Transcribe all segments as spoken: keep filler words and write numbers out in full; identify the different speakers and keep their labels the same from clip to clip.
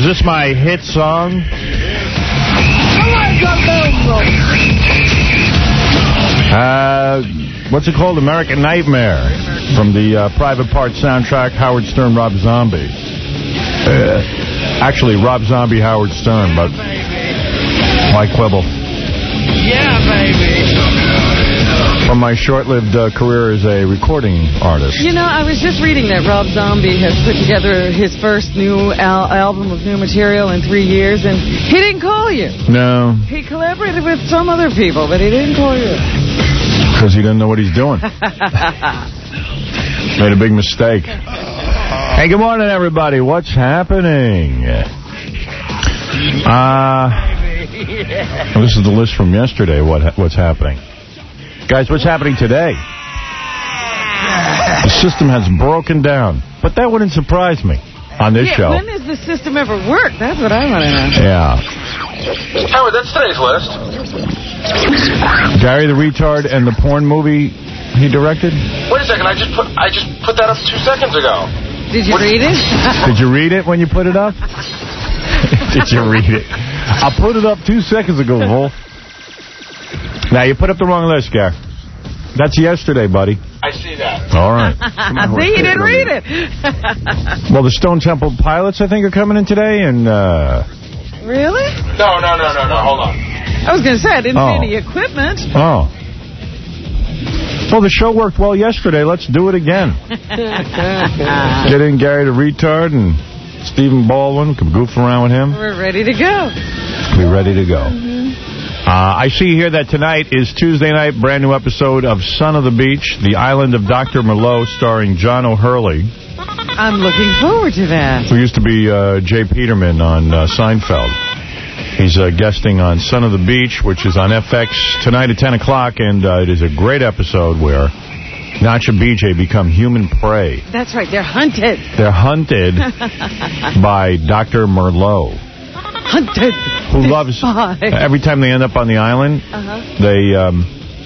Speaker 1: this my hit song? Uh, what's it called? American Nightmare. From the uh, Private Part soundtrack, Howard Stern, Rob Zombie. Uh, actually, Rob Zombie, Howard Stern, but why quibble?
Speaker 2: Yeah, baby.
Speaker 1: From my short-lived uh, career as a recording artist.
Speaker 3: You know, I was just reading that Rob Zombie has put together his first new al album of new material in three years, and he didn't call you.
Speaker 1: No.
Speaker 3: He collaborated with some other people, but he didn't call you.
Speaker 1: Because he didn't know what he's doing. Made a big mistake. Hey, good morning, everybody. What's happening? Uh, well, this is the list from yesterday, what what's happening. Guys, what's happening today? The system has broken down. But that wouldn't surprise me on this
Speaker 3: yeah,
Speaker 1: show.
Speaker 3: When does the system ever work? That's what I want to know.
Speaker 1: Yeah.
Speaker 4: Howard, that's today's list.
Speaker 1: Gary the Retard and the porn movie he directed?
Speaker 4: Wait a second, I just put I just put that up two seconds ago.
Speaker 3: Did you
Speaker 4: what
Speaker 3: read it?
Speaker 1: Did you read it when you put it up? Did you read it? I put it up two seconds ago, Wolf. Now, you put up the wrong list, Gary. That's yesterday, buddy.
Speaker 4: I see that.
Speaker 1: All right.
Speaker 3: See, you didn't read it.
Speaker 1: Well, the Stone Temple Pilots, I think, are coming in today, and... Uh...
Speaker 3: Really?
Speaker 4: No, no, no, no, no, hold on.
Speaker 3: I was going to say, I didn't
Speaker 1: oh.
Speaker 3: see the equipment.
Speaker 1: Oh. Well, the show worked well yesterday. Let's do it again. Get in Gary the Retard and Stephen Baldwin. Can goof around with him.
Speaker 3: We're ready to go.
Speaker 1: We're ready to go. Mm-hmm. Uh, I see here that tonight is Tuesday night, brand new episode of Son of the Beach, The Island of Doctor Merlot, starring John O'Hurley.
Speaker 3: I'm looking forward to that.
Speaker 1: Who used to be uh, Jay Peterman on uh, Seinfeld. He's uh, guesting on Son of the Beach, which is on F X tonight at ten o'clock, and uh, it is a great episode where Nacha B J become human prey.
Speaker 3: That's right, they're hunted.
Speaker 1: They're hunted by Doctor Merlot.
Speaker 3: Hunted.
Speaker 1: Who loves, uh, every time they end up on the island, uh-huh. they, um,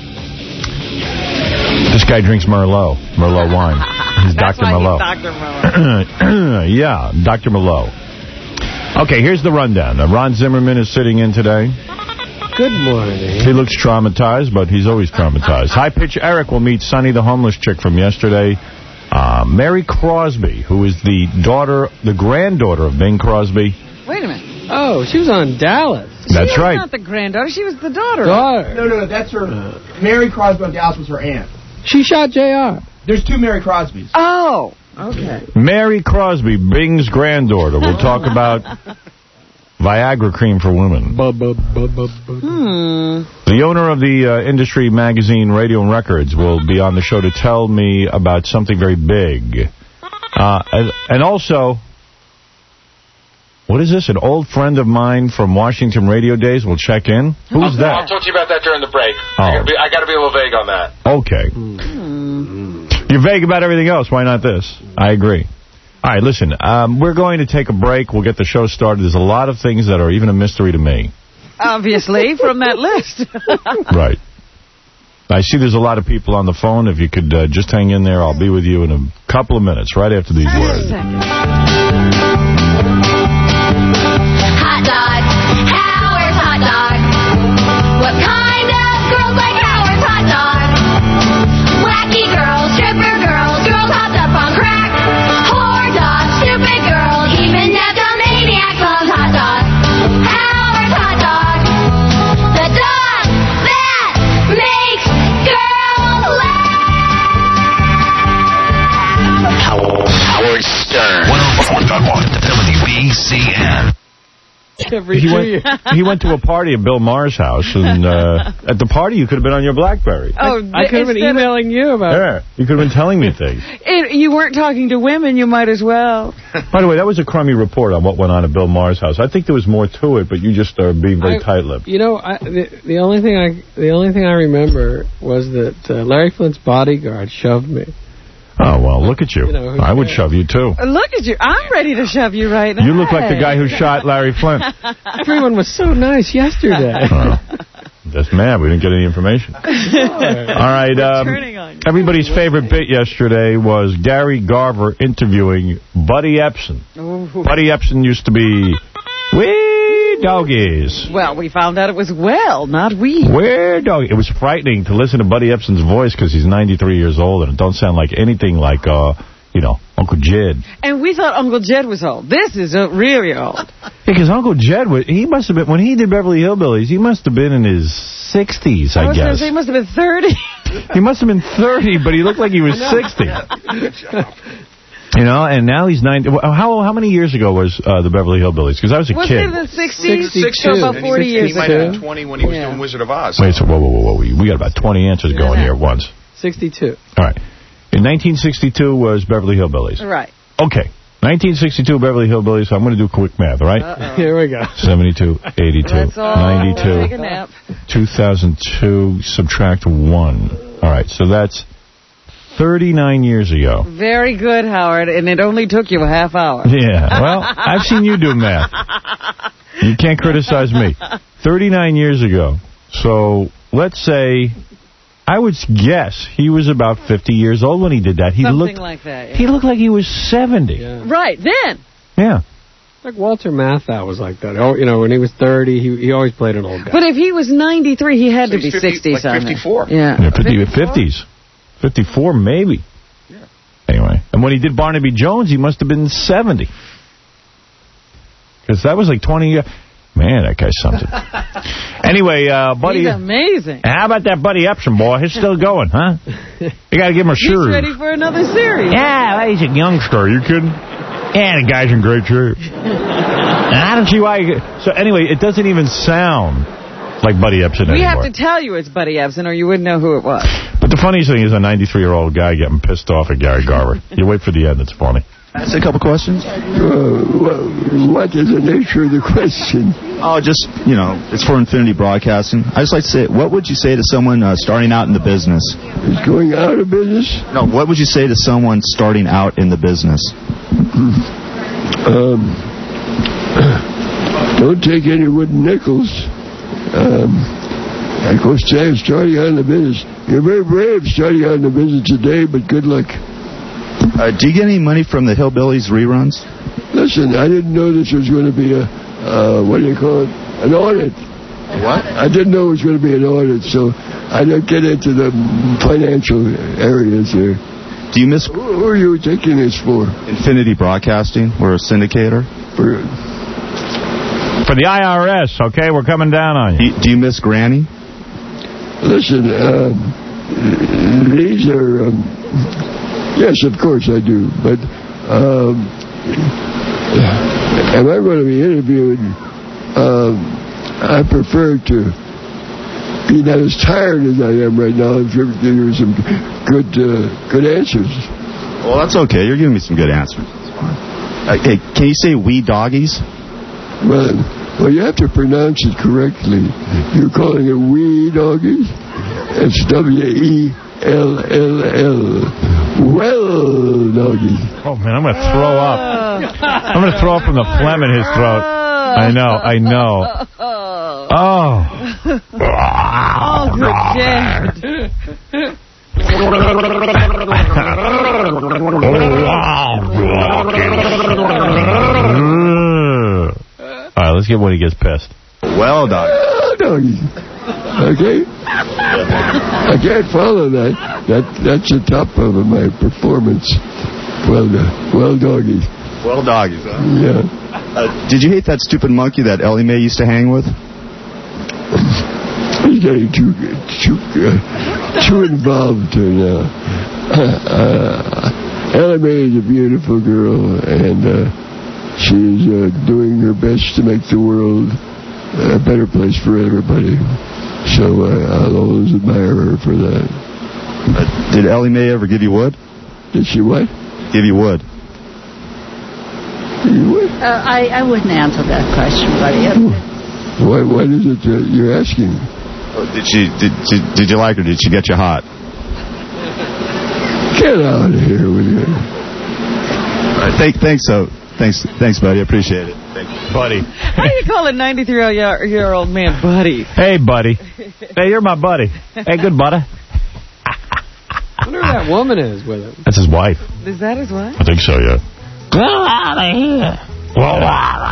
Speaker 1: this guy drinks Merlot, Merlot wine. He's
Speaker 3: That's
Speaker 1: Doctor
Speaker 3: why
Speaker 1: Merlot.
Speaker 3: He's Doctor Merlot.
Speaker 1: Yeah, Doctor Merlot. Okay, here's the rundown. Uh, Ron Zimmerman is sitting in today.
Speaker 5: Good morning.
Speaker 1: He looks traumatized, but he's always traumatized. High Pitch Eric will meet Sonny, the homeless chick from yesterday. Uh, Mary Crosby, who is the daughter, the granddaughter of Bing Crosby.
Speaker 3: Wait a minute.
Speaker 5: Oh, she was on Dallas.
Speaker 1: That's
Speaker 3: she
Speaker 1: right.
Speaker 3: She was not the granddaughter. She was the daughter.
Speaker 5: Daughter.
Speaker 6: No, no, no. That's her. Mary Crosby on Dallas was her aunt.
Speaker 5: She shot J R
Speaker 6: There's two Mary Crosbys.
Speaker 3: Oh, okay.
Speaker 1: Mary Crosby, Bing's granddaughter. We'll talk about Viagra cream for women.
Speaker 5: Bu, bu, bu, bu, bu.
Speaker 3: Hmm.
Speaker 1: The owner of the uh, industry magazine Radio and Records will be on the show to tell me about something very big. Uh, and, and also... What is this? An old friend of mine from Washington radio days will check in? Who's
Speaker 4: I'll,
Speaker 1: that?
Speaker 4: I'll talk to you about that during the break.
Speaker 1: Oh.
Speaker 4: I gotta be, I gotta be a little vague on that.
Speaker 1: Okay. Mm. You're vague about everything else. Why not this? I agree. All right, listen. Um, we're going to take a break. We'll get the show started. There's a lot of things that are even a mystery to me.
Speaker 3: Obviously, from that list.
Speaker 1: Right. I see there's a lot of people on the phone. If you could uh, just hang in there, I'll be with you in a couple of minutes, right after these words.
Speaker 7: Hot dog, Howard's hot dog. What kind of girls like Howard's hot dog? Wacky girls, stripper girls, girls hopped up on crack. Whore dogs, stupid girls, even neptomaniac loves hot dog. Howard's hot dog. The dog that makes girls laugh.
Speaker 8: Howard, Howard Stern. one oh four point one W B C N.
Speaker 5: Every
Speaker 1: he, went, he went to a party at Bill Maher's house, and uh, at the party you could have been on your BlackBerry.
Speaker 3: Oh,
Speaker 5: I could have been emailing you about
Speaker 1: yeah, it. You could have been telling me things.
Speaker 3: It, you weren't talking to women, you might as well.
Speaker 1: By the way, that was a crummy report on what went on at Bill Maher's house. I think there was more to it, but you just are being very tight-lipped.
Speaker 5: You know, I, the, the only thing I the only thing I remember was that uh, Larry Flint's bodyguard shoved me.
Speaker 1: Oh, well, look at you. you know, I would cares? shove you, too.
Speaker 3: Look at you. I'm ready to shove you right now.
Speaker 1: You look like the guy who shot Larry Flint.
Speaker 5: Everyone was so nice yesterday.
Speaker 1: Oh, just mad. We didn't get any information. All right. Um,
Speaker 3: turning on.
Speaker 1: Everybody's favorite bit yesterday was Gary Garver interviewing Buddy Epson.
Speaker 3: Ooh.
Speaker 1: Buddy Epson used to be wee doggies.
Speaker 3: Well, we found out it was well, not we.
Speaker 1: Where dog? It was frightening to listen to Buddy Epson's voice because he's ninety-three years old and it don't sound like anything like, uh, you know, Uncle Jed.
Speaker 3: And we thought Uncle Jed was old. This is uh, really old.
Speaker 1: Because Uncle Jed, was, he must have been, when he did Beverly Hillbillies, he must have been in his sixties, I,
Speaker 3: I was
Speaker 1: guess.
Speaker 3: going to say he must have been thirty.
Speaker 1: He must have been thirty, but he looked like he was sixty. You know, and now he's ninety. How how many years ago was uh, the Beverly Hillbillies? Because I was a
Speaker 3: was
Speaker 1: kid.
Speaker 3: Was it in the sixties?
Speaker 5: sixty-two.
Speaker 3: So about forty
Speaker 9: he,
Speaker 3: years
Speaker 9: he might
Speaker 3: ago.
Speaker 9: have been twenty when he was
Speaker 3: Yeah.
Speaker 9: doing Wizard of Oz.
Speaker 1: Wait, so whoa, whoa, whoa, whoa. We got about twenty answers going
Speaker 3: Yeah.
Speaker 1: here at once.
Speaker 5: sixty-two.
Speaker 1: All right. In nineteen sixty-two was Beverly Hillbillies.
Speaker 3: Right.
Speaker 1: Okay. nineteen sixty-two Beverly Hillbillies. So I'm going to do quick math, all right?
Speaker 3: Uh-oh.
Speaker 5: Here we go.
Speaker 1: seventy-two, eighty-two,
Speaker 3: Let's all
Speaker 1: ninety-two,
Speaker 3: take a nap.
Speaker 1: two thousand two, subtract one. All right, so that's thirty-nine years ago.
Speaker 3: Very good, Howard, and it only took you a half hour.
Speaker 1: Yeah, well, I've seen you do math. You can't criticize me. thirty-nine years ago. So let's say, I would guess he was about fifty years old when he did that. He
Speaker 3: Something
Speaker 1: looked
Speaker 3: like that. Yeah.
Speaker 1: He looked like he was seventy.
Speaker 5: Yeah.
Speaker 3: Right, then.
Speaker 1: Yeah.
Speaker 5: Like Walter Matthau was like that. Oh, you know, when he was thirty, he he always played an old guy.
Speaker 3: But if he was ninety-three, he had
Speaker 9: So
Speaker 3: to be
Speaker 9: he's fifty,
Speaker 3: sixty
Speaker 9: like
Speaker 3: something.
Speaker 9: fifty-four.
Speaker 3: Yeah.
Speaker 1: Yeah, fifty, fifties. fifty-four, maybe.
Speaker 9: Yeah.
Speaker 1: Anyway, and when he did Barnaby Jones, he must have been seventy. Because that was like twenty years. Man, that guy's something. Anyway, uh, Buddy...
Speaker 3: He's amazing.
Speaker 1: How about that Buddy Epson, boy? He's still going, huh? You got to give him a shirt.
Speaker 3: He's ready for another series.
Speaker 1: Yeah, well, he's a youngster. Are you kidding? Yeah, the guy's in great shape. And I don't see why... You... So anyway, it doesn't even sound like Buddy Epson
Speaker 3: We
Speaker 1: anymore.
Speaker 3: have to tell you it's Buddy Epson or you wouldn't know who it was.
Speaker 1: But the funniest thing is a ninety-three-year-old guy getting pissed off at Gary Garver. You wait for the end, it's funny.
Speaker 10: Ask a couple questions.
Speaker 11: Uh, well, what is the nature of the question?
Speaker 10: Oh, just, you know, it's for Infinity Broadcasting. I just like to say, what would you say to someone uh, starting out in the business?
Speaker 11: Is going out of business?
Speaker 10: No, what would you say to someone starting out in the business?
Speaker 11: Um, don't take any wooden nickels. Um, of course, Sam, starting out in the business. You're very brave starting out in the business today, but good luck.
Speaker 10: Uh, do you get any money from the Hillbillies reruns?
Speaker 11: Listen, I didn't know this was going to be a, uh, what do you call it, an audit.
Speaker 10: What?
Speaker 11: I didn't know it was going to be an audit, so I don't get into the financial areas there.
Speaker 10: Do you miss...
Speaker 11: Who, who are you taking this for?
Speaker 10: Infinity Broadcasting. We're a syndicator.
Speaker 11: For,
Speaker 1: For the I R S, okay? We're coming down on you.
Speaker 10: Do you, do you miss Granny?
Speaker 11: listen, um, these are... Um, Yes, of course I do. But um, am I going to be interviewed? Um, I prefer to be not as tired as I am right now. If you're giving me some good, uh, good answers.
Speaker 10: Well, that's okay. You're giving me some good answers. Uh, hey, can you say "we doggies"?
Speaker 11: Well, well, you have to pronounce it correctly. You're calling it "we doggies." It's W E L L L. Well, doggy.
Speaker 1: Oh, man, I'm going to throw up. I'm going to throw up from the phlegm in his throat. I know, I know. Oh.
Speaker 3: Oh, good Dad.
Speaker 1: All right, let's get when he gets pissed.
Speaker 10: Well, doggy.
Speaker 11: Well, doggy. Okay? I can't follow that. That That's the top of my performance. Well, uh, well, doggy.
Speaker 10: Well, doggies, huh?
Speaker 11: Yeah.
Speaker 10: Uh, did you hate that stupid monkey that Ellie Mae used to hang with?
Speaker 11: He's getting too too uh, too involved now. Uh, Ellie Mae is a beautiful girl, and uh, she's uh, doing her best to make the world a better place for everybody. So uh, I'll always admire her for that.
Speaker 10: Uh, did Ellie Mae ever give you wood?
Speaker 11: Did she what?
Speaker 10: Give you wood.
Speaker 11: Give you wood?
Speaker 12: Uh, I, I wouldn't answer that question, buddy.
Speaker 11: What, what is it uh, you're asking?
Speaker 10: Did she did, did did you like her? Did she get you hot?
Speaker 11: Get out of here with you.
Speaker 10: All right, thank, thanks, so. Thanks, thanks, buddy. I appreciate it. Thank you.
Speaker 1: Buddy.
Speaker 3: How do you call a ninety-three-year-old man buddy?
Speaker 1: Hey, buddy. Hey, you're my buddy. Hey, good buddy.
Speaker 5: that woman is with him?
Speaker 1: That's his wife.
Speaker 3: Is that his wife?
Speaker 1: I think so, yeah.
Speaker 2: Get out of here.
Speaker 3: What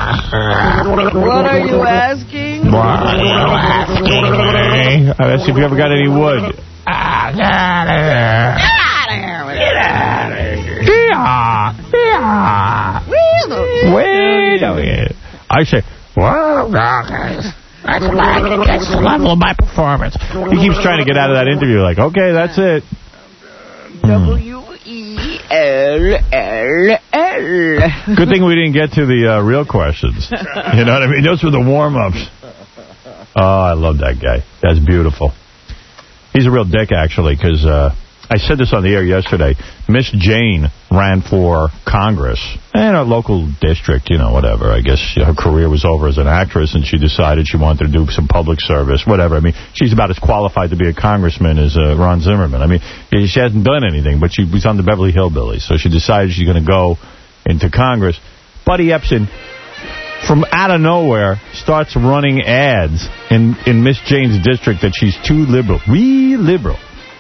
Speaker 3: are you asking?
Speaker 2: What are you asking?
Speaker 1: I asked if you ever got any wood.
Speaker 2: Ah, get out of here. Get out of here. Get out of here.
Speaker 1: Wait a minute. I say, well, that's,
Speaker 2: that's, my, that's the level of my performance.
Speaker 1: He keeps trying to get out of that interview like, okay, that's it.
Speaker 3: W E L L L.
Speaker 1: Good thing we didn't get to the uh, real questions. You know what I mean? Those were the warm-ups. Oh, I love that guy. That's beautiful. He's a real dick, actually, because uh, I said this on the air yesterday. Miss Jane ran for Congress in a local district, you know, whatever. I guess her career was over as an actress, and she decided she wanted to do some public service, whatever. I mean, she's about as qualified to be a congressman as uh, Ron Zimmerman. I mean, she hasn't done anything, but she was on the Beverly Hillbillies, so she decided she's going to go into Congress. Buddy Epson, from out of nowhere, starts running ads in, in Miss Jane's district that she's too liberal. Real liberal.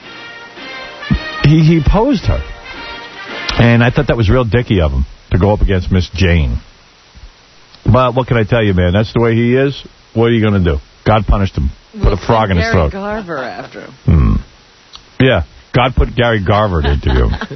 Speaker 1: He, he posed her. And I thought that was real dicky of him to go up against Miss Jane. But what can I tell you, man? That's the way he is. What are you going to do? God punished him. Put we'll a frog in his throat.
Speaker 3: Gary Garver after him.
Speaker 1: Hmm. Yeah. God put Gary Garver to interview him.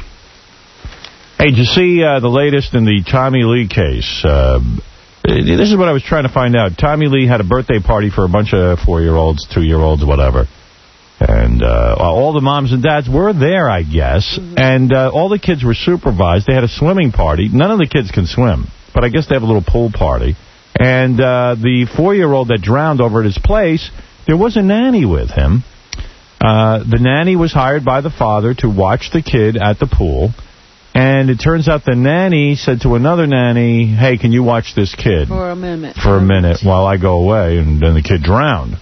Speaker 1: Hey, did you see uh, the latest in the Tommy Lee case? Uh, this is what I was trying to find out. Tommy Lee had a birthday party for a bunch of four-year-olds, two-year-olds, whatever. And uh, all the moms and dads were there, I guess. Mm-hmm. And uh, all the kids were supervised. They had a swimming party. None of the kids can swim, but I guess they have a little pool party. And uh, the four-year-old that drowned over at his place, there was a nanny with him. Uh, the nanny was hired by the father to watch the kid at the pool. And it turns out the nanny said to another nanny, hey, can you watch this kid?
Speaker 3: For a minute.
Speaker 1: For a minute while I go away. And then the kid drowned.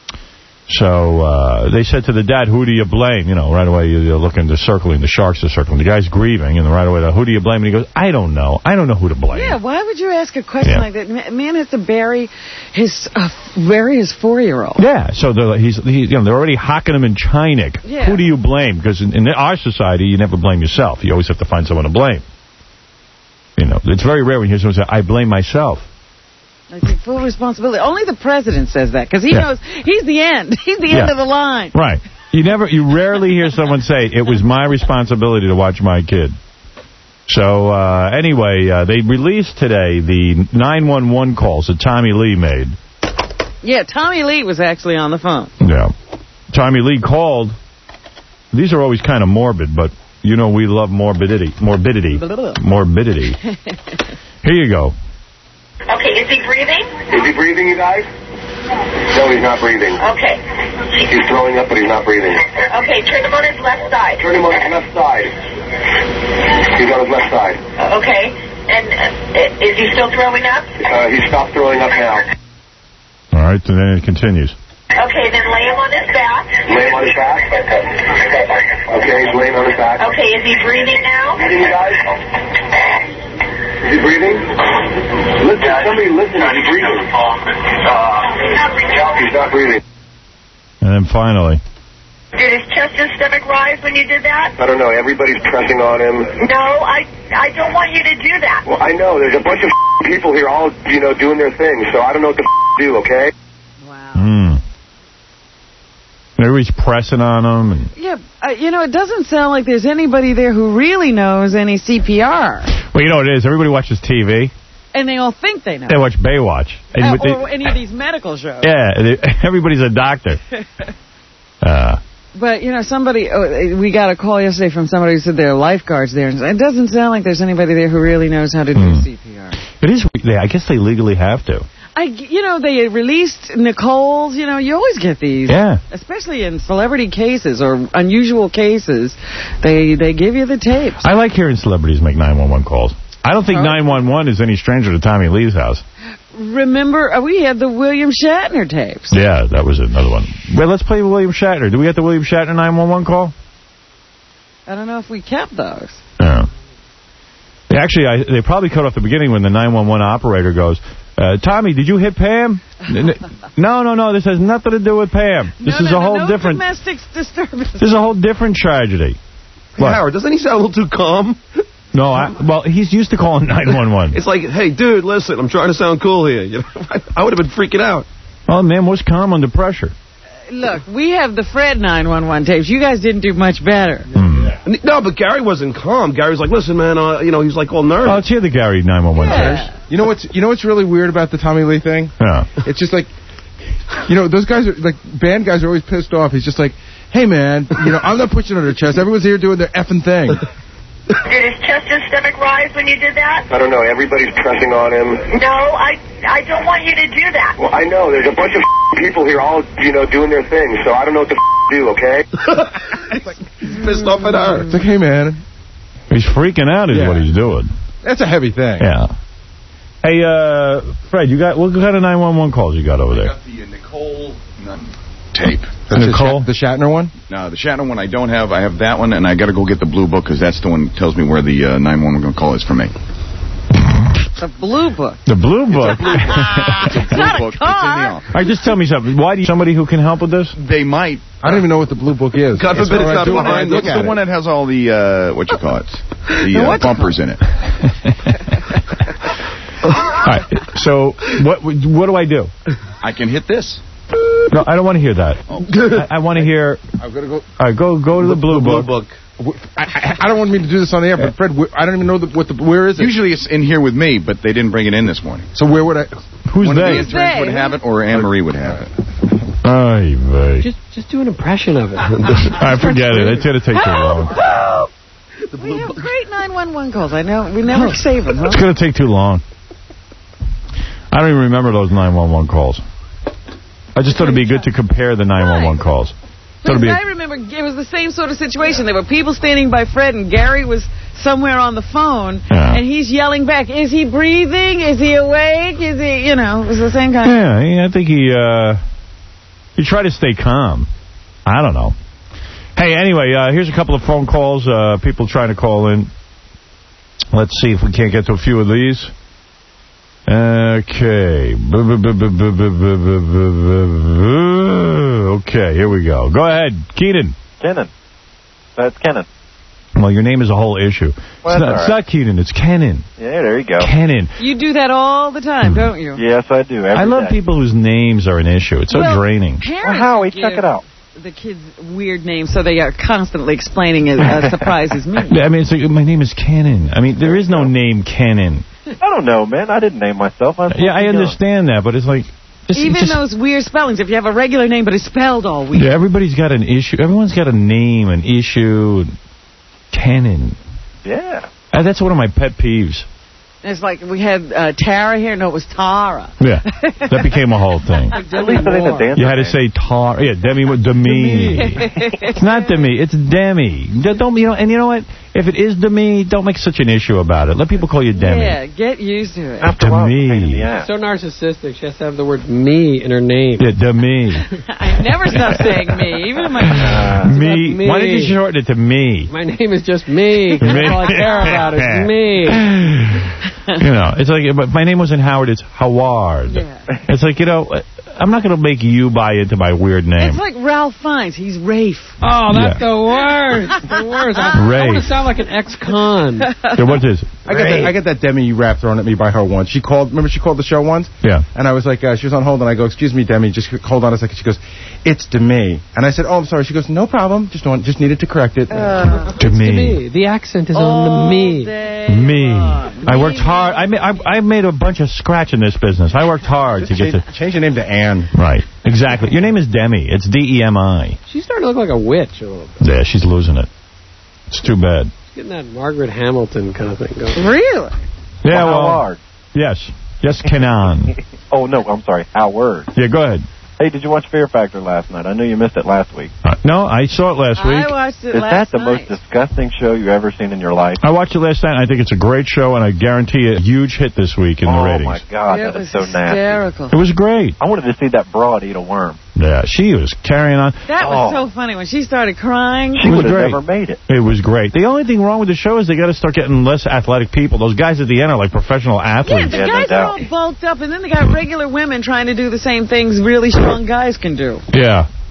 Speaker 1: So uh, they said to the dad, who do you blame? You know, right away you're looking, they're circling, the sharks are circling. The guy's grieving, and right away, who do you blame? And he goes, I don't know. I don't know who to blame.
Speaker 3: Yeah, why would you ask a question
Speaker 1: yeah.
Speaker 3: like that? Man has to bury his uh, bury his four-year-old.
Speaker 1: Yeah, so he's, he, you know, they're already hocking him in Chinik.
Speaker 3: Yeah.
Speaker 1: Who do you blame? Because in, in our society, you never blame yourself. You always have to find someone to blame. You know, it's very rare when you hear someone say, I blame myself.
Speaker 3: I take full responsibility. Only the president says that, because he
Speaker 1: yeah.
Speaker 3: knows he's the end. He's the yeah. end of the line.
Speaker 1: Right. You never, you rarely hear someone say, it was my responsibility to watch my kid. So, uh, anyway, uh, they released today the nine one one calls that Tommy Lee made.
Speaker 3: Yeah, Tommy Lee was actually on the phone.
Speaker 1: Yeah. Tommy Lee called. These are always kind of morbid, but you know we love morbidity. Morbidity. Morbidity. Here you go.
Speaker 9: Okay, is he breathing?
Speaker 13: Is he breathing, you guys? No, he's not breathing.
Speaker 9: Okay.
Speaker 13: He's throwing up, but he's not breathing.
Speaker 9: Okay, turn him on his left side.
Speaker 13: Turn him on his left side. He's on his left side.
Speaker 9: Okay. And uh, is he still throwing up?
Speaker 13: Uh, he stopped throwing up now.
Speaker 1: All right, and then it continues.
Speaker 9: Okay, then lay him on his back.
Speaker 13: Lay him on his back? Okay, he's laying on his back.
Speaker 9: Okay, is he breathing now?
Speaker 13: Breathing, you guys? Is he breathing? Listen, somebody listen. Is he breathing? He's not breathing.
Speaker 1: And then finally.
Speaker 9: Did his chest and stomach rise when you did that?
Speaker 13: I don't know. Everybody's pressing on him.
Speaker 9: No, I I don't want you to do that.
Speaker 13: Well, I know. There's a bunch of people here all, you know, doing their thing, so I don't know what to do, okay?
Speaker 3: Wow.
Speaker 1: Hmm. Everybody's pressing on him. And
Speaker 3: yeah, uh, you know, it doesn't sound like there's anybody there who really knows any C P R.
Speaker 1: Well, you know what it is? Everybody watches T V.
Speaker 3: And they all think they know.
Speaker 1: They watch Baywatch. And
Speaker 3: uh,
Speaker 1: they,
Speaker 3: or any of these medical shows.
Speaker 1: Yeah, they, everybody's a doctor. uh,
Speaker 3: but, you know, somebody, oh, we got a call yesterday from somebody who said there are lifeguards there. And it doesn't sound like there's anybody there who really knows how to do mm. C P R.
Speaker 1: It is. I guess they legally have to.
Speaker 3: I, you know, they released Nicole's, you know, you always get these.
Speaker 1: Yeah.
Speaker 3: Especially in celebrity cases or unusual cases. They they give you the tapes.
Speaker 1: I like hearing celebrities make nine one one calls. I don't think oh. nine one one is any stranger to Tommy Lee's house.
Speaker 3: Remember, uh, we had the William Shatner tapes.
Speaker 1: Yeah, that was another one. Well, let's play William Shatner. Do we get the William Shatner nine one one call?
Speaker 3: I don't know if we kept those.
Speaker 1: Yeah. They actually, I, they probably cut off the beginning when the nine one one operator goes, Uh, Tommy, did you hit Pam? no, no, no. This has nothing to do with Pam. This
Speaker 3: no,
Speaker 1: is
Speaker 3: no,
Speaker 1: a whole
Speaker 3: no
Speaker 1: different.
Speaker 3: Domestic disturbance.
Speaker 1: This is a whole different tragedy. What?
Speaker 14: Howard, doesn't he sound a little too calm?
Speaker 1: No, I, well, he's used to calling nine one one.
Speaker 14: It's like, hey, dude, listen, I'm trying to sound cool here. You know, I, I would have been freaking out.
Speaker 1: Oh, man was calm under pressure.
Speaker 3: Look, we have the Fred nine one one tapes. You guys didn't do much better.
Speaker 1: Mm.
Speaker 14: No, but Gary wasn't calm. Gary was like, listen, man, uh, you know, he's like all nervous.
Speaker 1: Oh, let's hear the Gary nine one one
Speaker 3: Yeah.
Speaker 1: tapes.
Speaker 15: You know what's you know what's really weird about the Tommy Lee thing?
Speaker 1: Yeah.
Speaker 15: It's just like, you know, those guys are like band guys are always pissed off. He's just like, hey man, you know, I'm not pushing on their chest. Everyone's here doing their effing thing.
Speaker 9: Did his chest and stomach rise when you did that?
Speaker 13: I don't know. Everybody's pressing on him.
Speaker 9: No, I I don't want you to do that.
Speaker 13: Well, I know. There's a bunch of people here all, you know, doing their thing, so I don't know what to do, okay?
Speaker 14: He's pissed off at her.
Speaker 15: It's like, hey man.
Speaker 1: He's freaking out is
Speaker 15: Yeah.
Speaker 1: what he's doing.
Speaker 15: That's a heavy thing.
Speaker 1: Yeah. Hey, uh, Fred, you got what kind of nine one one calls you got over there?
Speaker 16: I got the uh, Nicole no, tape.
Speaker 1: The Nicole?
Speaker 15: The Shatner one?
Speaker 16: No, the Shatner one I don't have. I have that one, and I got to go get the blue book because that's the one that tells me where the uh, nine one one call is for me.
Speaker 3: The blue book.
Speaker 1: The blue book.
Speaker 16: It's a blue book. It's in the office.
Speaker 1: All right, just tell me something. Why do you somebody who can help with this?
Speaker 16: They might.
Speaker 15: I don't even know what the blue book is.
Speaker 14: God forbid it's not behind.
Speaker 16: It's the one that has all the, uh, what you call it, the uh, bumpers in it.
Speaker 1: All right, so what what do I do?
Speaker 16: I can hit this.
Speaker 1: No, I don't want to hear that.
Speaker 16: Oh.
Speaker 1: I, I want to hear...
Speaker 15: I'm going to go...
Speaker 1: All right, go, go to the blue
Speaker 15: the
Speaker 1: book.
Speaker 15: Blue book. I, I, I don't want me to do this on the air, but Fred, I don't even know the, what the... Where is it?
Speaker 16: Usually it's in here with me, but they didn't bring it in this morning.
Speaker 15: So where would I...
Speaker 1: Who's
Speaker 16: One
Speaker 1: they?
Speaker 16: of the interns would have it, or Anne-Marie would have it.
Speaker 1: Ay, vey.
Speaker 5: Just, just do an impression of it.
Speaker 1: All right, forget it. It's going to take too long.
Speaker 3: We have great nine one one calls. I know. We never save them, huh?
Speaker 1: It's going to take too long. I don't even remember those nine one one calls. I just thought it'd be good to compare the nine one one calls.
Speaker 3: Because I remember it was the same sort of situation. There were people standing by Fred, and Gary was somewhere on the phone,
Speaker 1: yeah.
Speaker 3: and he's yelling back, is he breathing? Is he awake? Is he, you know, it was the same kind of...
Speaker 1: Yeah, he, I think he, uh, he tried to stay calm. I don't know. Hey, anyway, uh, here's a couple of phone calls, uh, people trying to call in. Let's see if we can't get to a few of these. Okay. Okay, here we go. Go ahead, Keenan.
Speaker 17: Kenan. That's Kenan.
Speaker 1: Well, your name is a whole issue.
Speaker 17: Well,
Speaker 1: it's, not,
Speaker 17: right.
Speaker 1: it's not Keenan, it's Kenan.
Speaker 17: Yeah, there you go.
Speaker 1: Kenan.
Speaker 3: You do that all the time, don't you?
Speaker 17: Yes, I do. Every
Speaker 1: I love
Speaker 17: day.
Speaker 1: people whose names are an issue. It's so
Speaker 3: well,
Speaker 1: draining.
Speaker 3: Parents
Speaker 17: well, Howie,
Speaker 3: give
Speaker 17: check it out.
Speaker 3: The kids weird names, so they are constantly explaining it. Uh, surprises me.
Speaker 1: I mean, it's like, my name is Kenan. I mean, there is no name Kenan.
Speaker 17: I don't know, man. I didn't name myself. I
Speaker 1: yeah, I understand that, but it's like... Just,
Speaker 3: Even
Speaker 1: just,
Speaker 3: those weird spellings. If you have a regular name, but it's spelled all weird.
Speaker 1: Yeah, everybody's got an issue. Everyone's got a name, an issue. Kenan.
Speaker 17: Yeah.
Speaker 1: Uh, that's one of my pet peeves.
Speaker 3: It's like we had uh, Tara here. No, it was Tara.
Speaker 1: Yeah, that became a whole thing.
Speaker 17: At least I didn't dance.
Speaker 1: You had to say Tara. Yeah, Demi. Demi. It's not Demi. It's Demi. Don't you know? And you know what? If it is Demi, don't make such an issue about it. Let people call you Demi.
Speaker 3: Yeah, get used to it.
Speaker 17: After
Speaker 1: Demi.
Speaker 5: She's so narcissistic. She has to have the word me in her name.
Speaker 1: Yeah, Demi.
Speaker 3: I never stop saying me, even in my.
Speaker 1: Uh, me.
Speaker 5: me.
Speaker 1: Why did you shorten it to me?
Speaker 5: My name is just me. That's all I care about is me.
Speaker 1: You know, it's like, but my name wasn't Howard, it's Howard.
Speaker 3: Yeah.
Speaker 1: It's like, you know, I'm not going to make you buy into my weird name.
Speaker 3: It's like Ralph Fiennes. He's Rafe.
Speaker 5: Oh, that's
Speaker 1: Yeah.
Speaker 5: the worst. The worst. I, I want to sound like an ex-con.
Speaker 1: Yeah, what is it?
Speaker 15: I got that, I got that Demi rap thrown at me by her once. She called, remember she called the show once?
Speaker 1: Yeah.
Speaker 15: And I was like, uh, she was on hold, and I go, excuse me, Demi, just hold on a second. She goes, it's Demi. And I said, oh, I'm sorry. She goes, no problem. Just don't, just needed to correct it.
Speaker 3: Uh,
Speaker 1: to me.
Speaker 5: me. The accent is on the me.
Speaker 1: Me. I worked hard. I, ma I, I made a bunch of scratch in this business. I worked hard to get
Speaker 15: change,
Speaker 1: to...
Speaker 15: change your name to Ann.
Speaker 1: Right. Exactly. Your name is Demi. It's D E M I.
Speaker 5: She's starting to look like a witch a little bit.
Speaker 1: Yeah, she's losing it. It's too bad.
Speaker 5: She's getting that Margaret Hamilton kind of thing going.
Speaker 3: Really?
Speaker 1: Yeah,
Speaker 17: well,
Speaker 1: well...
Speaker 17: Howard.
Speaker 1: Yes. Yes, Kenan.
Speaker 17: Oh, no, I'm sorry. Howard.
Speaker 1: Yeah, go ahead.
Speaker 17: Hey, did you watch Fear Factor last night? I knew you missed it last week.
Speaker 1: Uh, no, I saw it last week.
Speaker 3: I watched it
Speaker 17: Is
Speaker 3: last
Speaker 17: that the
Speaker 3: night.
Speaker 17: most disgusting show you've ever seen in your life?
Speaker 1: I watched it last night, and I think it's a great show, and I guarantee a huge hit this week in
Speaker 17: oh,
Speaker 1: the ratings.
Speaker 17: Oh, my God,
Speaker 3: It
Speaker 17: that
Speaker 3: was
Speaker 17: is so
Speaker 3: hysterical.
Speaker 17: nasty.
Speaker 1: It was great.
Speaker 17: I wanted to see that broad eat a worm.
Speaker 1: Yeah, she was carrying on.
Speaker 3: That was
Speaker 17: Oh.
Speaker 3: so funny when she started crying.
Speaker 17: She
Speaker 1: It was
Speaker 17: would have
Speaker 1: great.
Speaker 17: never made it.
Speaker 1: It was great. The only thing wrong with the show is they got to start getting less athletic people. Those guys at the end are like professional
Speaker 3: Yeah,
Speaker 1: athletes.
Speaker 3: the
Speaker 17: Yeah, no
Speaker 3: guys are
Speaker 17: doubt.
Speaker 3: all bulked up, and then they got regular women trying to do the same things really strong guys can do.
Speaker 1: Yeah.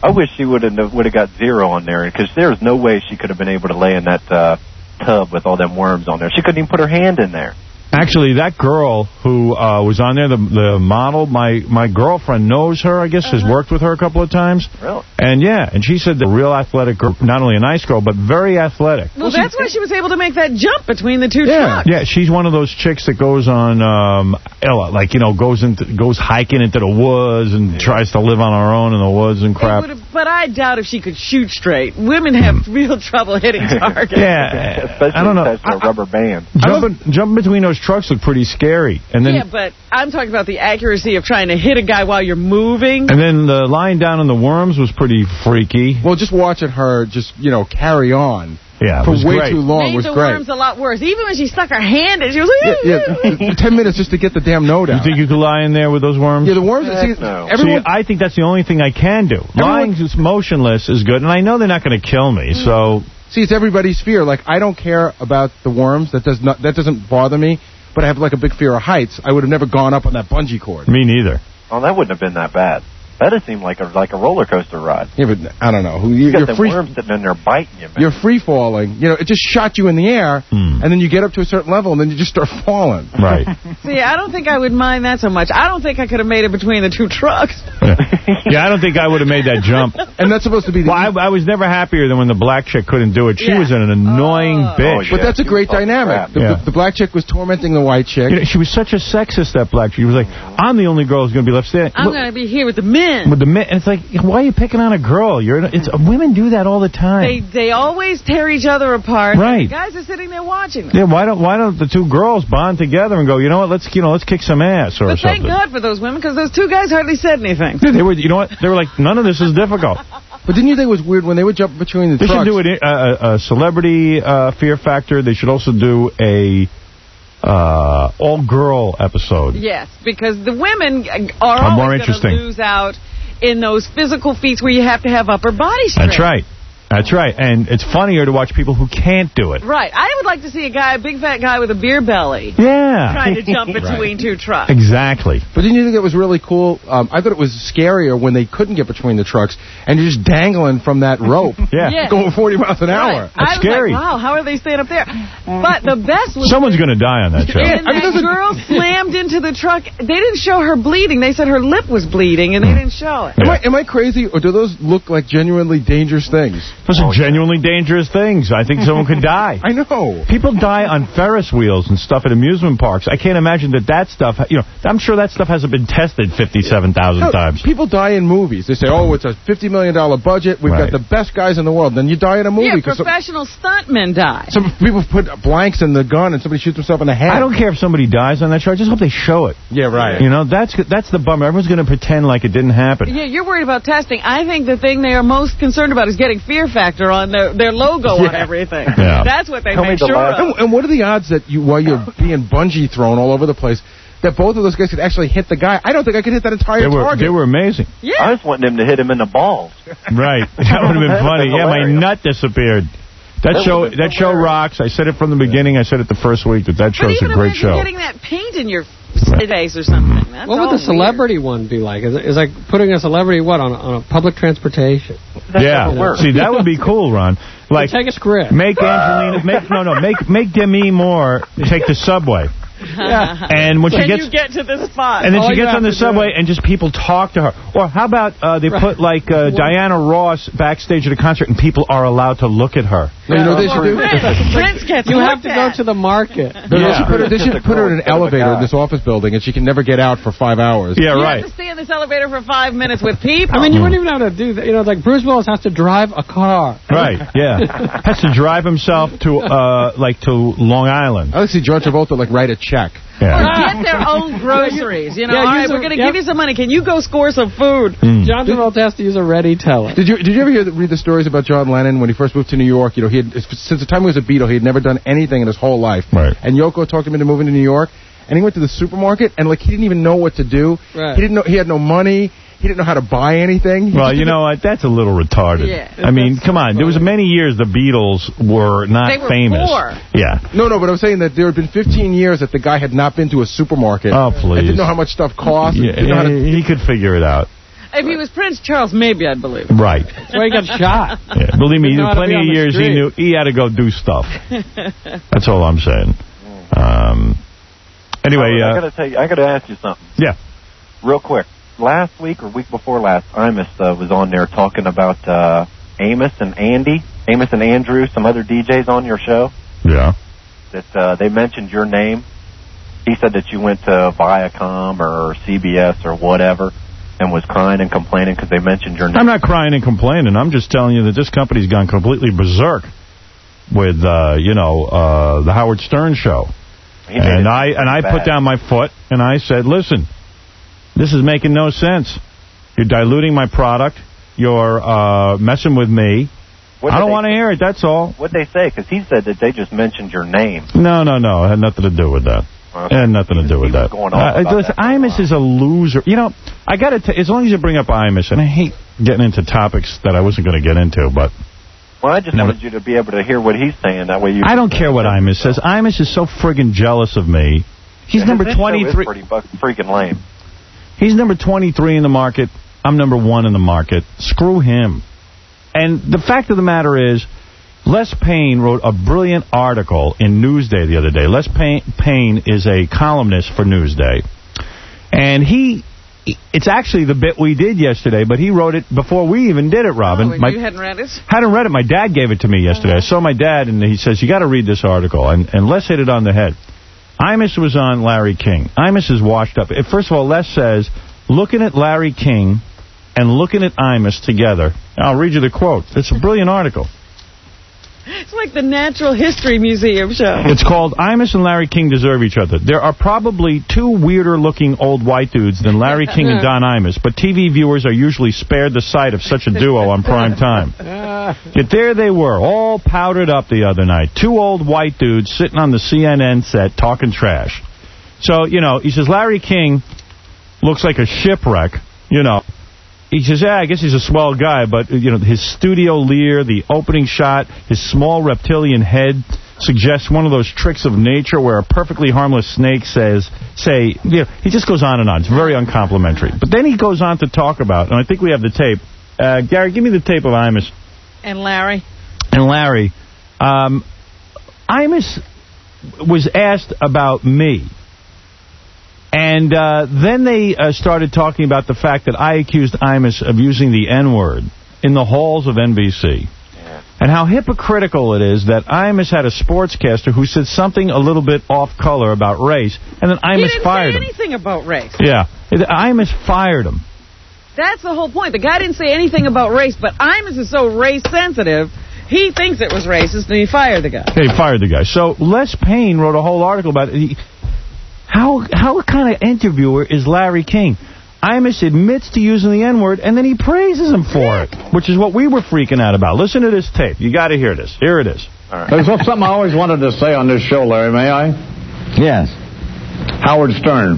Speaker 17: I wish she would have would have got zero on there, because there's no way she could have been able to lay in that uh, tub with all them worms on there. She couldn't even put her hand in there.
Speaker 1: Actually, that girl who uh, was on there, the the model, my my girlfriend knows her, I guess, uh-huh. has worked with her a couple of times.
Speaker 17: Really?
Speaker 1: And, yeah, and she said the real athletic girl, not only a nice girl, but very athletic.
Speaker 3: Well, well that's why she was able to make that jump between the two
Speaker 1: yeah.
Speaker 3: trucks.
Speaker 1: Yeah, she's one of those chicks that goes on, um, like, you know, goes into goes hiking into the woods and yeah. tries to live on her own in the woods and crap.
Speaker 3: But I doubt if she could shoot straight. Women have real trouble hitting targets.
Speaker 1: yeah.
Speaker 17: Especially
Speaker 1: I don't know.
Speaker 17: a rubber band.
Speaker 1: Jumping, jumping between those trucks looked pretty scary. And then,
Speaker 3: yeah, but I'm talking about the accuracy of trying to hit a guy while you're moving.
Speaker 1: And then the lying down in the worms was pretty freaky.
Speaker 15: Well, just watching her just, you know, carry on.
Speaker 1: Yeah,
Speaker 15: for way
Speaker 1: great.
Speaker 15: too long
Speaker 3: Made
Speaker 15: was
Speaker 3: the
Speaker 15: great.
Speaker 3: worms a lot worse. Even when she stuck her hand in, she was like,
Speaker 15: yeah, yeah, ten minutes just to get the damn note out.
Speaker 1: You think you could lie in there with those worms?
Speaker 15: Yeah, the worms.
Speaker 17: Heck
Speaker 15: see,
Speaker 17: no.
Speaker 15: everyone,
Speaker 1: see, I think that's the only thing I can do. Lying just motionless is good, and I know they're not going to kill me, so...
Speaker 15: See, it's everybody's fear. Like, I don't care about the worms. That does not. That doesn't bother me. But I have, like, a big fear of heights. I would have never gone up on that bungee cord.
Speaker 1: Me neither.
Speaker 17: Oh, that wouldn't have been that bad. That would seem like a like a roller coaster ride.
Speaker 15: Yeah, but I don't know. You,
Speaker 17: you got
Speaker 15: you're
Speaker 17: the
Speaker 15: free,
Speaker 17: worms sitting in there biting you, man.
Speaker 15: You're free falling. You know, it just shot you in the air, mm. and then you get up to a certain level, and then you just start falling.
Speaker 1: Right.
Speaker 3: See, I don't think I would mind that so much. I don't think I could have made it between the two trucks.
Speaker 1: Yeah, yeah I don't think I would have made that jump.
Speaker 15: And that's supposed to be the...
Speaker 1: Well, I, I was never happier than when the black chick couldn't do it. She yeah. was an annoying
Speaker 3: oh.
Speaker 1: bitch.
Speaker 15: Oh, yeah. But that's a great oh, dynamic. The,
Speaker 1: yeah.
Speaker 15: the, the black chick was tormenting the white chick.
Speaker 1: You know, she was such a sexist, that black chick. She was like, I'm the only girl who's going to be left standing.
Speaker 3: I'm going to be here with the men.
Speaker 1: With the men. And it's like, why are you picking on a girl? You're it's women do that all the time.
Speaker 3: They they always tear each other apart.
Speaker 1: Right.
Speaker 3: The guys are sitting there watching them.
Speaker 1: Yeah. Why don't why don't the two girls bond together and go? You know what? Let's you know let's kick some ass or
Speaker 3: but
Speaker 1: something.
Speaker 3: Thank God for those women, because those two guys hardly said anything.
Speaker 1: Yeah, they were. You know what? They were like, none of this is difficult.
Speaker 15: But didn't you think it was weird when they would jump between the
Speaker 1: they
Speaker 15: trucks?
Speaker 1: They should do it, uh, a celebrity uh, Fear Factor. They should also do a uh, all-girl episode.
Speaker 3: Yes, because the women are oh, always going to lose out in those physical feats where you have to have upper body strength.
Speaker 1: That's right. That's right. And it's funnier to watch people who can't do it.
Speaker 3: Right. I would like to see a guy, a big fat guy with a beer belly.
Speaker 1: Yeah.
Speaker 3: Trying to jump between right. two trucks.
Speaker 1: Exactly.
Speaker 15: But didn't you think it was really cool? Um, I thought it was scarier when they couldn't get between the trucks and you're just dangling from that rope.
Speaker 1: yeah.
Speaker 3: yeah.
Speaker 15: Going forty miles an hour.
Speaker 3: Right.
Speaker 1: That's
Speaker 3: I was
Speaker 1: scary.
Speaker 3: Like, wow, how are they staying up there? But the best was...
Speaker 1: Someone's going to die on that show.
Speaker 3: And I mean, that girl slammed into the truck. They didn't show her bleeding. They said her lip was bleeding, and they didn't show it.
Speaker 15: Yeah. Am, I, am I crazy, or do those look like genuinely dangerous things?
Speaker 1: Those are oh, genuinely dangerous things. I think someone could die.
Speaker 15: I know.
Speaker 1: People die on Ferris wheels and stuff at amusement parks. I can't imagine that that stuff, you know, I'm sure that stuff hasn't been tested fifty-seven thousand no, times.
Speaker 15: People die in movies. They say, oh, it's a fifty million dollar budget. We've
Speaker 1: right.
Speaker 15: got the best guys in the world. Then you die in a movie.
Speaker 3: Yeah, professional some, stuntmen die.
Speaker 15: Some people put blanks in the gun and somebody shoots himself in the head.
Speaker 1: I don't care if somebody dies on that show. I just hope they show it.
Speaker 15: Yeah, right.
Speaker 1: You know, that's that's the bummer. Everyone's going to pretend like it didn't happen.
Speaker 3: Yeah, you're worried about testing. I think the thing they are most concerned about is getting Fear Factor on their, their logo yeah. on everything. Yeah. That's what they
Speaker 17: Tell
Speaker 3: make sure of.
Speaker 15: And, and what are the odds that you, while you're being bungee thrown all over the place, that both of those guys could actually hit the guy? I don't think I could hit that entire
Speaker 1: they were,
Speaker 15: target.
Speaker 1: They were amazing.
Speaker 3: Yeah.
Speaker 17: I just wanted him to hit him in the balls.
Speaker 1: Right. That would have been funny. Yeah, my nut disappeared. That, that show that show rocks. I said it from the beginning. I said it the first week that that show's a great show.
Speaker 3: Getting that paint in your face or something. That's
Speaker 5: what would the celebrity weird. one be like? Is it is like putting a celebrity what on on a public transportation?
Speaker 1: That's yeah. See, that would be cool, Ron. Like
Speaker 5: take a script.
Speaker 1: Make Angelina. Make no no. Make make Demi Moore take the subway.
Speaker 3: Yeah.
Speaker 1: And when
Speaker 3: Can
Speaker 1: she gets
Speaker 3: you get to the spot?
Speaker 1: And then
Speaker 3: All
Speaker 1: she gets on the subway and just people talk to her. Or how about uh, they right. put like uh, Diana Ross backstage at a concert and people are allowed to look at her.
Speaker 15: No, you know what they should do?
Speaker 3: Prince, Prince gets
Speaker 5: You have to go to the market.
Speaker 15: Yeah. They should put her, they should put her in an elevator in this office building and she can never get out for five hours.
Speaker 1: Yeah,
Speaker 3: you
Speaker 1: right.
Speaker 3: You have to stay in this elevator for five minutes with people.
Speaker 5: I mean, you wouldn't even have to do that. You know, like Bruce Willis has to drive a car.
Speaker 1: Right, yeah. Has to drive himself to, uh, like, to Long Island.
Speaker 15: I like to see John Travolta, like, write a check.
Speaker 1: Yeah.
Speaker 3: Or get their own groceries. You know,
Speaker 5: yeah,
Speaker 3: all right,
Speaker 5: a,
Speaker 3: we're going to
Speaker 5: yep.
Speaker 3: give you some money. Can you go score some food?
Speaker 1: Mm.
Speaker 5: John Travolta has to use a ready teller.
Speaker 15: Did you Did you ever hear the, read the stories about John Lennon when he first moved to New York? You know, he had, since the time he was a Beatle, he had never done anything in his whole life.
Speaker 1: Right.
Speaker 15: And Yoko talked him into moving to New York, and he went to the supermarket, and like he didn't even know what to do.
Speaker 5: Right.
Speaker 15: He didn't know. He had no money. He didn't know how to buy anything.
Speaker 1: Well, you know what? That's a little retarded.
Speaker 3: Yeah.
Speaker 1: I mean, come on. There was many years the Beatles were not
Speaker 3: they were
Speaker 1: famous.
Speaker 3: Poor.
Speaker 1: Yeah.
Speaker 15: No, no, but I'm saying that there had been fifteen years that the guy had not been to a supermarket.
Speaker 1: Oh, please.
Speaker 15: And didn't know how much stuff cost.
Speaker 1: Yeah,
Speaker 15: didn't know how to
Speaker 1: he could figure it out.
Speaker 3: If he was Prince Charles, maybe I'd believe it.
Speaker 1: Right.
Speaker 5: That's why he got shot.
Speaker 1: Yeah, believe me,
Speaker 5: Didn't know how to
Speaker 1: plenty
Speaker 5: be on
Speaker 1: of
Speaker 5: the
Speaker 1: years he
Speaker 5: street.
Speaker 1: knew he had to go do stuff. That's all I'm saying. Um. Anyway,
Speaker 17: I
Speaker 1: uh,
Speaker 17: gotta tell you, I gotta ask you something.
Speaker 1: Yeah.
Speaker 17: Real quick. Last week or week before last, Imus uh, was on there talking about uh, Amos and Andy, Amos and Andrew, some other D Js on your show.
Speaker 1: Yeah.
Speaker 17: That uh, they mentioned your name. He said that you went to Viacom or C B S or whatever and was crying and complaining because they mentioned your name.
Speaker 1: I'm not crying and complaining. I'm just telling you that this company's gone completely berserk with, uh, you know, uh, the Howard Stern show. And I and I put down my foot and I said, listen, this is making no sense. You're diluting my product. You're uh, messing with me. I don't want to hear it, that's all.
Speaker 17: What'd they say? Because he said that they just mentioned your name.
Speaker 1: No, no, no. It had nothing to do with that.
Speaker 17: Okay.
Speaker 1: It had nothing to do with that.
Speaker 17: Going on
Speaker 1: Uh,
Speaker 17: about
Speaker 1: listen,
Speaker 17: that
Speaker 1: Imus is a loser. You know, I got to as long as you bring up Imus, and I hate getting into topics that I wasn't going to get into, but...
Speaker 17: Well, I just
Speaker 1: Never.
Speaker 17: wanted you to be able to hear what he's saying. That way you.
Speaker 1: I don't care what Imus says. Imus is so friggin' jealous of me. He's
Speaker 17: His
Speaker 1: number
Speaker 17: intro
Speaker 1: twenty-three.
Speaker 17: Is pretty bu- freaking lame.
Speaker 1: He's number twenty-three in the market. I'm number one in the market. Screw him. And the fact of the matter is, Les Payne wrote a brilliant article in Newsday the other day. Les Payne, Payne is a columnist for Newsday. And he, it's actually the bit we did yesterday, but he wrote it before we even did it, Robin.
Speaker 3: Oh, and
Speaker 1: My,
Speaker 3: you hadn't read it?
Speaker 1: hadn't read it. My dad gave it to me yesterday. I saw my dad, and he says, you got to read this article. And, and Les hit it on the head. Imus was on Larry King. Imus is washed up. First of all, Les says, looking at Larry King and looking at Imus together. I'll read you the quote. It's a brilliant article.
Speaker 3: It's like the Natural History Museum show.
Speaker 1: It's called Imus and Larry King Deserve Each Other. There are probably two weirder-looking old white dudes than Larry King and Don Imus, but T V viewers are usually spared the sight of such a duo on prime time. Yet there they were, all powdered up the other night. Two old white dudes sitting on the C N N set talking trash. So, you know, he says Larry King looks like a shipwreck, you know. He says, yeah, I guess he's a swell guy, but, you know, his studio leer, the opening shot, his small reptilian head suggests one of those tricks of nature where a perfectly harmless snake says, say, you know, he just goes on and on. It's very uncomplimentary. But then he goes on to talk about, and I think we have the tape. Uh, Gary, give me the tape of Imus.
Speaker 3: And Larry.
Speaker 1: And Larry. Um, Imus was asked about me. And uh, then they uh, started talking about the fact that I accused Imus of using the N-word in the halls of N B C. Yeah. And how hypocritical it is that Imus had a sportscaster who said something a little bit off-color about race, and then Imus
Speaker 3: he didn't
Speaker 1: fired
Speaker 3: say
Speaker 1: him.
Speaker 3: anything about race.
Speaker 1: Yeah. Imus fired him.
Speaker 3: That's the whole point. The guy didn't say anything about race, but Imus is so race-sensitive, he thinks it was racist, and he fired the guy.
Speaker 1: He fired the guy. So Les Payne wrote a whole article about it. He, How how kind of interviewer is Larry King? Imus admits to using the N-word, and then he praises him for it, which is what we were freaking out about. Listen to this tape. You got to hear this. Here it is.
Speaker 18: All right. There's something I always wanted to say on this show, Larry. May I?
Speaker 11: Yes.
Speaker 18: Howard Stern.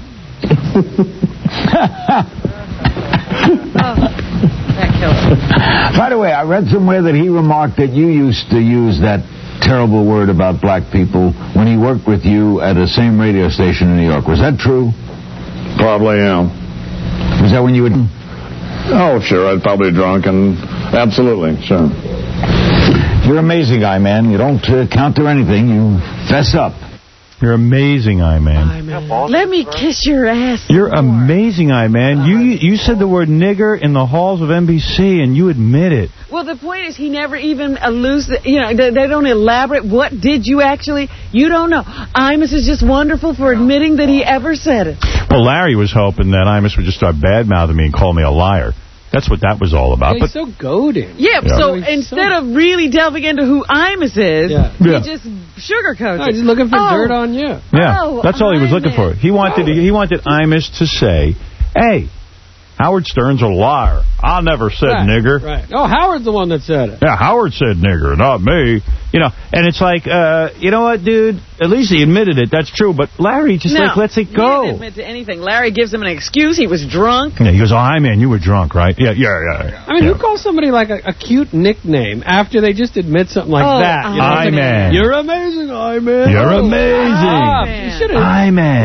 Speaker 3: Oh, that kills him.
Speaker 11: By the way, I read somewhere that he remarked that you used to use that terrible word about black people when he worked with you at the same radio station in New York. Was that true?
Speaker 18: Probably am.
Speaker 11: Was that when you would...
Speaker 18: Oh, sure. I was probably drunk, and absolutely, sure.
Speaker 11: You're an amazing guy, man. You don't uh, counter anything. You fess up.
Speaker 1: You're amazing, I-Man.
Speaker 3: Let me kiss your ass.
Speaker 1: You're amazing, I-Man. You you said the word nigger in the halls of N B C, and you admit it.
Speaker 3: Well, the point is he never even alludes, you know, they, they don't elaborate. What did you actually, you don't know. Imus is just wonderful for admitting that he ever said it.
Speaker 1: Well, Larry was hoping that Imus would just start bad-mouthing me and call me a liar. That's what that was all about.
Speaker 5: Yeah, he's
Speaker 1: but
Speaker 5: so goading.
Speaker 3: Yeah,
Speaker 1: Yeah.
Speaker 3: so
Speaker 5: He's
Speaker 3: instead
Speaker 5: so-
Speaker 3: of really delving into who Imus is,
Speaker 5: Yeah.
Speaker 3: he
Speaker 1: Yeah.
Speaker 3: just sugarcoats
Speaker 5: No,
Speaker 3: it.
Speaker 5: he's looking for
Speaker 3: Oh,
Speaker 5: dirt on you.
Speaker 1: Yeah,
Speaker 3: Oh,
Speaker 1: that's all he was looking for. He wanted he wanted Imus to say, "Hey, Howard Stern's a liar. I never said
Speaker 5: Right,
Speaker 1: nigger."
Speaker 5: Right. Oh, Howard's the one that said it.
Speaker 1: Yeah, Howard said nigger, not me. You know, and it's like, uh, you know what, dude? At least he admitted it. That's true. But Larry just
Speaker 3: no,
Speaker 1: like lets it
Speaker 3: He
Speaker 1: go.
Speaker 3: didn't admit to anything. Larry gives him an excuse. He was drunk.
Speaker 1: Yeah, he goes, "Oh, hi, man, you were drunk, right?" Yeah, yeah, yeah.
Speaker 5: I mean,
Speaker 1: yeah.
Speaker 5: who calls somebody like a, a cute nickname after they just admit something like
Speaker 3: Oh,
Speaker 5: that? You know,
Speaker 1: I
Speaker 5: it's like,
Speaker 1: man.
Speaker 5: You're amazing, I man.
Speaker 1: You're
Speaker 5: Oh,
Speaker 1: amazing.
Speaker 5: stop. You should've-
Speaker 1: I man.
Speaker 3: Where are my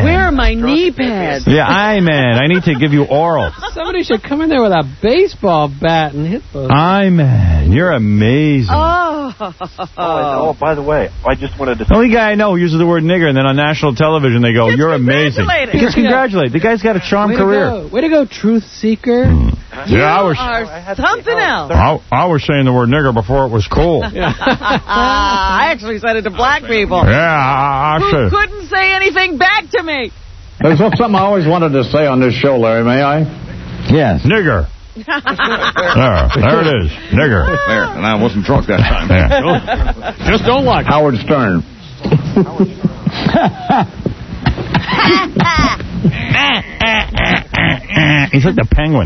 Speaker 3: my knee pads.
Speaker 1: Yeah, I man, I need to give you oral.
Speaker 5: Somebody should come in there with a baseball bat and hit those.
Speaker 1: I man, you're amazing.
Speaker 3: Oh.
Speaker 17: Oh, oh, by the way, I just wanted to...
Speaker 1: The only guy I know who uses the word nigger, and then on national television they go,
Speaker 3: Gets
Speaker 1: you're amazing.
Speaker 3: congratulated.
Speaker 1: He gets congratulated. The guy's got a charmed
Speaker 5: Way
Speaker 1: career.
Speaker 5: To go. Way to go, truth seeker.
Speaker 1: Mm. Yeah, I was...
Speaker 3: Are something else.
Speaker 1: I, I was saying the word nigger before it was cool. Yeah,
Speaker 3: I actually said it to black people.
Speaker 1: I, I
Speaker 3: who
Speaker 1: said.
Speaker 3: couldn't say anything back to me.
Speaker 18: There's something I always wanted to say on this show, Larry, may I?
Speaker 10: Yes.
Speaker 1: Nigger. There, there it is. Nigger.
Speaker 16: There, and I wasn't drunk that time.
Speaker 1: Yeah. Just don't like
Speaker 18: Howard Stern.
Speaker 1: He's like the penguin.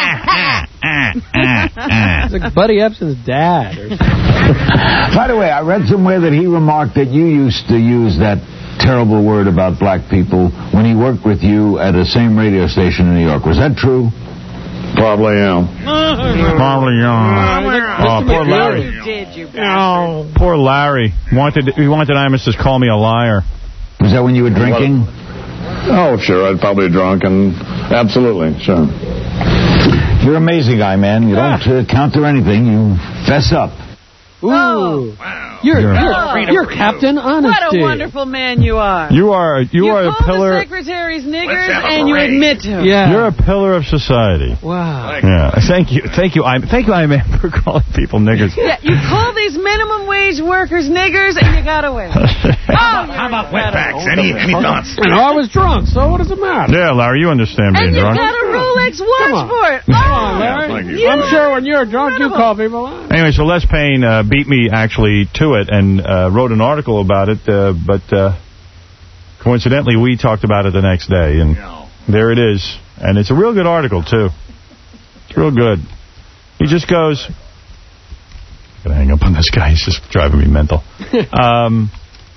Speaker 5: It's like Buddy Ebsen's dad. Or
Speaker 10: By the way, I read somewhere that he remarked that you used to use that terrible word about black people when he worked with you at the same radio station in New York. Was that true?
Speaker 18: Probably, yeah.
Speaker 1: Probably, yeah. Oh, poor Larry.
Speaker 3: You did, you bastard.
Speaker 1: Poor Larry. Wanted he wanted Imus to call me a liar.
Speaker 10: Was that when you were drinking?
Speaker 18: Oh, sure. I'd probably drunk and absolutely, sure.
Speaker 10: You're an amazing guy, man. You don't uh, counter anything. You fess up.
Speaker 5: Ooh.
Speaker 3: Oh.
Speaker 5: Wow. You're, you're,
Speaker 3: Oh.
Speaker 5: you're Captain Honesty.
Speaker 3: What a wonderful man you are.
Speaker 1: You are you,
Speaker 3: you
Speaker 1: are a
Speaker 3: call
Speaker 1: pillar.
Speaker 3: the secretaries niggers and you admit to it.
Speaker 5: Yeah.
Speaker 1: You're a pillar of society.
Speaker 5: Wow.
Speaker 1: Yeah. Thank you. Thank you. I thank you, I man, for calling people niggers.
Speaker 3: Yeah, you call these minimum wage workers niggers and you got away. Oh,
Speaker 16: How about wetbacks? Any, any thoughts?
Speaker 5: You know, I was drunk, so what does it matter?
Speaker 1: Yeah, Larry, you understand being
Speaker 3: and you
Speaker 1: drunk.
Speaker 3: got a Rolex watch for it.
Speaker 5: Come
Speaker 3: Oh,
Speaker 5: on, Larry.
Speaker 16: thank you.
Speaker 3: you
Speaker 5: I'm sure when you're drunk, you
Speaker 3: incredible.
Speaker 5: call people out.
Speaker 1: Anyway, so Les Payne uh, beat me actually to it and uh, wrote an article about it, uh, but uh, coincidentally, we talked about it the next day, and there it is. And it's a real good article, too. It's real good. He just goes... I'm going to hang up on this guy. He's just driving me mental. um,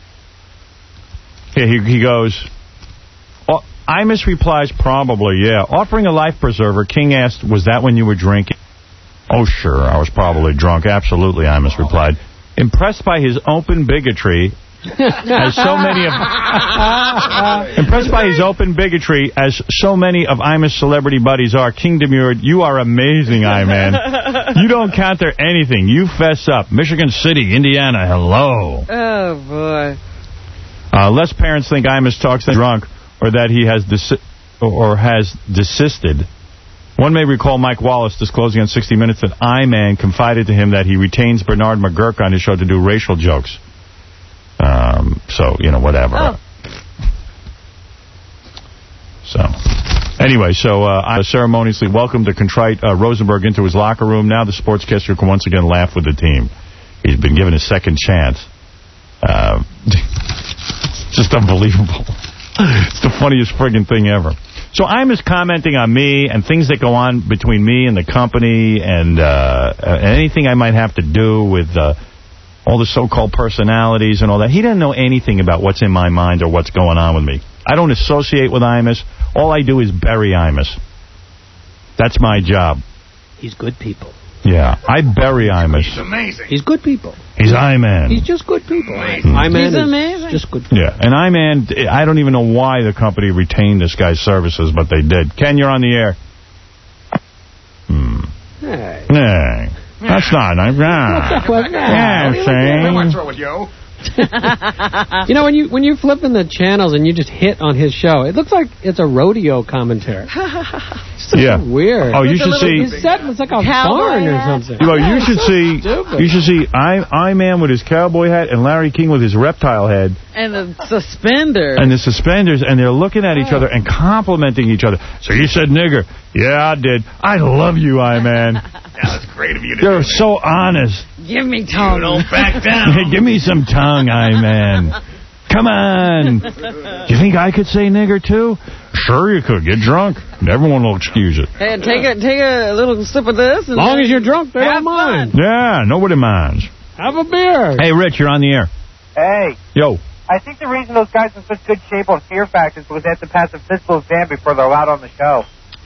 Speaker 1: yeah, he, he goes... Oh, Imus replies, probably, yeah. Offering a life preserver, King asked, was that when you were drinking? Oh, sure, I was probably drunk. Absolutely, Imus replied. Impressed by his open bigotry, as so many of... impressed by his open bigotry, as so many of Imus celebrity buddies are, King demurred, you are amazing, I-Man. You don't counter anything. You fess up. Michigan City, Indiana, hello.
Speaker 3: Oh, boy.
Speaker 1: Uh, less parents think Imus talks drunk, or that he has desi- or has desisted. One may recall Mike Wallace disclosing on sixty minutes that I-Man confided to him that he retains Bernard McGurk on his show to do racial jokes. Um, so, you know, whatever.
Speaker 3: Oh.
Speaker 1: So, anyway, so uh, I ceremoniously welcomed the contrite uh, Rosenberg into his locker room. Now the sportscaster can once again laugh with the team. He's been given a second chance. Uh, just unbelievable. It's the funniest friggin' thing ever. So I'm just commenting on me and things that go on between me and the company and uh, anything I might have to do with uh, all the so-called personalities and all that. He doesn't know anything about what's in my mind or what's going on with me. I don't associate with Imus. All I do is bury Imus. That's my job.
Speaker 5: He's good people.
Speaker 1: Yeah, I bury Imus.
Speaker 16: He's amazing.
Speaker 5: He's good people.
Speaker 1: He's I-Man.
Speaker 5: He's just good people.
Speaker 1: Amazing.
Speaker 5: I-Man
Speaker 3: He's
Speaker 5: is
Speaker 3: amazing.
Speaker 5: just good people.
Speaker 1: Yeah, and I-Man, I don't even know why the company retained this guy's services, but they did. Ken, you're on the air. Hmm.
Speaker 5: Hey.
Speaker 1: Hey. That's not nice. Yeah.
Speaker 5: What's that?
Speaker 1: Yeah,
Speaker 16: I
Speaker 1: saying.
Speaker 16: want to throw it, yo.
Speaker 5: You know, when you when you're flipping the channels and you just hit on his show, it looks like it's a rodeo commentary. It's so
Speaker 1: Yeah.
Speaker 5: weird.
Speaker 1: Oh, you
Speaker 5: It's a
Speaker 1: should
Speaker 5: little-
Speaker 1: see-
Speaker 5: His set was like a
Speaker 3: Cowboy
Speaker 5: barn or
Speaker 3: hat.
Speaker 5: something.
Speaker 1: Well, you
Speaker 5: Yeah,
Speaker 1: should
Speaker 5: so
Speaker 1: see.
Speaker 5: stupid.
Speaker 1: You should see I I-Man with his cowboy hat and Larry King with his reptile head
Speaker 3: And the suspender.
Speaker 1: and the suspenders, and they're looking at each other and complimenting each other. So you said nigger. Yeah, I did. I love you, I-Man.
Speaker 16: Yeah, that's great of you to
Speaker 1: You're
Speaker 16: do.
Speaker 1: so honest.
Speaker 3: Give me tongue.
Speaker 16: Don't back down.
Speaker 1: Give me some tongue, I-Man. Come on. You think I could say nigger, too? Sure you could. Get drunk. Everyone will excuse it.
Speaker 3: Hey, take a take a little sip of this.
Speaker 5: As long as you're drunk, they
Speaker 3: have
Speaker 5: don't mind.
Speaker 1: Yeah, nobody minds.
Speaker 5: Have a beer.
Speaker 1: Hey, Rich, you're on the air.
Speaker 19: Hey,
Speaker 1: Yo.
Speaker 19: I think the reason those guys are in such good shape on Fear Factor is because they have to pass a physical exam before they're allowed on the show.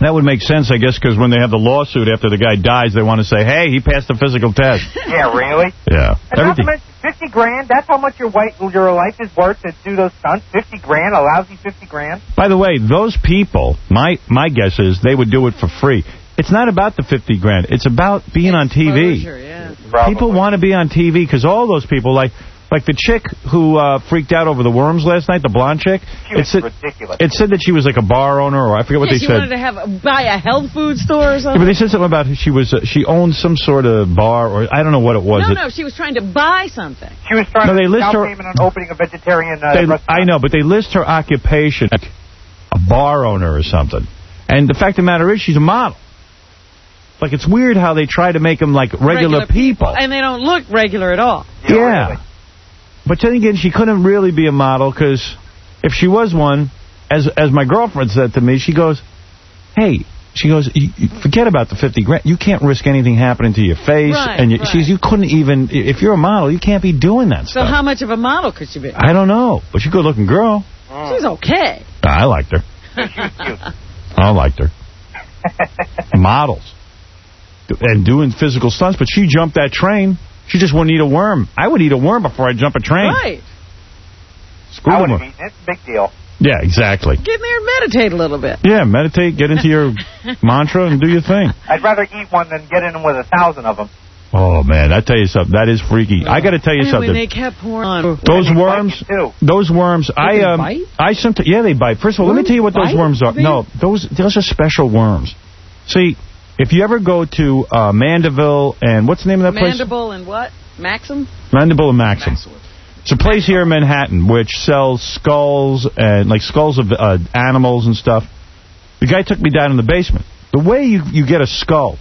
Speaker 1: That would make sense, I guess, because when they have the lawsuit after the guy dies, they want to say, hey, he passed the physical test.
Speaker 19: Yeah, really?
Speaker 1: Yeah.
Speaker 19: And not to mention fifty grand, that's how much your, white, your life is worth to do those stunts? fifty grand, a lousy fifty grand?
Speaker 1: By the way, those people, my my guess is they would do it for free. It's not about the fifty grand. It's about being on T V.
Speaker 3: Yeah.
Speaker 1: People want to be on T V because all those people, like like the chick who uh, freaked out over the worms last night, the blonde chick.
Speaker 19: She was
Speaker 1: it said,
Speaker 19: ridiculous.
Speaker 1: It said that she was like a bar owner, or I forget what
Speaker 3: yeah,
Speaker 1: they
Speaker 3: she
Speaker 1: said.
Speaker 3: wanted to have a, buy a health food store or
Speaker 1: Yeah,
Speaker 3: something.
Speaker 1: but they said something about she was uh, she owned some sort of bar, or I don't know what it was.
Speaker 3: No,
Speaker 1: it,
Speaker 3: no, she was trying to buy something.
Speaker 19: She was trying
Speaker 1: No, they
Speaker 19: to
Speaker 1: list
Speaker 19: down
Speaker 1: her-
Speaker 19: payment on opening a vegetarian uh,
Speaker 1: They,
Speaker 19: restaurant.
Speaker 1: I know, but they list her occupation, like a bar owner or something. And the fact of the matter is, she's a model. Like, it's weird how they try to make them like regular,
Speaker 3: Regular
Speaker 1: people.
Speaker 3: And they don't look regular at all.
Speaker 1: Yeah. Really. But then again, she couldn't really be a model, because if she was one, as as my girlfriend said to me, she goes, hey, she goes, you, you forget about the fifty grand. You can't risk anything happening to your face.
Speaker 3: Right,
Speaker 1: and you,
Speaker 3: right.
Speaker 1: she's, you couldn't even, if you're a model, you can't be doing that
Speaker 3: So
Speaker 1: stuff.
Speaker 3: how much of a model could she be?
Speaker 1: I don't know, but she's a good-looking girl.
Speaker 3: She's okay.
Speaker 1: I liked her. I liked her. Models. And doing physical stunts, but she jumped that train. She just wouldn't eat a worm. I would eat a worm before I jump a train.
Speaker 3: Right.
Speaker 1: Screw
Speaker 19: I
Speaker 1: them.
Speaker 19: would have eaten it. Big deal.
Speaker 1: Yeah, exactly.
Speaker 3: Get in there and meditate a little bit.
Speaker 1: Yeah, meditate, get into your mantra, and do your thing.
Speaker 19: I'd rather eat one than get in with a thousand of them.
Speaker 1: Oh, man, I tell you something. That is freaky. I got to tell you
Speaker 3: And
Speaker 1: something.
Speaker 3: when they kept pouring on.
Speaker 1: Those worms, those worms, I,
Speaker 3: they
Speaker 1: um,
Speaker 3: bite?
Speaker 1: I sometimes, yeah, they bite. First of all, let me
Speaker 3: Worms
Speaker 1: tell you what those
Speaker 3: bite?
Speaker 1: worms are.
Speaker 3: They-
Speaker 1: No, those, those are special worms. See, if you ever go to uh, Mandeville, and what's the name of that place?
Speaker 3: Mandible and what? Maxim?
Speaker 1: Mandible and Maxim. It's a place here in Manhattan which sells skulls and like skulls of uh, animals and stuff. The guy took me down in the basement. The way you, you get a skull,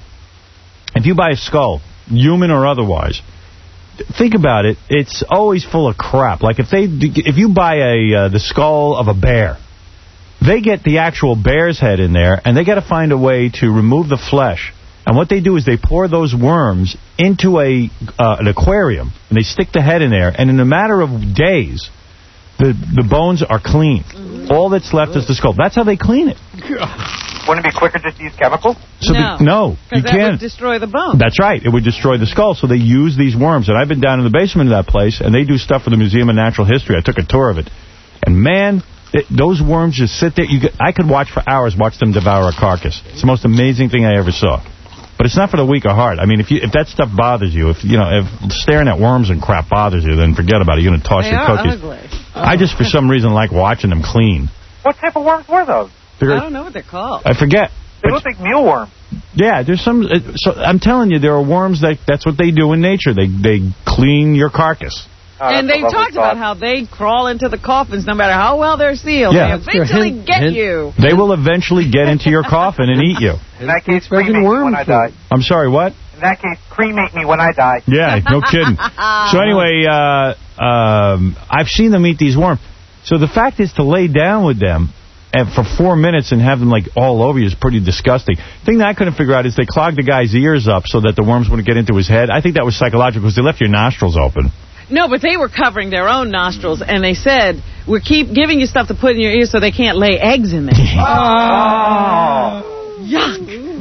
Speaker 1: if you buy a skull, human or otherwise, think about it, it's always full of crap. Like if they, if you buy a uh, the skull of a bear, they get the actual bear's head in there, and they got to find a way to remove the flesh. And what they do is they pour those worms into a uh, an aquarium, and they stick the head in there, and in a matter of days, the the bones are clean. Mm-hmm. All that's left is the skull. That's how they clean it.
Speaker 19: Wouldn't it be quicker just to use chemicals?
Speaker 1: So
Speaker 3: no,
Speaker 1: the, no, you
Speaker 3: that
Speaker 1: can't.
Speaker 3: would destroy the bone.
Speaker 1: That's right. It would destroy the skull. So they use these worms. And I've been down in the basement of that place, and they do stuff for the Museum of Natural History. I took a tour of it. And, man, it, those worms just sit there. You get, I could watch for hours, watch them devour a carcass. It's the most amazing thing I ever saw. But it's not for the weak of heart. I mean, if you if that stuff bothers you, if you know, if staring at worms and crap bothers you, then forget about it. You're going to toss
Speaker 3: They
Speaker 1: your
Speaker 3: are
Speaker 1: cookies.
Speaker 3: ugly.
Speaker 1: I just, for some reason, like watching them clean.
Speaker 19: What type of worms were those?
Speaker 1: They're,
Speaker 3: I don't know what they're called.
Speaker 1: I forget.
Speaker 19: They look like mealworms.
Speaker 1: Yeah, there's some. Uh, so I'm telling you, there are worms that that's what they do in nature. They they clean your carcass.
Speaker 19: Oh,
Speaker 3: and they talked about how they crawl into the coffins no matter how well they're sealed.
Speaker 1: Yeah.
Speaker 3: They eventually
Speaker 5: Hint-
Speaker 3: get
Speaker 5: hint-
Speaker 3: you.
Speaker 1: They will eventually get into your coffin and eat you.
Speaker 19: In that case, cremate me when I die.
Speaker 1: I'm sorry, what?
Speaker 19: In that case, cremate me when I die.
Speaker 1: Yeah, no kidding. So anyway, uh, um, I've seen them eat these worms. So the fact is to lay down with them and for four minutes and have them like all over you is pretty disgusting. The thing that I couldn't figure out is they clogged the guy's ears up so that the worms wouldn't get into his head. I think that was psychological because they left your nostrils open.
Speaker 3: No, but they were covering their own nostrils, and they said, we keep giving you stuff to put in your ears so they can't lay eggs in there.
Speaker 19: Oh.
Speaker 3: Yuck.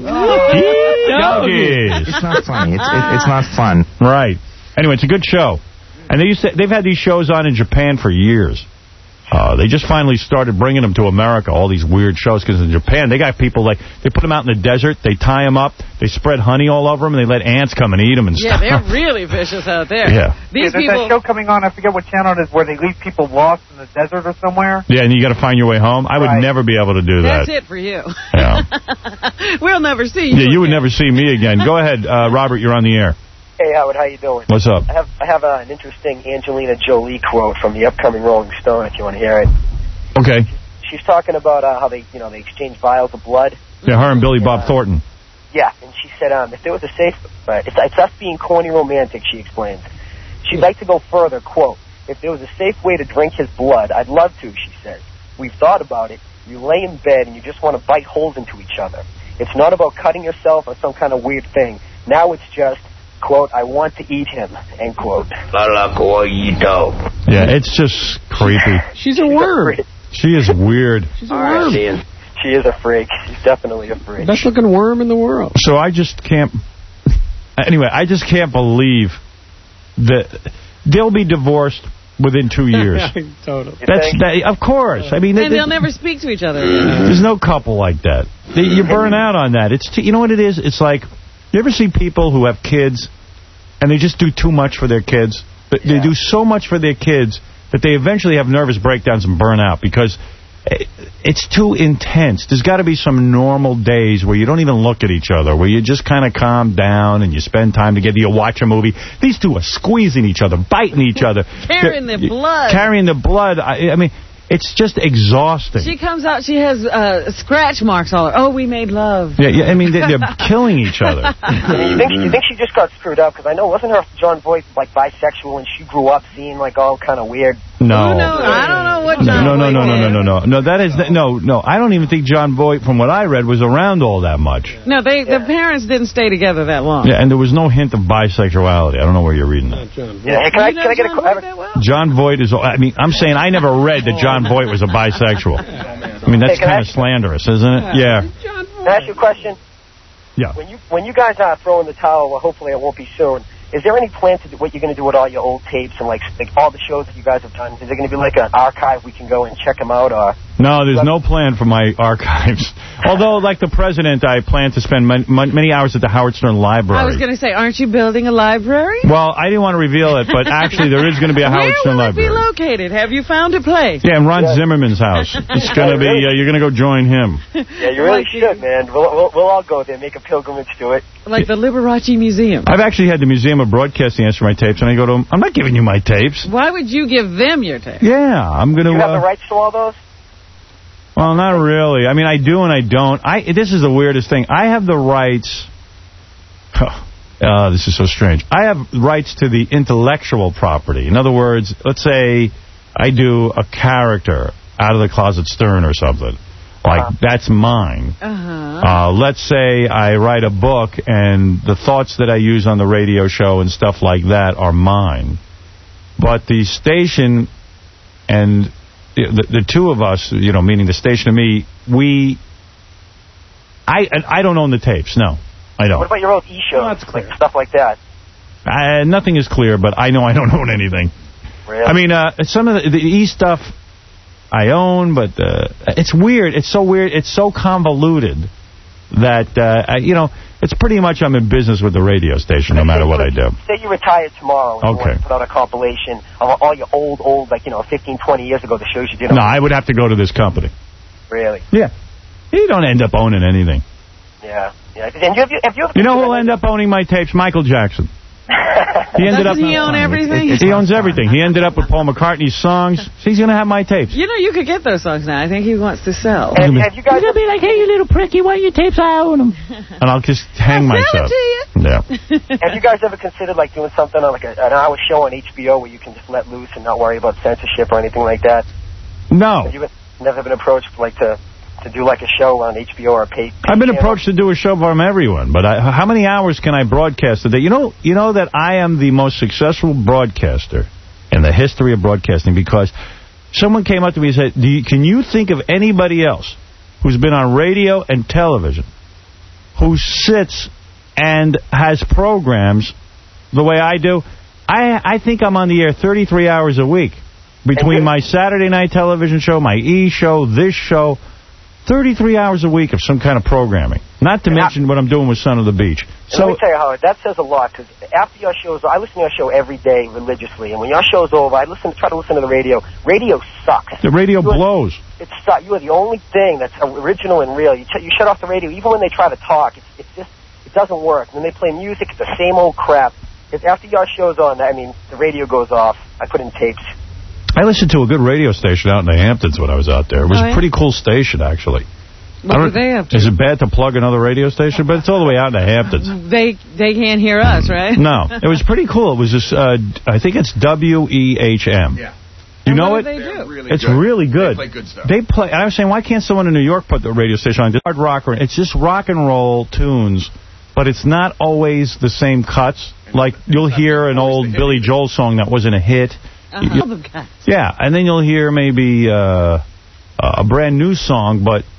Speaker 1: Doggies.
Speaker 20: It's not funny. It's, it, it's not fun.
Speaker 1: Right. Anyway, it's a good show. And they used to, they've had these shows on in Japan for years. Uh, they just finally started bringing them to America, all these weird shows, because in Japan, they got people, like, they put them out in the desert, they tie them up, they spread honey all over them, and they let ants come and eat them and
Speaker 3: Yeah,
Speaker 1: stuff.
Speaker 3: they're really vicious out there.
Speaker 1: Yeah.
Speaker 3: These
Speaker 19: yeah, there's
Speaker 3: people...
Speaker 19: that show coming on, I forget what channel it is, where they leave people lost in the desert or somewhere.
Speaker 1: Yeah, and you got to find your way home. I would
Speaker 19: Right.
Speaker 1: never be able to do that.
Speaker 3: That's it for you.
Speaker 1: Yeah.
Speaker 3: We'll never see you.
Speaker 1: Yeah, you would
Speaker 3: again.
Speaker 1: never see me again. Go ahead, uh, Robert, you're on the air.
Speaker 21: Hey, Howard, how you doing?
Speaker 1: What's up?
Speaker 21: I have I have uh, an interesting Angelina Jolie quote from the upcoming Rolling Stone, if you want to hear it.
Speaker 1: Okay.
Speaker 21: She's talking about uh, how they, you know, they exchange vials of blood.
Speaker 1: Yeah, her and Billy Bob
Speaker 21: uh,
Speaker 1: Thornton.
Speaker 21: Yeah, and she said, um, if there was a safe, uh, it's, it's us being corny romantic, she explains. She'd like to go further, quote, if there was a safe way to drink his blood, I'd love to, she says. We've thought about it. You lay in bed and you just want to bite holes into each other. It's not about cutting yourself or some kind of weird thing. Now it's just, quote, I want to eat him, end quote.
Speaker 1: Yeah, it's just creepy.
Speaker 5: She's a worm.
Speaker 1: She is weird.
Speaker 5: She's a worm.
Speaker 21: She is a freak. She's definitely a freak.
Speaker 5: Best looking worm in the world.
Speaker 1: So I just can't... Anyway, I just can't believe that they'll be divorced within two years.
Speaker 5: Totally.
Speaker 1: That's that, Of course. I mean,
Speaker 3: And
Speaker 1: they,
Speaker 3: they'll never speak to each other.
Speaker 1: There's no couple like that. They, you burn out on that. It's t you know what it is? It's like, you ever see people who have kids and they just do too much for their kids? They, yeah. they do so much for their kids that they eventually have nervous breakdowns and burn out because it's too intense. There's got to be some normal days where you don't even look at each other, where you just kind of calm down and you spend time together, you watch a movie. These two are squeezing each other, biting each other.
Speaker 3: Carrying the blood.
Speaker 1: Carrying the blood. I, I mean, it's just exhausting.
Speaker 3: She comes out, she has uh, scratch marks all over. Oh, we made love.
Speaker 1: Yeah, yeah I mean, they're, they're killing each other.
Speaker 21: you, think, you think she just got screwed up? Because I know, wasn't her John Voight like bisexual and she grew up seeing like all kind of weird...
Speaker 1: No.
Speaker 3: No, I don't know what John
Speaker 1: no, no, no,
Speaker 3: Voight
Speaker 1: no, no, no, no, no. No, that is... No, no, I don't even think John Voight, from what I read, was around all that much.
Speaker 3: No, they yeah. the parents didn't stay together that long.
Speaker 1: Yeah, and there was no hint of bisexuality. I don't know where you're reading that.
Speaker 21: Yeah, hey, can, I, can I get a...
Speaker 3: John Voight, well?
Speaker 1: John Voight is... I mean, I'm saying I never read that John Voight was a bisexual. I mean, that's
Speaker 21: hey,
Speaker 1: kind of slanderous, isn't it? Yeah.
Speaker 21: Can I ask you a question?
Speaker 1: Yeah.
Speaker 21: When you when you guys are throwing the towel, well, hopefully it won't be soon, is there any plan to do what you're going to do with all your old tapes and, like, like all the shows that you guys have done? Is there going to be, like, an archive we can go and check them out? Or
Speaker 1: No, there's no plan for my archives. Although, like the president, I plan to spend man, many hours at the Howard Stern Library.
Speaker 3: I was going to say, aren't you building a library?
Speaker 1: Well, I didn't want to reveal it, but actually there is going to be a Howard Stern Library.
Speaker 3: Where will it be located? Have you found a place?
Speaker 1: Yeah, in Ron yeah. Zimmerman's house. It's going to be, uh, you're going to go join him.
Speaker 21: Yeah, you really should, man. We'll, we'll, we'll all go there, make a pilgrimage to it.
Speaker 3: Like the Liberace Museum.
Speaker 1: I've actually had the Museum of Broadcasting answer my tapes, and I go to them, I'm not giving you my tapes.
Speaker 3: Why would you give them your tapes?
Speaker 1: Yeah, I'm going to...
Speaker 21: You have
Speaker 1: uh,
Speaker 21: the rights to all those?
Speaker 1: Well, not really. I mean, I do and I don't. I This is the weirdest thing. I have the rights... Oh, this is so strange. I have rights to the intellectual property. In other words, let's say I do a character out of the closet Stern or something. Like, uh-huh. that's mine.
Speaker 3: Uh-huh.
Speaker 1: Uh, let's say I write a book and the thoughts that I use on the radio show and stuff like that are mine. But the station and the, the two of us, you know, meaning the station and me, we... I I don't own the tapes, no. I don't.
Speaker 21: What about your old e-shows?
Speaker 5: Oh, that's clear.
Speaker 21: Like stuff like that?
Speaker 1: Uh, nothing is clear, but I know I don't own anything.
Speaker 21: Really?
Speaker 1: I mean, uh, some of the, the e-stuff... I own, but uh, it's weird. It's so weird. It's so convoluted that, uh, I, you know, it's pretty much I'm in business with the radio station no matter what I do.
Speaker 21: Say you retire tomorrow and
Speaker 1: okay.
Speaker 21: you want to put out a compilation of all your old, old, like, you know, fifteen, twenty years ago, the shows you did.
Speaker 1: No, I would have to go to this company.
Speaker 21: Really?
Speaker 1: Yeah. You don't end up owning anything.
Speaker 21: Yeah. yeah. And you, have you, have you,
Speaker 1: you know who will end up owning my tapes? Michael Jackson. He ended
Speaker 3: Doesn't
Speaker 1: up.
Speaker 3: he own everything?
Speaker 1: It, it, he owns everything. He ended up with Paul McCartney's songs. So he's going to have my tapes.
Speaker 3: You know, you could get those songs now. I think he wants to sell.
Speaker 21: And have you guys...
Speaker 3: You're going to be like, hey, you little prick, you want your tapes? I own them.
Speaker 1: And I'll just hang
Speaker 3: I'll
Speaker 1: myself.
Speaker 3: sell it to you.
Speaker 1: Yeah.
Speaker 21: Have you guys ever considered, like, doing something on, like, a, an hour show on H B O where you can just let loose and not worry about censorship or anything like that?
Speaker 1: No.
Speaker 21: Have you never been approached, like, to... to do like a show on H B O or a pay, pay
Speaker 1: I've been
Speaker 21: channel?
Speaker 1: approached to do a show from everyone, but I, how many hours can I broadcast a day? You know, you know that I am the most successful broadcaster in the history of broadcasting because someone came up to me and said, Do you, can you think of anybody else who's been on radio and television who sits and has programs the way I do? I, I think I'm on the air thirty-three hours a week between my Saturday night television show, my E! show, this show. thirty-three hours a week of some kind of programming. Not to mention what I'm doing with Son of the Beach.
Speaker 21: So, let me tell you, Howard, that says a lot, because after your shows, I listen to your show every day religiously, and when your show's over, I listen, try to listen to the radio. Radio sucks.
Speaker 1: The radio
Speaker 21: you
Speaker 1: blows.
Speaker 21: Are, it's sucks. You are the only thing that's original and real. You, ch you shut off the radio, even when they try to talk, it's, it's just, it doesn't work. When they play music, it's the same old crap. It's after your show's on, I mean, the radio goes off. I put in tapes.
Speaker 1: I listened to a good radio station out in the Hamptons when I was out there. It was
Speaker 3: oh, yeah?
Speaker 1: a pretty cool station, actually.
Speaker 3: What were they up to?
Speaker 1: Is it bad to plug another radio station? But it's all the way out in the Hamptons.
Speaker 3: They they can't hear us, right?
Speaker 1: No. It was pretty cool. It was this, uh, I think it's W E H M.
Speaker 14: Yeah.
Speaker 1: You
Speaker 3: and
Speaker 1: know
Speaker 3: what
Speaker 1: it?
Speaker 3: Do they do?
Speaker 14: Really
Speaker 1: it's
Speaker 14: good.
Speaker 1: really good.
Speaker 14: They play good stuff.
Speaker 1: They play, I was saying, why can't someone in New York put the radio station on? It's hard rock. It's just rock and roll tunes, but it's not always the same cuts. Like, you'll hear an old Billy Joel song that wasn't a hit.
Speaker 3: Uh-huh.
Speaker 1: You, yeah, and then you'll hear maybe uh, a brand new song, but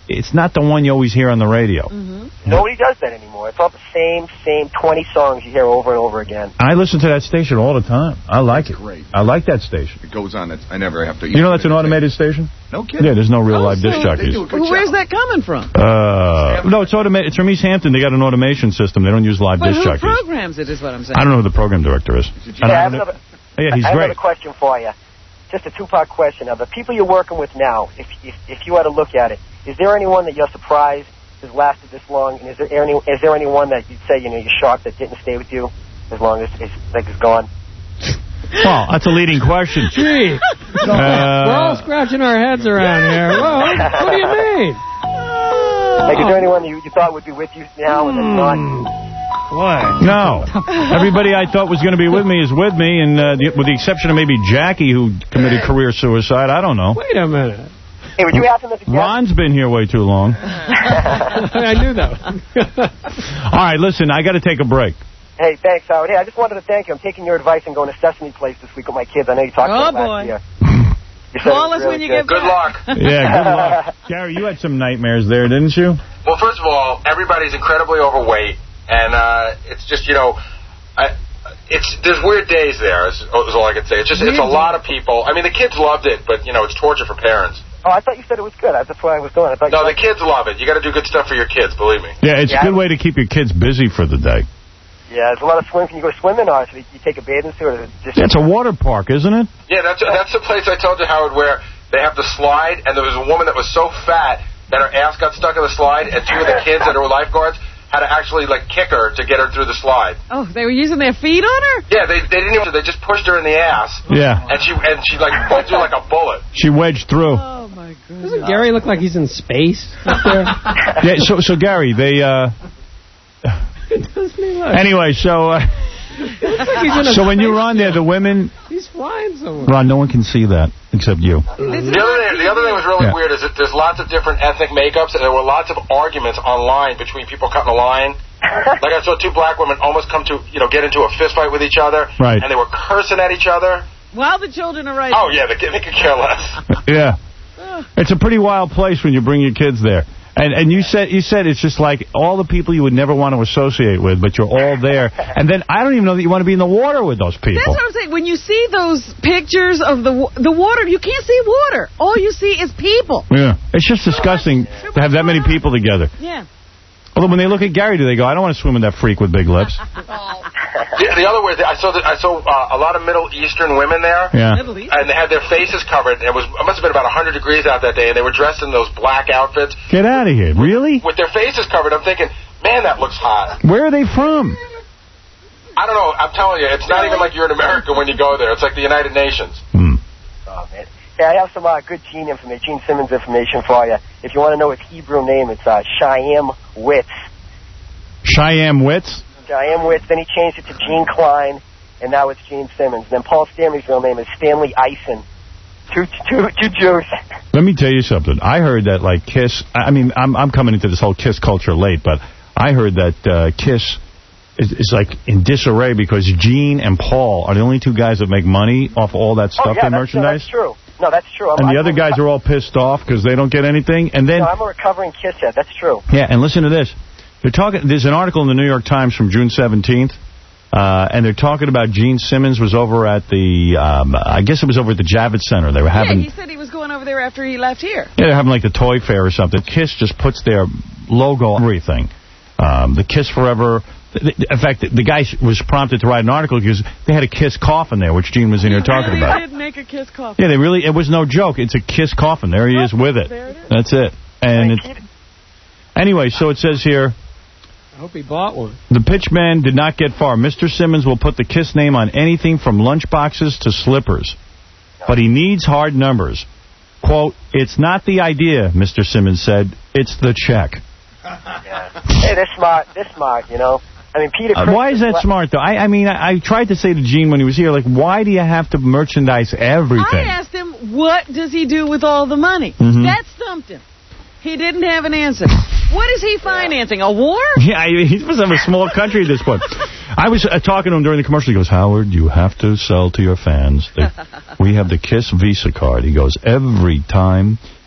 Speaker 1: it's not the one you always hear on the radio.
Speaker 21: Mm-hmm. Nobody does that anymore. It's all the same, same twenty songs you hear over and over again.
Speaker 1: I listen to that station all the time. I like it.
Speaker 16: Great.
Speaker 1: I like that station.
Speaker 16: It goes on. It's, I never have to...
Speaker 1: You know that's an automated station?
Speaker 16: No kidding.
Speaker 1: Yeah, there's no real
Speaker 3: Oh,
Speaker 1: live
Speaker 3: so
Speaker 1: disc jockeys.
Speaker 3: Where's that coming from?
Speaker 1: Uh, no, it's automated. It's from East Hampton. They got an automation system. They don't use live
Speaker 3: But
Speaker 1: disc
Speaker 3: who
Speaker 1: jockeys.
Speaker 3: programs it is what I'm saying.
Speaker 1: I don't know who the program director is.
Speaker 21: Yeah, I have another,
Speaker 1: yeah, he's
Speaker 21: I have
Speaker 1: great.
Speaker 21: another question for you. Just a two-part question. Of the people you're working with now, if, if if you had to look at it, is there anyone that you're surprised has lasted this long? And is there any is there anyone that you'd say, you know, you're shocked that didn't stay with you as long as it's like it's gone?
Speaker 1: Well, that's a leading question.
Speaker 5: Gee.
Speaker 1: Uh,
Speaker 5: We're all scratching our heads around here. Well, what do you mean?
Speaker 21: Like, is there anyone you, you thought would be with you now and then not?
Speaker 1: What? No. Everybody I thought was going to be with me is with me, and uh, the, with the exception of maybe Jackie, who committed career suicide. I don't know.
Speaker 5: Wait a minute.
Speaker 21: Hey, would you ask him as a guest?
Speaker 1: Ron's been here way too long.
Speaker 5: I knew that.
Speaker 1: All right, listen, I got to take a break.
Speaker 21: Hey, thanks, Howard. Hey, I just wanted to thank you. I'm taking your advice and going to Sesame Place this week with my kids. I know you talked
Speaker 3: Oh,
Speaker 21: about it
Speaker 3: boy.
Speaker 21: last year. You said
Speaker 3: Call
Speaker 21: it was
Speaker 3: us when
Speaker 21: really
Speaker 3: you
Speaker 21: good.
Speaker 3: get
Speaker 4: Good luck.
Speaker 1: Yeah, good luck. Gary, you had some nightmares there, didn't you?
Speaker 4: Well, first of all, everybody's incredibly overweight, and uh, it's just, you know, I, it's there's weird days there, is, is all I can say. It's just, it's a lot of people. I mean, the kids loved it, but, you know, it's torture for parents.
Speaker 21: Oh, I thought you said it was good. That's why I was doing it. I thought
Speaker 4: No,
Speaker 21: you
Speaker 4: the kids love it. You got to do good stuff for your kids, believe me.
Speaker 1: Yeah, it's
Speaker 21: Yeah,
Speaker 1: a good
Speaker 21: I-
Speaker 1: way to keep your kids busy for the day.
Speaker 21: Yeah, there's a lot of swim. Can you go swimming, or should you take a bathing suit? Or just
Speaker 1: Yeah, it's a water park, isn't it?
Speaker 4: Yeah, that's that's the place I told you, Howard, where they have the slide, and there was a woman that was so fat that her ass got stuck in the slide, and two of the kids that were lifeguards had to actually, like, kick her to get her through the slide.
Speaker 3: Oh, they were using their feet on her?
Speaker 4: Yeah, they they didn't even, they just pushed her in the ass.
Speaker 1: Yeah.
Speaker 4: And she, and she like, went through like a bullet.
Speaker 1: She wedged through.
Speaker 3: Oh, my goodness.
Speaker 5: Doesn't Gary look like he's in space up there?
Speaker 1: Yeah, so, so Gary, they, uh...
Speaker 5: Doesn't he look?
Speaker 1: Anyway, so... Uh,
Speaker 5: He looks like he's in a
Speaker 1: so when you
Speaker 5: space
Speaker 1: were on there, the women...
Speaker 5: He's flying somewhere.
Speaker 1: Ron, no one can see that except you.
Speaker 4: The other thing, the other thing was really
Speaker 1: Yeah.
Speaker 4: weird is that there's lots of different ethnic makeups, and there were lots of arguments online between people cutting a line. Like I saw two black women almost come to, you know, get into a fist fight with each other.
Speaker 1: Right.
Speaker 4: And they were cursing at each other.
Speaker 3: While the children are right.
Speaker 4: Oh, yeah, they, they could care less.
Speaker 1: Yeah. It's a pretty wild place when you bring your kids there. And and you said you said it's just like all the people you would never want to associate with, but you're all there. And then I don't even know that you want to be in the water with those people.
Speaker 3: That's what I'm saying. When you see those pictures of the wa- the water, you can't see water. All you see is people.
Speaker 1: Yeah. It's just disgusting to have that many people together.
Speaker 3: Yeah.
Speaker 1: Although when they look at Gary, do they go, I don't want to swim with that freak with big lips?
Speaker 4: The, the other way, I saw the, I saw uh, a lot of Middle Eastern women there.
Speaker 1: Yeah.
Speaker 4: And they had their faces covered. It was it must have been about one hundred degrees out that day, and they were dressed in those black outfits
Speaker 1: Get out of here. Really?
Speaker 4: with their faces covered. I'm thinking, man, that looks hot.
Speaker 1: Where are they from?
Speaker 4: I don't know. I'm telling you, it's not even like you're in America when you go there. It's like the United Nations.
Speaker 1: Hmm.
Speaker 21: Oh, man. Hey, I have some uh, good Gene information, Gene Simmons information for you. If you want to know his Hebrew name, it's uh, Chaim Witz.
Speaker 1: Cheyenne Witz?
Speaker 21: Chaim Witz. Then he changed it to Gene Klein, and now it's Gene Simmons. Then Paul Stanley's real name is Stanley Eisen. Two, two, two Jews.
Speaker 1: Let me tell you something. I heard that, like, Kiss... I mean, I'm I'm coming into this whole Kiss culture late, but I heard that uh, Kiss is, is, like, in disarray because Gene and Paul are the only two guys that make money off all that stuff
Speaker 21: oh, yeah,
Speaker 1: they
Speaker 21: that's,
Speaker 1: merchandise.
Speaker 21: No, that's true. No, that's true. I'm,
Speaker 1: And the
Speaker 21: I'm
Speaker 1: other guys are all pissed off because they don't get anything. And then...
Speaker 21: No, I'm a recovering Kiss head. That's true.
Speaker 1: Yeah, and listen to this. They're talking. There's an article in the New York Times from June seventeenth, uh, and they're talking about Gene Simmons was over at the, um, I guess it was over at the Javits Center. They were having...
Speaker 3: Yeah, he said he was going over there after he left here.
Speaker 1: Yeah, they're having like the toy fair or something. Kiss just puts their logo on everything. Um, the Kiss Forever... In fact, the guy was prompted to write an article because they had a Kiss coffin there, which Gene was in here talking
Speaker 3: really
Speaker 1: about.
Speaker 3: did make a Kiss coffin.
Speaker 1: Yeah, they really... It was no joke. It's a Kiss coffin. There he is with it.
Speaker 3: There it is.
Speaker 1: That's it. And it's... Anyway, so it says here...
Speaker 5: I hope he bought one.
Speaker 1: The pitchman did not get far. Mister Simmons will put the Kiss name on anything from lunchboxes to slippers. But he needs hard numbers. Quote, it's not the idea, Mister Simmons said. It's the check.
Speaker 21: Yeah. Hey, they're smart. They're smart, you know. I mean, Peter...
Speaker 1: Uh, why is that smart, though? I, I mean, I, I tried to say to Gene when he was here, like, why do you have to merchandise everything?
Speaker 3: I asked him, what does he do with all the money?
Speaker 1: Mhm.
Speaker 3: That stumped him. He didn't have an answer. What is he financing, a war?
Speaker 1: Yeah, I- he must have a small country at this point. I was uh, talking to him during the commercial. He goes, Howard, you have to sell to your fans. They, we have the Kiss Visa card. He goes, every time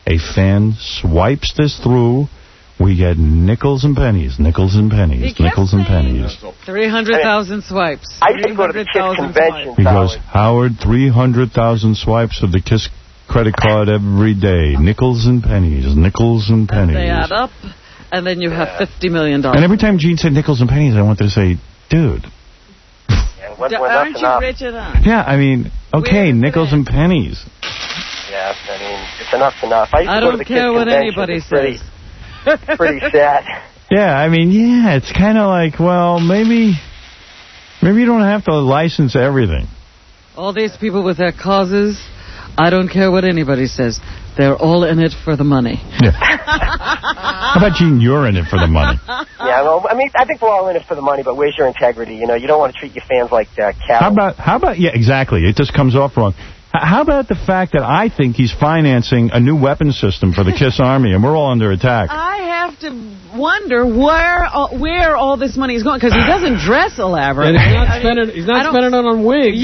Speaker 1: a fan swipes this through, we get nickels and pennies, nickels and pennies, nickels and pennies.
Speaker 3: three hundred thousand swipes.
Speaker 21: I used to go to the KISS convention.
Speaker 1: He goes, Howard, three hundred thousand swipes of the KISS credit card every day. Nickels and pennies, nickels and pennies.
Speaker 3: They add up, and then you have fifty million dollars.
Speaker 1: And every time Gene said nickels and pennies, I wanted to say, dude.
Speaker 21: Yeah, when, when
Speaker 3: Aren't you
Speaker 21: enough.
Speaker 3: rich enough?
Speaker 1: Yeah, I mean, okay, nickels and pennies.
Speaker 21: Yes, I mean, it's enough's enough. I, used to
Speaker 3: I
Speaker 21: go to
Speaker 3: don't
Speaker 21: the
Speaker 3: care
Speaker 21: KISS
Speaker 3: what
Speaker 21: convention.
Speaker 3: anybody
Speaker 21: It's pretty,
Speaker 3: says.
Speaker 21: pretty sad.
Speaker 1: Yeah, I mean, yeah, it's kind of like, well, maybe, maybe you don't have to license everything.
Speaker 3: All these people with their causes, I don't care what anybody says. They're all in it for the money.
Speaker 1: Yeah. How about, Gene, you're in it for the money?
Speaker 21: Yeah, well, I mean, I think we're all in it for the money, but where's your integrity? You know, you don't want to treat your fans like uh, cattle.
Speaker 1: How about, how about, yeah, exactly. It just comes off wrong. H- How about the fact that I think he's financing a new weapon system for the KISS Army, and we're all under attack?
Speaker 3: I have to wonder where uh, where all this money is going, because he doesn't dress elaborate.
Speaker 5: And he's not
Speaker 3: I mean,
Speaker 5: spending, he's
Speaker 3: I
Speaker 5: not
Speaker 3: don't-
Speaker 5: spending it on wigs.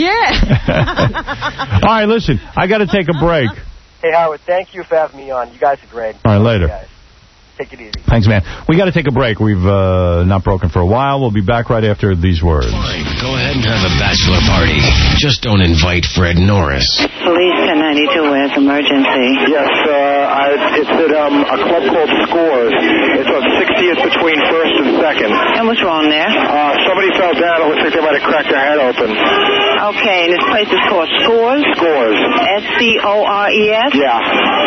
Speaker 3: Yeah.
Speaker 1: All right, listen, I got to take a break.
Speaker 21: Hey, Howard, thank you for having me on. You guys are great.
Speaker 1: All right, later.
Speaker 21: You guys. Take it easy.
Speaker 1: Thanks, man. We got to take a break. We've uh, not broken for a while. We'll be back right after these words.
Speaker 8: Fine, go ahead and have a bachelor party. Just don't invite Fred Norris.
Speaker 6: Police ten ninety-two, where's emergency?
Speaker 22: Yes, uh, I, it's at um, a club called Scores. It's on sixtieth between first and second.
Speaker 6: And what's wrong there?
Speaker 22: Uh, somebody fell down. It looks like they might have cracked their head open.
Speaker 6: Okay, and this place is called Scores?
Speaker 22: Scores.
Speaker 6: S C O R E S?
Speaker 22: Yeah.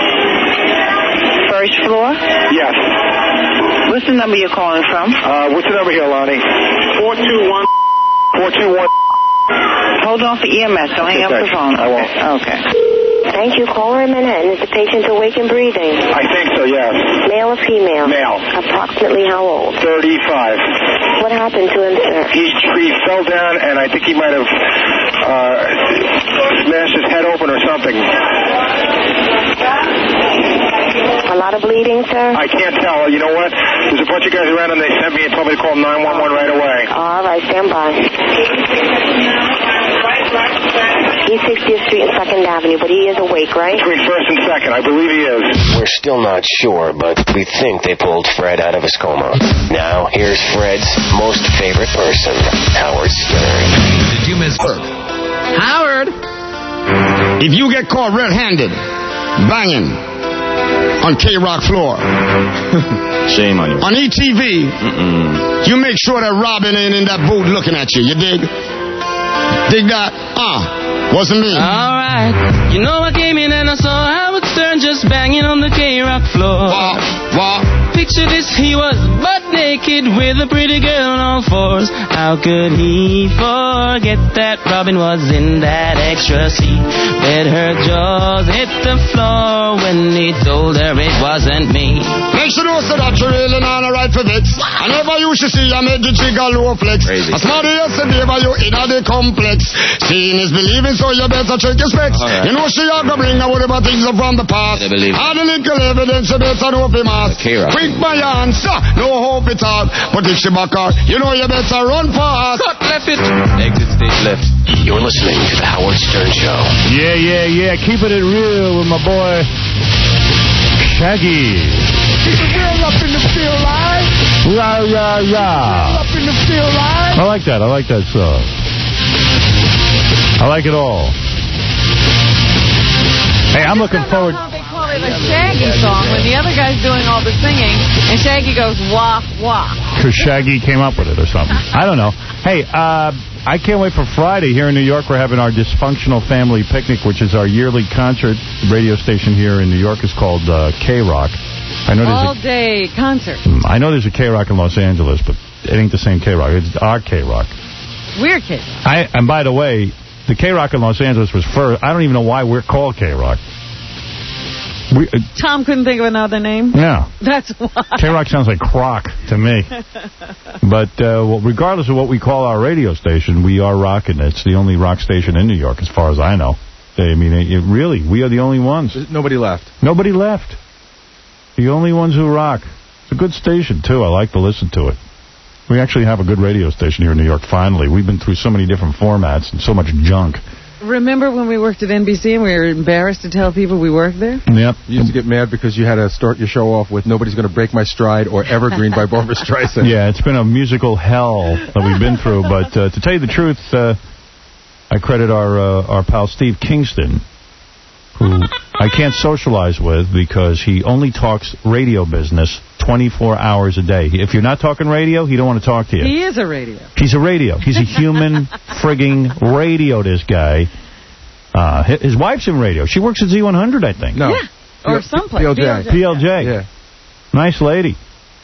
Speaker 6: First floor?
Speaker 22: Yes.
Speaker 6: What's the number you're calling from?
Speaker 22: Uh, what's the number here, Lonnie? four two one. four two one.
Speaker 6: Hold on for E M S. Don't hang up the phone.
Speaker 22: I won't.
Speaker 6: Okay.
Speaker 23: Thank you. Caller in Manhattan. Is the patient awake and breathing?
Speaker 22: I think so, yes.
Speaker 23: Male or female?
Speaker 22: Male.
Speaker 23: Approximately how old?
Speaker 22: thirty-five.
Speaker 23: What happened to him, sir?
Speaker 22: He, he fell down, and I think he might have uh, smashed his head open or something.
Speaker 23: A lot of bleeding, sir?
Speaker 22: I can't tell. You know what? There's a bunch of guys around, and they sent me and told me to call nine one one right away.
Speaker 23: All right, stand by. East sixtieth Street and second Avenue, but he is awake, right?
Speaker 22: Between first and second, I believe he is.
Speaker 24: We're still not sure, but we think they pulled Fred out of his coma. Now, here's Fred's most favorite person, Howard Stern.
Speaker 8: Did you miss her?
Speaker 25: Howard, if you get caught red-handed, banging on K-Rock floor,
Speaker 16: Shame on you.
Speaker 25: on E T V,
Speaker 16: Mm-mm.
Speaker 25: you make sure that Robin ain't in that booth looking at you. You dig? Dig that? Ah, wasn't me.
Speaker 26: Alright, you know I came in and I saw Howard Stern just banging on the K-Rock floor.
Speaker 25: Wow, wow.
Speaker 26: Picture this, he was butt naked with a pretty girl on all fours. How could he forget that Robin was in that extra seat? Bet her jaws hit the floor when he told her it wasn't me.
Speaker 25: Make sure you know so that you're really not alright for it. I never used to see I make the jigger low flex.
Speaker 16: Crazy.
Speaker 25: A smarty yesterday, but you in the complex. Seeing is believing, so you better check your specs.
Speaker 16: Right.
Speaker 25: You know she are gonna bring out whatever things up from the past.
Speaker 16: I believe.
Speaker 25: All the little evidence, you better know if he must.
Speaker 16: K-Rock.
Speaker 25: Quick my answer, no hope it all. But if she back out, you know you better run fast.
Speaker 26: Cut left it.
Speaker 16: Exit stage left.
Speaker 24: You're listening to The Howard Stern Show.
Speaker 1: Yeah, yeah, yeah. Keeping it real with my boy, Shaggy.
Speaker 25: Keep it real up in the field, right?
Speaker 1: Rah, rah, rah.
Speaker 25: Up in the field, right?
Speaker 1: I like that. I like that song. I like it all. Hey, I'm looking forward.
Speaker 3: They call it a Shaggy song when the other guy's doing all the singing, and Shaggy goes wah wah.
Speaker 1: Because Shaggy came up with it or something. I don't know. Hey, uh, I can't wait for Friday. Here in New York, we're having our Dysfunctional Family Picnic, which is our yearly concert. Radio station here in New York is called uh, K-Rock. I know there's
Speaker 3: All day concert.
Speaker 1: a, I know there's a K-Rock in Los Angeles, but it ain't the same K-Rock. It's our K-Rock.
Speaker 3: We're kids.
Speaker 1: I, and by the way, the K-Rock in Los Angeles was first. I don't even know why we're called K-Rock. We, uh,
Speaker 3: Tom couldn't think of another name?
Speaker 1: yeah.
Speaker 3: That's why.
Speaker 1: K-Rock sounds like crock to me. But uh, well, regardless of what we call our radio station, we are rocking. It's the only rock station in New York, as far as I know. I mean, it, it really, we are the only ones.
Speaker 15: Nobody left.
Speaker 1: Nobody left. The only ones who rock. It's a good station, too. I like to listen to it. We actually have a good radio station here in New York, finally. We've been through so many different formats and so much junk.
Speaker 3: Remember when we worked at N B C and we were embarrassed to tell people we worked there?
Speaker 1: Yep.
Speaker 15: You used to get mad because you had to start your show off with Nobody's Gonna Break My Stride or Evergreen by Barbra Streisand.
Speaker 1: Yeah, it's been a musical hell that we've been through. But uh, to tell you the truth, uh, I credit our uh, our pal Steve Kingston, who I can't socialize with because he only talks radio business twenty-four hours a day. If you're not talking radio, he don't want to talk to you.
Speaker 3: He is a radio.
Speaker 1: He's a radio. He's a human frigging radio, this guy. Uh, his, his wife's in radio. She works at Z one hundred, I think.
Speaker 15: No.
Speaker 3: Yeah, or someplace.
Speaker 15: P L J.
Speaker 1: P L J.
Speaker 15: Yeah.
Speaker 1: Nice lady.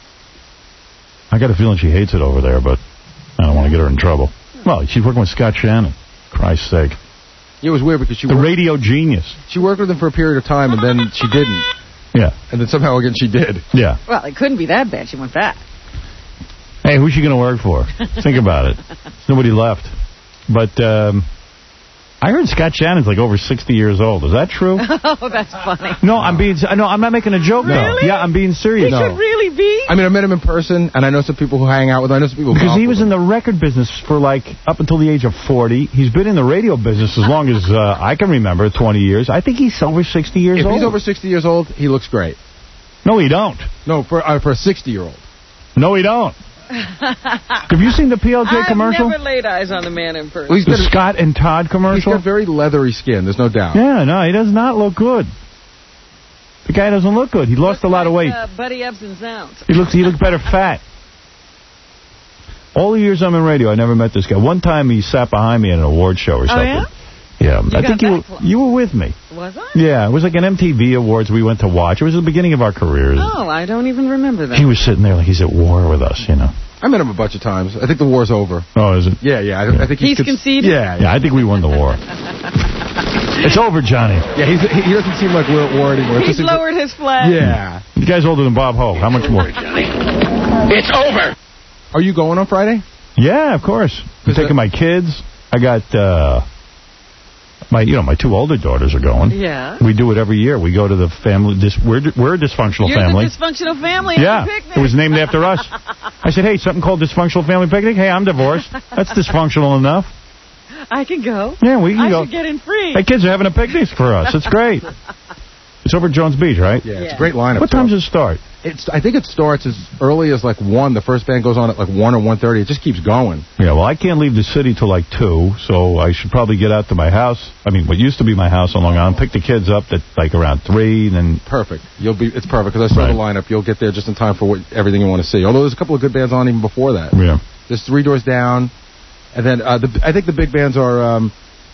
Speaker 1: I got a feeling she hates it over there, but I don't want to get her in trouble. Well, she's working with Scott Shannon. Christ's sake.
Speaker 15: It was weird because she
Speaker 1: The
Speaker 15: worked,
Speaker 1: radio genius.
Speaker 15: she worked with him for a period of time, and then she didn't.
Speaker 1: Yeah.
Speaker 15: And then somehow again she did.
Speaker 1: Yeah.
Speaker 3: Well, it couldn't be that bad. She went back.
Speaker 1: Hey, who's she going to work for? Think about it. There's nobody left. But um, I heard Scott Shannon's like over sixty years old. Is that true?
Speaker 3: Oh, that's funny.
Speaker 1: No, I'm being. No, I'm not making a joke.
Speaker 3: Really?
Speaker 1: No. Yeah, I'm being serious.
Speaker 3: He
Speaker 15: No.
Speaker 3: should really be.
Speaker 15: I mean, I met him in person, and I know some people who hang out with him. I know some people who
Speaker 1: Because
Speaker 15: golf
Speaker 1: he was
Speaker 15: with
Speaker 1: in
Speaker 15: him.
Speaker 1: the record business for like up until the age of forty. He's been in the radio business as long as uh, I can remember, twenty years. I think he's over sixty years
Speaker 15: If
Speaker 1: old.
Speaker 15: he's over sixty years old, he looks great.
Speaker 1: No, he don't.
Speaker 15: No, for uh, for a sixty-year-old.
Speaker 1: No, he don't. Have you seen the P L J commercial?
Speaker 3: I've never laid eyes on the man in person.
Speaker 15: Well, he's
Speaker 1: The
Speaker 15: got a-
Speaker 1: Scott and Todd
Speaker 15: He's
Speaker 1: commercial?
Speaker 15: got very leathery skin, there's no doubt.
Speaker 1: Yeah, no, he does not look good. The guy doesn't look good. He lost a lot of weight.
Speaker 3: Uh, Buddy Ebsen sounds.
Speaker 1: He looks he looks better fat. All the years I'm in radio, I never met this guy. One time he sat behind me at an award show or something.
Speaker 3: yeah?
Speaker 1: Yeah,
Speaker 3: You
Speaker 1: I
Speaker 3: got
Speaker 1: think you
Speaker 3: that
Speaker 1: were,
Speaker 3: close.
Speaker 1: you were with me.
Speaker 3: Was I?
Speaker 1: Yeah, it was like an M T V Awards we went to watch. It was the beginning of our careers.
Speaker 3: Oh, I don't even remember that.
Speaker 1: He was sitting there like he's at war with us, you know.
Speaker 15: I met him a bunch of times. I think the war's over.
Speaker 1: Oh, is it?
Speaker 15: Yeah, yeah. I, I think
Speaker 3: He's
Speaker 15: he's,
Speaker 3: conceded?
Speaker 15: Yeah,
Speaker 1: Yeah, I think we won the war. It's over, Johnny.
Speaker 15: yeah. He's, he, he doesn't seem like we're at war anymore. It's
Speaker 3: He's
Speaker 15: just a-
Speaker 3: lowered his flag.
Speaker 15: Yeah.
Speaker 1: The guy's older than Bob Hope. How much more?
Speaker 25: It's over.
Speaker 15: Are you going on Friday?
Speaker 1: Yeah, of course. I'm
Speaker 15: Is
Speaker 1: taking
Speaker 15: that-
Speaker 1: my kids. I got uh, my, you know, my two older daughters are going.
Speaker 3: Yeah.
Speaker 1: We do it every year. We go to the family. Dis, we're we're a dysfunctional
Speaker 3: You're
Speaker 1: family.
Speaker 3: the dysfunctional family.
Speaker 1: Yeah,
Speaker 3: at the picnic.
Speaker 1: it was named after us. I said, hey, something called Dysfunctional Family Picnic? Hey, I'm divorced. That's dysfunctional enough.
Speaker 3: I can go.
Speaker 1: Yeah, we can
Speaker 3: I
Speaker 1: go.
Speaker 3: should get in free.
Speaker 1: Hey, kids are having a picnic for us. It's great. It's over at Jones Beach, right?
Speaker 15: Yeah, it's
Speaker 3: Yeah.
Speaker 15: a great lineup.
Speaker 1: What time does it start?
Speaker 15: It's, I think it starts as early as like one. The first band goes on at like one or one thirty. It just keeps going.
Speaker 1: Yeah, well, I can't leave the city till like two, so I should probably get out to my house. I mean, what used to be my house on Long Island, pick the kids up at like around three, and then...
Speaker 15: Perfect. You'll be. It's perfect because I saw
Speaker 1: Right.
Speaker 15: the lineup. You'll get there just in time for what, everything you want to see. Although there's a couple of good bands on even before that.
Speaker 1: Yeah.
Speaker 15: There's Three Doors Down, and then uh, the, I think the big bands are um,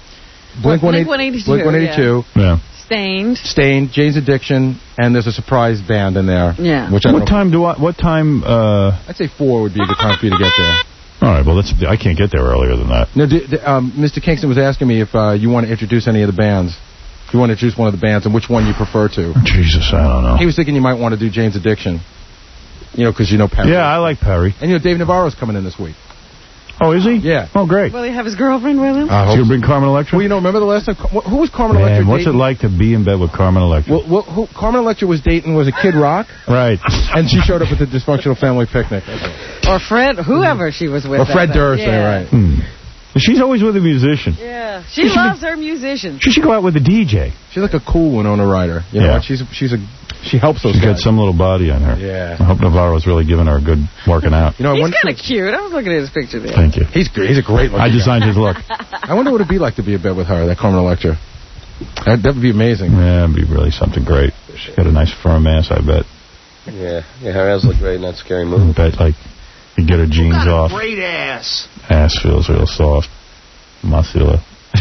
Speaker 15: Blink
Speaker 3: Blink
Speaker 15: one
Speaker 3: one eighty-two,
Speaker 15: Blink one eighty-two,
Speaker 1: Yeah.
Speaker 3: Stained.
Speaker 15: Stained, Jane's Addiction, and there's a surprise band in there.
Speaker 3: Yeah.
Speaker 15: Which I
Speaker 1: What
Speaker 15: don't,
Speaker 1: time do I... What time... Uh...
Speaker 15: I'd say four would be a good time for you to get there.
Speaker 1: All right, well, that's, I can't get there earlier than that.
Speaker 15: No, d- d- um, Mister Kingston was asking me if uh, you want to introduce any of the bands. If you want to introduce one of the bands and which one you prefer to.
Speaker 1: Jesus, I don't know.
Speaker 15: He was thinking you might want to do Jane's Addiction. You know, because you know Perry.
Speaker 1: Yeah, I like Perry.
Speaker 15: And you know Dave Navarro's coming in this week.
Speaker 1: Oh, is he?
Speaker 15: Yeah.
Speaker 1: Oh, great.
Speaker 3: Will he have his girlfriend with him?
Speaker 15: I
Speaker 1: Is
Speaker 15: hope
Speaker 1: he going
Speaker 15: so.
Speaker 1: to bring Carmen Electra?
Speaker 15: Well, you know, remember the last time? Who was Carmen Electra
Speaker 1: Man, what's it
Speaker 15: dating?
Speaker 1: like to be in bed with Carmen Electra?
Speaker 15: Well, well who, Carmen Electra was dating was a Kid Rock,
Speaker 1: Right.
Speaker 15: and she showed up at the Dysfunctional Family Picnic.
Speaker 3: Or Fred, whoever she was with.
Speaker 15: Or Fred
Speaker 3: that
Speaker 15: Durst,
Speaker 3: day.
Speaker 15: yeah. right.
Speaker 1: Hmm. She's always with a musician.
Speaker 3: Yeah. She loves her musicians.
Speaker 1: She should go out with a D J.
Speaker 15: She's like a cool Winona Ryder. You know,
Speaker 1: Yeah.
Speaker 15: what? she's she's a she helps those
Speaker 1: She's got
Speaker 15: guys.
Speaker 1: some little body on her.
Speaker 15: Yeah.
Speaker 1: I hope Navarro's really giving her a good working out.
Speaker 15: You know, I
Speaker 3: He's
Speaker 15: wonder,
Speaker 3: kind of cute. I was looking at his picture there.
Speaker 1: Thank you.
Speaker 15: he's gr- he's a great looking
Speaker 1: I designed
Speaker 15: guy.
Speaker 1: his look.
Speaker 15: I wonder what it'd be like to be in bed with her, that Carmen Electra. That that would be amazing.
Speaker 1: Yeah, it'd be really something great. She's got a nice firm ass, I bet.
Speaker 2: Yeah, yeah, her ass look great in that scary
Speaker 1: I
Speaker 2: movie.
Speaker 1: bet, like, you get her jeans off.
Speaker 25: Great ass.
Speaker 1: Ass feels real soft. Muscular.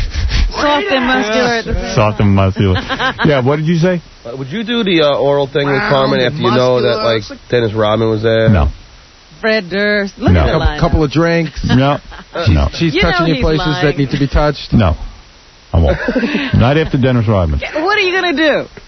Speaker 3: Soft and muscular at the same
Speaker 1: Soft and muscular. Yeah, what did you say?
Speaker 2: Uh, would you do the uh, oral thing with
Speaker 25: Round
Speaker 2: Carmen
Speaker 25: and
Speaker 2: after you know that,
Speaker 25: muscular.
Speaker 2: like, Dennis Rodman was there?
Speaker 1: No.
Speaker 3: Fred Durst. Look
Speaker 1: No.
Speaker 3: at the
Speaker 15: A
Speaker 3: lineup.
Speaker 15: couple of drinks.
Speaker 1: No. No.
Speaker 15: She's
Speaker 3: You know
Speaker 15: touching your
Speaker 3: he's
Speaker 15: places
Speaker 3: lying.
Speaker 15: that need to be touched.
Speaker 1: No. I won't. Not after Dennis Rodman.
Speaker 3: What are you going to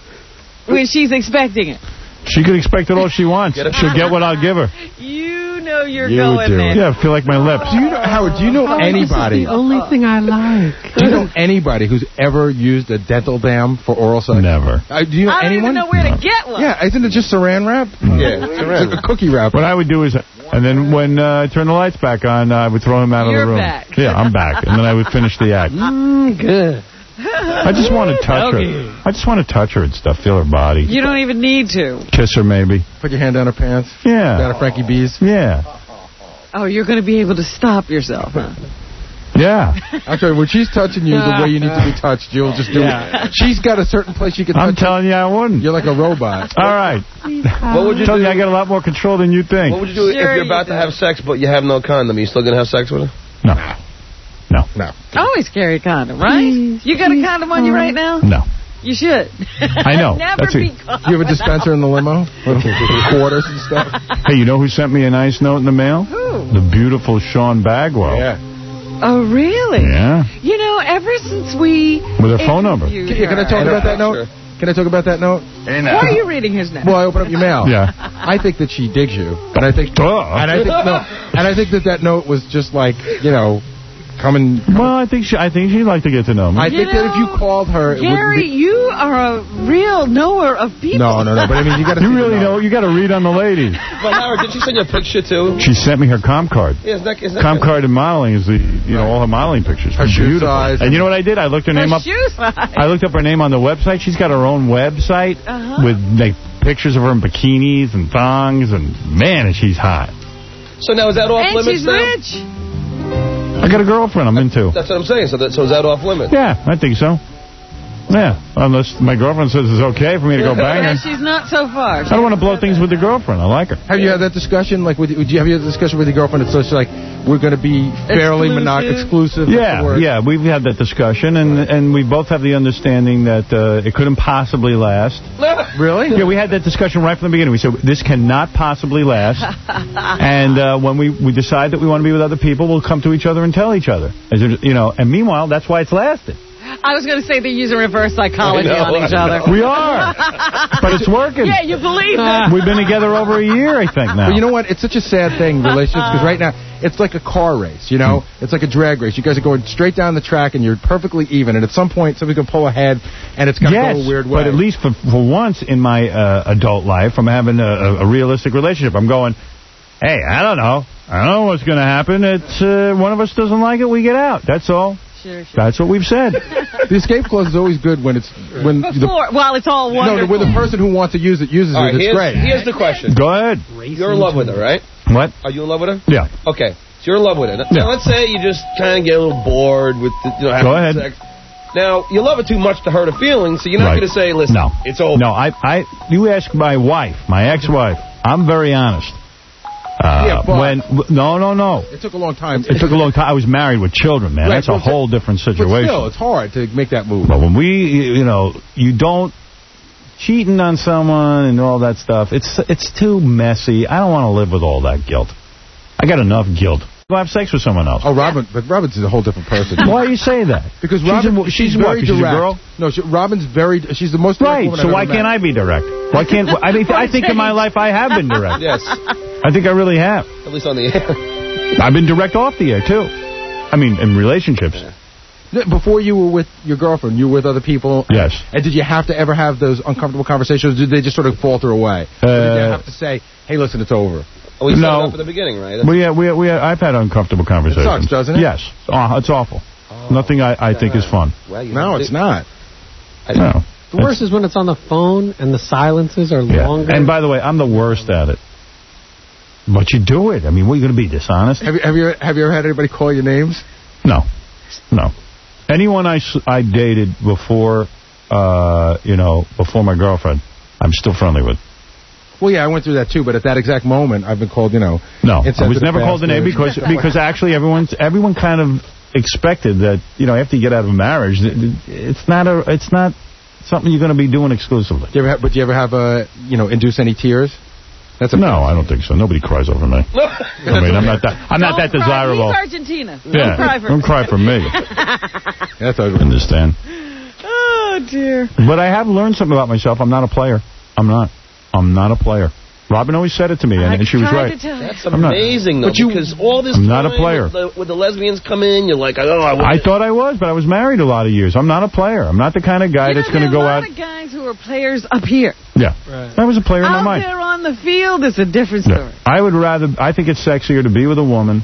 Speaker 3: do when she's expecting it?
Speaker 1: She could expect it all she wants.
Speaker 2: Get it?
Speaker 1: She'll get what I'll give her.
Speaker 3: You know know you're
Speaker 1: You
Speaker 3: going
Speaker 1: do.
Speaker 3: there.
Speaker 1: Yeah, I feel like my lips.
Speaker 15: Do you know, Howard, do you know
Speaker 5: Oh,
Speaker 15: anybody?
Speaker 5: This is the only thing I like.
Speaker 15: Do you know anybody who's ever used a dental dam for oral sex?
Speaker 1: Never.
Speaker 15: Uh, do you know
Speaker 3: I don't
Speaker 15: anyone?
Speaker 3: even know where to get one.
Speaker 15: Yeah, isn't it just saran wrap?
Speaker 2: Yeah,
Speaker 15: It's like a cookie wrap.
Speaker 1: What I would do is, and then when uh, I turn the lights back on, uh, I would throw him out
Speaker 3: You're
Speaker 1: of the room.
Speaker 3: back.
Speaker 1: Yeah, I'm back. And then I would finish the act.
Speaker 5: Mm, good.
Speaker 1: I just want to touch
Speaker 5: Okay.
Speaker 1: her. I just want to touch her and stuff, feel her body.
Speaker 3: You don't even need to.
Speaker 1: Kiss her, maybe.
Speaker 15: Put your hand down her pants.
Speaker 1: Yeah.
Speaker 15: Down a Frankie B's.
Speaker 1: Yeah.
Speaker 3: Oh, you're going to be able to stop yourself, huh?
Speaker 1: Yeah.
Speaker 15: Actually, when she's touching you the way you need to be touched, you'll just do
Speaker 5: Yeah.
Speaker 15: it. She's got a certain place you can touch.
Speaker 1: I'm telling you, I wouldn't.
Speaker 15: You're like a robot.
Speaker 1: All right.
Speaker 2: What would you
Speaker 1: Tell
Speaker 2: do?
Speaker 1: you, I got a lot more control than you think.
Speaker 2: What would you do
Speaker 3: Sure
Speaker 2: if you're
Speaker 3: you
Speaker 2: about
Speaker 3: do.
Speaker 2: to have sex but you have no condom? Are you still going to have sex with her?
Speaker 1: No. No.
Speaker 15: No.
Speaker 3: Always carry a condom, right? You got a condom on you right now?
Speaker 1: No.
Speaker 3: You should.
Speaker 1: I know.
Speaker 3: Never
Speaker 1: That's
Speaker 3: be
Speaker 1: it.
Speaker 3: caught.
Speaker 15: You have a dispenser in the limo with quarters and stuff.
Speaker 1: Hey, you know who sent me a nice note in the mail?
Speaker 3: Who?
Speaker 1: The beautiful Sean Bagwell.
Speaker 15: Yeah.
Speaker 3: Oh, really?
Speaker 1: Yeah.
Speaker 3: You know, ever since we...
Speaker 1: With her phone number.
Speaker 3: interviewed
Speaker 15: Can, can I
Speaker 3: her-
Speaker 15: talk about that note? Can I talk about that note?
Speaker 3: Why are you reading his note?
Speaker 15: Well, I open up your mail.
Speaker 1: Yeah.
Speaker 15: I think that she digs you, and I think,
Speaker 1: Duh.
Speaker 15: and I think, no, and I think that that note was just like, you know, coming.
Speaker 1: Well, I think she, I think she'd like to get to know me.
Speaker 15: I think
Speaker 3: You
Speaker 15: that if you
Speaker 3: know,
Speaker 15: called her, it wouldn't
Speaker 3: Gary,
Speaker 15: be,
Speaker 3: you are a real knower of people.
Speaker 15: no, no, no. But I mean, you got to.
Speaker 1: You really know. You got to read on the lady.
Speaker 2: But Howard, did she send you a picture too?
Speaker 1: She sent me her com card.
Speaker 2: Yeah, isn't that, isn't that
Speaker 1: Com card and modeling is the, you know, all her modeling pictures.
Speaker 15: Her shoe
Speaker 1: Beautiful.
Speaker 15: size.
Speaker 1: And you know what I did? I looked her
Speaker 3: Her
Speaker 1: name up.
Speaker 3: shoe size.
Speaker 1: I looked up her name on the website. She's got her own website
Speaker 3: Uh-huh.
Speaker 1: with like pictures of her in bikinis and thongs, and man, and she's hot.
Speaker 2: So now is that off
Speaker 3: And
Speaker 2: limits
Speaker 3: she's
Speaker 2: now?
Speaker 3: rich.
Speaker 1: I got a girlfriend I'm into.
Speaker 2: That's what I'm saying. So that so is that off limits?
Speaker 1: Yeah, I think so. Yeah, unless my girlfriend says it's okay for me to go bang her.
Speaker 3: Yeah, she's not so far.
Speaker 1: I don't want to blow things with the girlfriend. I like her.
Speaker 15: Have you had that discussion? Like, with, would you have you had a discussion with your girlfriend? It's just like we're going to be fairly monog exclusive.
Speaker 1: Yeah, yeah, we've had that discussion, and and we both have the understanding that uh, it couldn't possibly last.
Speaker 15: Really?
Speaker 1: Yeah, we had that discussion right from the beginning. We said this cannot possibly last, and uh, when we we decide that we want to be with other people, we'll come to each other and tell each other. As it- you know, and meanwhile, that's why it's lasted.
Speaker 3: I was going to say they're using reverse psychology
Speaker 1: I know,
Speaker 3: on each
Speaker 1: I
Speaker 3: other.
Speaker 1: know. We are. But it's working.
Speaker 3: Yeah, you believe it.
Speaker 1: We've been together over a year, I think, now.
Speaker 15: But you know what? It's such a sad thing, relationships, because right now it's like a car race, you know? It's like a drag race. You guys are going straight down the track, and you're perfectly even, and at some point somebody's going to pull ahead, and it's going to
Speaker 1: yes,
Speaker 15: go a weird way.
Speaker 1: but at least for, for once in my uh, adult life, I'm having a, a realistic relationship. I'm going, hey, I don't know. I don't know what's going to happen. It's uh, one of us doesn't like it, we get out. That's all.
Speaker 3: Sure, sure.
Speaker 1: That's what we've said.
Speaker 15: The escape clause is always good when it's when the
Speaker 3: Before, while it's all
Speaker 15: no,
Speaker 3: wonderful.
Speaker 15: when the person who wants to use it uses
Speaker 2: All right,
Speaker 15: it. It's
Speaker 2: here's,
Speaker 15: great.
Speaker 2: here's the question.
Speaker 1: Go ahead.
Speaker 2: You're in love with her, right?
Speaker 1: What?
Speaker 2: Are you in love with her?
Speaker 1: Yeah.
Speaker 2: Okay. So you're in love with her. Now,
Speaker 1: Yeah.
Speaker 2: let's say you just kind of get a little bored with the, you know, having
Speaker 1: Go ahead.
Speaker 2: sex. Now, you love her too much to hurt her feelings, so you're not
Speaker 1: Right.
Speaker 2: going to say, listen,
Speaker 1: No.
Speaker 2: it's over.
Speaker 1: No, I, I, you ask my wife, my ex-wife. I'm very honest. Uh,
Speaker 15: Yeah, but-
Speaker 1: when no, no, no.
Speaker 15: It took a long time.
Speaker 1: It took a long time. I was married with children, man.
Speaker 15: Right,
Speaker 1: That's a
Speaker 15: well,
Speaker 1: whole different
Speaker 15: But
Speaker 1: situation.
Speaker 15: still, it's hard to make that move.
Speaker 1: But when we, you know, you don't cheating on someone and all that stuff. It's it's too messy. I don't want to live with all that guilt. I got enough guilt. Go have sex with someone else.
Speaker 15: Oh, Robin, but Robin's a whole different person.
Speaker 1: Why do you say that?
Speaker 15: Because
Speaker 1: She's
Speaker 15: Robin,
Speaker 1: a- she's
Speaker 15: she's,
Speaker 1: what,
Speaker 15: very
Speaker 1: 'cause she's a
Speaker 15: direct.
Speaker 1: girl?
Speaker 15: No, she, Robin's very. She's the most direct
Speaker 1: Right.
Speaker 15: woman
Speaker 1: So
Speaker 15: I've
Speaker 1: why
Speaker 15: ever
Speaker 1: can't
Speaker 15: met.
Speaker 1: I be direct? Why can't I think I think in my life I have been direct.
Speaker 2: Yes.
Speaker 1: I think I really have.
Speaker 2: At least on the air.
Speaker 1: I've been direct off the air too. I mean, in relationships.
Speaker 15: Before you were with your girlfriend, you were with other people.
Speaker 1: Yes.
Speaker 15: And did you have to ever have those uncomfortable conversations? Or did they just sort of falter away?
Speaker 1: Uh,
Speaker 15: or did you have to say, "Hey, listen, it's over"?
Speaker 2: Oh, we started
Speaker 1: No.
Speaker 2: off at the beginning, right?
Speaker 1: We, uh, we, we, I've had uncomfortable conversations.
Speaker 15: It sucks, doesn't it?
Speaker 1: Yes. Oh, it's awful. Nothing I, I think is fun.
Speaker 2: Well, you
Speaker 15: No,
Speaker 2: know,
Speaker 15: it's not.
Speaker 1: No.
Speaker 5: The worst is when it's on the phone and the silences are
Speaker 1: Yeah.
Speaker 5: longer.
Speaker 1: And by the way, I'm the worst at it. But you do it. I mean, what, are you going to be dishonest?
Speaker 15: Have you, have you have you ever had anybody call you names?
Speaker 1: No. No. Anyone I, s- I dated before, uh, you know, before my girlfriend, I'm still friendly with.
Speaker 15: Well, yeah, I went through that too, but at that exact moment, I've been called, you know.
Speaker 1: No, I was
Speaker 15: insensitive
Speaker 1: never called a name because
Speaker 15: bastard.
Speaker 1: because actually everyone's everyone kind of expected that, you know, after you get out of a marriage, th- th- it's not a it's not something you're going to be doing exclusively.
Speaker 15: Do you ever have, but do you ever have uh, you know, induce any tears? That's a
Speaker 1: No, I don't think so. Nobody cries over me. I mean, I'm not that I'm not that
Speaker 3: Don't cry.
Speaker 1: desirable.
Speaker 3: He's Argentina. Don't
Speaker 1: Yeah,
Speaker 3: cry for
Speaker 1: don't
Speaker 3: me.
Speaker 1: cry for me.
Speaker 15: That's
Speaker 1: I understand.
Speaker 3: Oh, dear.
Speaker 1: But I have learned something about myself. I'm not a player. I'm not. I'm not a player. Robin always said it to me, and, and she was right.
Speaker 2: That's
Speaker 1: I'm not-
Speaker 2: amazing, though,
Speaker 1: but you-
Speaker 2: because all this
Speaker 1: I'm not a
Speaker 2: time
Speaker 1: player.
Speaker 2: With the, with the lesbians come in, you're like, oh, I,
Speaker 1: I thought I was, but I was married a lot of years. I'm not a player. I'm not the kind of guy
Speaker 3: You know,
Speaker 1: that's going to
Speaker 3: there
Speaker 1: go
Speaker 3: are a
Speaker 1: out.
Speaker 3: lot of guys who are players up here.
Speaker 1: Yeah, I was a player in my
Speaker 3: Out
Speaker 1: mind.
Speaker 3: there on the field is a different story.
Speaker 1: Yeah. I would rather, I think it's sexier to be with a woman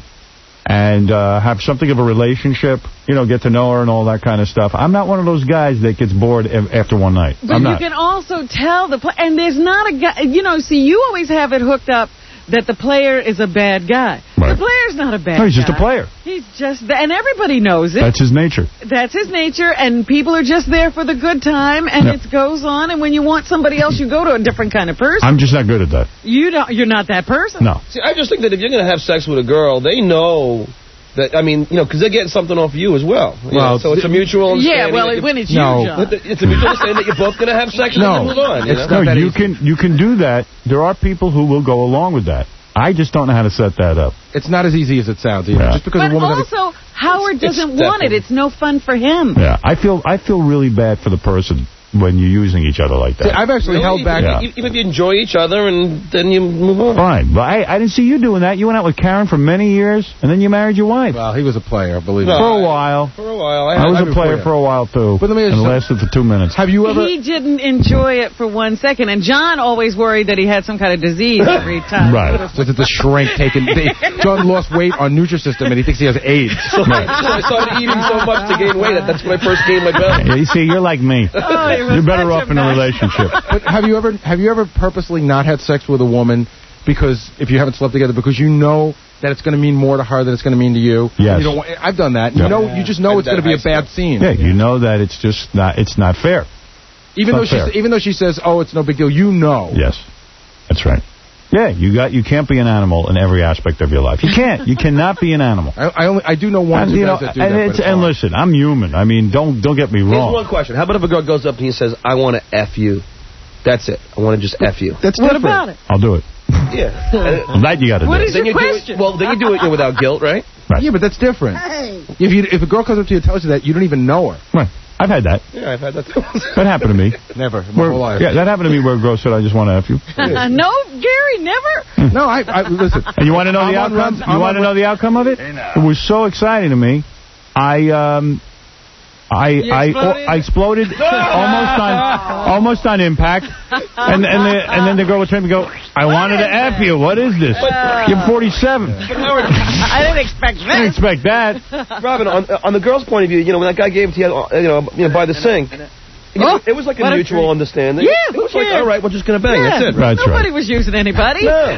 Speaker 1: and uh, have something of a relationship, you know, get to know her and all that kind of stuff. I'm not one of those guys that gets bored a- after one night.
Speaker 3: But
Speaker 1: I'm
Speaker 3: you
Speaker 1: not.
Speaker 3: can also tell the play, and there's not a guy, you know, see, you always have it hooked up that the player is a bad guy.
Speaker 1: Right.
Speaker 3: The player's not a bad guy.
Speaker 1: No, he's just a player.
Speaker 3: He's just, th- and everybody knows it.
Speaker 1: That's his nature.
Speaker 3: That's his nature, and people are just there for the good time, and
Speaker 1: Yep.
Speaker 3: it goes on, and when you want somebody else, you go to a different kind of person.
Speaker 1: I'm just not good at that.
Speaker 3: You don't, you're not that person.
Speaker 1: No.
Speaker 2: See, I just think that if you're going to have sex with a girl, they know that, I mean, you know, because they're getting something off you as well. You
Speaker 15: Well,
Speaker 2: know, so it's a mutual
Speaker 3: Yeah,
Speaker 2: understanding.
Speaker 3: well,
Speaker 2: that you-
Speaker 3: when it's
Speaker 15: No.
Speaker 3: you, John.
Speaker 2: It's a mutual understanding that you're both going to have sex and
Speaker 1: No.
Speaker 2: then move on. You
Speaker 1: It's
Speaker 2: know?
Speaker 1: no, you can you can do that. There are people who will go along with that. I just don't know how to set that up.
Speaker 15: It's not as easy as it sounds either.
Speaker 1: Yeah.
Speaker 15: Just because
Speaker 3: But
Speaker 15: a woman has a
Speaker 3: also, Howard
Speaker 1: It's- it's
Speaker 3: doesn't want it.
Speaker 1: definitely-
Speaker 3: It's no fun for him.
Speaker 1: Yeah, I feel I feel really bad for the person when you're using each other like that.
Speaker 15: See, I've actually
Speaker 2: Really?
Speaker 15: held back.
Speaker 1: Yeah.
Speaker 2: Even even if you enjoy each other and then you move on.
Speaker 1: Fine, but I, I didn't see you doing that. You went out with Karen for many years, and then you married your wife.
Speaker 15: Well, he was a player, believe
Speaker 2: No,
Speaker 15: me.
Speaker 1: For a while.
Speaker 2: For a while.
Speaker 1: I,
Speaker 2: I,
Speaker 1: was
Speaker 15: I've
Speaker 1: a
Speaker 15: been
Speaker 1: player
Speaker 15: player.
Speaker 1: for a while, too.
Speaker 15: But let me ask
Speaker 1: and
Speaker 15: you
Speaker 1: it lasted for two minutes.
Speaker 15: Have you ever...
Speaker 3: He didn't enjoy it for one second, and John always worried that he had some kind of disease every time.
Speaker 1: Right.
Speaker 15: So it's a shrink taken. They, John lost weight on Nutrisystem, and he thinks he has AIDS.
Speaker 2: So, so I started eating so much to gain weight. That's when I first gained my belly.
Speaker 1: Yeah, you see, you're like me.
Speaker 3: Oh, he was
Speaker 1: You're better
Speaker 3: such
Speaker 1: off
Speaker 3: a
Speaker 1: in a
Speaker 3: mess.
Speaker 1: relationship.
Speaker 15: But have you ever have you ever purposely not had sex with a woman because if you haven't slept together because you know that it's going to mean more to her than it's going to mean to you?
Speaker 1: Yes.
Speaker 15: You don't want, I've done that.
Speaker 1: Yeah.
Speaker 15: You know, you just know
Speaker 2: I've
Speaker 15: it's going to
Speaker 2: done
Speaker 15: be a
Speaker 2: high
Speaker 15: bad scene.
Speaker 1: Yeah, you know that it's just not, it's not fair.
Speaker 15: Even
Speaker 1: Not
Speaker 15: though she
Speaker 1: fair.
Speaker 15: even though she says, "Oh, it's no big deal," you know.
Speaker 1: Yes, that's right. Yeah, you got you can't be an animal in every aspect of your life. You can't. You cannot be an animal.
Speaker 15: I, I only I do know one
Speaker 1: And,
Speaker 15: two
Speaker 1: you know,
Speaker 15: guys that do
Speaker 1: and,
Speaker 15: that.
Speaker 1: it's,
Speaker 15: but it's
Speaker 1: and
Speaker 15: hard.
Speaker 1: listen, I'm human. I mean, don't don't get me
Speaker 2: Here's
Speaker 1: wrong.
Speaker 2: one question. How about if a girl goes up to you and says, I want to F you? That's it. I want to just F you.
Speaker 15: That's
Speaker 3: What
Speaker 15: different.
Speaker 3: about it?
Speaker 1: I'll do it.
Speaker 2: Yeah.
Speaker 1: Well, that you got to do.
Speaker 3: What is
Speaker 2: Then
Speaker 3: your
Speaker 2: you do
Speaker 3: question?
Speaker 2: it, well, then you do it you know, without guilt, right?
Speaker 1: Right.
Speaker 15: Yeah, but that's different. If you if a girl comes up to you and tells you that, you don't even know her.
Speaker 1: Right. I've had that.
Speaker 2: Yeah, I've had that too.
Speaker 1: That happened to me.
Speaker 15: Never. My
Speaker 1: Where-
Speaker 15: whole life.
Speaker 1: yeah, that happened to me where a girl said, I just want to F you.
Speaker 3: no, Gary, never.
Speaker 15: No, I, I listen.
Speaker 1: And you want to know the
Speaker 15: I'm on
Speaker 1: outcome?
Speaker 15: runs-
Speaker 1: You
Speaker 15: I'm
Speaker 1: want to
Speaker 15: on
Speaker 1: know the outcome of it? It was so exciting to me. I um, I
Speaker 3: You
Speaker 1: I
Speaker 3: exploded?
Speaker 1: I exploded almost on almost on impact, and and the, and then the girl would turn and go, I wanted to F you. What is this? You're forty-seven.
Speaker 2: But Howard,
Speaker 3: I didn't expect
Speaker 1: I didn't
Speaker 3: that.
Speaker 1: expect that.
Speaker 2: Robin, on, on the girl's point of view, you know, when that guy gave it to you, uh, you know, you know by the sink, you know, it was like a
Speaker 3: What a
Speaker 2: mutual
Speaker 3: treat.
Speaker 2: understanding.
Speaker 3: Yeah,
Speaker 2: it was
Speaker 3: who
Speaker 2: like,
Speaker 3: cares?
Speaker 2: all right, we're just going to bang.
Speaker 3: Yeah.
Speaker 2: That's it.
Speaker 1: That's
Speaker 3: Nobody
Speaker 1: right.
Speaker 3: was using anybody.
Speaker 2: No.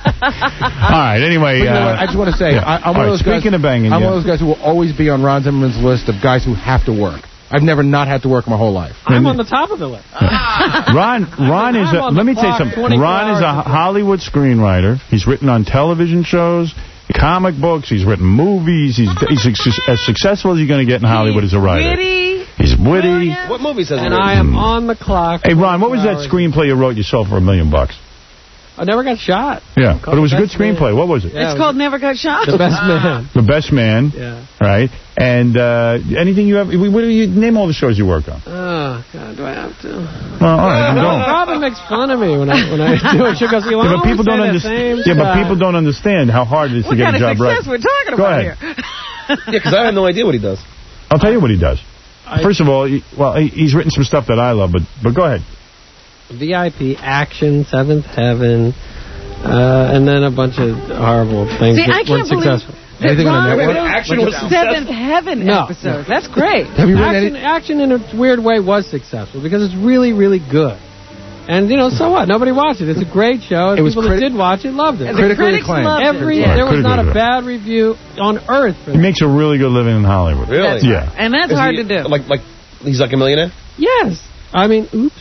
Speaker 1: All right. Anyway,
Speaker 15: But you know
Speaker 1: uh,
Speaker 15: what? I just want to say,
Speaker 1: yeah.
Speaker 15: I, I'm
Speaker 1: All
Speaker 15: one
Speaker 1: right,
Speaker 15: of those guys.
Speaker 1: speaking of banging,
Speaker 15: I'm
Speaker 1: yeah.
Speaker 15: one of those guys who will always be on Ron Zimmerman's list of guys who have to work. I've never not had to work my whole life.
Speaker 5: I'm on the top of the list.
Speaker 1: Ron, Ron is.
Speaker 5: I'm
Speaker 1: A,
Speaker 5: on
Speaker 1: let
Speaker 5: the
Speaker 1: me tell you
Speaker 5: clock
Speaker 1: something.
Speaker 5: twenty-four
Speaker 1: Ron is a
Speaker 5: hours a day.
Speaker 1: Hollywood screenwriter. He's written on television shows, comic books. He's written movies. He's he's suc- as successful as you're going to get in Hollywood as a writer.
Speaker 3: Witty.
Speaker 1: He's witty.
Speaker 2: What movies has he
Speaker 5: And
Speaker 2: written?
Speaker 5: I am on the clock.
Speaker 1: Hey, Ron, what was that
Speaker 5: hours.
Speaker 1: screenplay you wrote yourself for a million bucks?
Speaker 5: I never got shot.
Speaker 1: Yeah, but it was a good
Speaker 5: Best Man.
Speaker 1: screenplay. What was it?
Speaker 5: Yeah,
Speaker 3: It's
Speaker 5: it
Speaker 3: called
Speaker 5: was
Speaker 3: Never Got Shot.
Speaker 5: The Best Man.
Speaker 1: The Best Man.
Speaker 5: Yeah.
Speaker 1: Right. And uh, anything you have? What do you name all the shows you work on?
Speaker 5: Oh, God, do I have to?
Speaker 1: Well, all right, then don't.
Speaker 5: Robin makes fun of me when I when I do it. She goes, you
Speaker 1: Yeah, but
Speaker 5: always
Speaker 1: people
Speaker 5: say
Speaker 1: don't
Speaker 5: the
Speaker 1: understand.
Speaker 5: same
Speaker 1: Yeah, but
Speaker 5: stuff."
Speaker 1: people don't understand how hard it is
Speaker 3: What
Speaker 1: to get
Speaker 3: kind
Speaker 1: a
Speaker 3: of
Speaker 1: job right.
Speaker 3: success we're talking
Speaker 1: Go
Speaker 3: about
Speaker 1: ahead.
Speaker 3: here?
Speaker 2: Yeah, because I have no idea what he does.
Speaker 1: I'll tell you what he does.
Speaker 5: I-
Speaker 1: First of all, he, well, he, he's written some stuff that I love, but but go ahead.
Speaker 5: V I P, Action, Seventh Heaven, uh, and then a bunch of horrible things
Speaker 3: See,
Speaker 5: that
Speaker 3: I
Speaker 5: weren't
Speaker 3: can't believe
Speaker 5: successful.
Speaker 3: that
Speaker 15: Anything on a
Speaker 3: Ron
Speaker 15: network?
Speaker 3: wrote
Speaker 2: Action was
Speaker 3: Seventh Heaven
Speaker 5: No.
Speaker 3: episode. That's great.
Speaker 15: Have you written
Speaker 5: Action,
Speaker 15: any?
Speaker 5: Action, in a weird way, was successful because it's really, really good. And, you know, so what? Nobody watched it. It's a great show. And
Speaker 15: It was
Speaker 5: people
Speaker 15: criti-
Speaker 5: that did watch it loved it.
Speaker 3: And the
Speaker 15: Critically
Speaker 3: critics
Speaker 15: acclaimed.
Speaker 3: loved it.
Speaker 5: Every
Speaker 3: Yeah.
Speaker 5: There was
Speaker 1: Critically
Speaker 5: not a
Speaker 1: acclaimed.
Speaker 5: bad review on Earth for
Speaker 1: He
Speaker 5: that.
Speaker 1: makes a really good living in Hollywood.
Speaker 2: Really?
Speaker 1: Yeah.
Speaker 3: And that's
Speaker 2: Is
Speaker 3: hard
Speaker 2: he,
Speaker 3: to do.
Speaker 2: Like, like, he's like a millionaire?
Speaker 5: Yes. I mean, oops.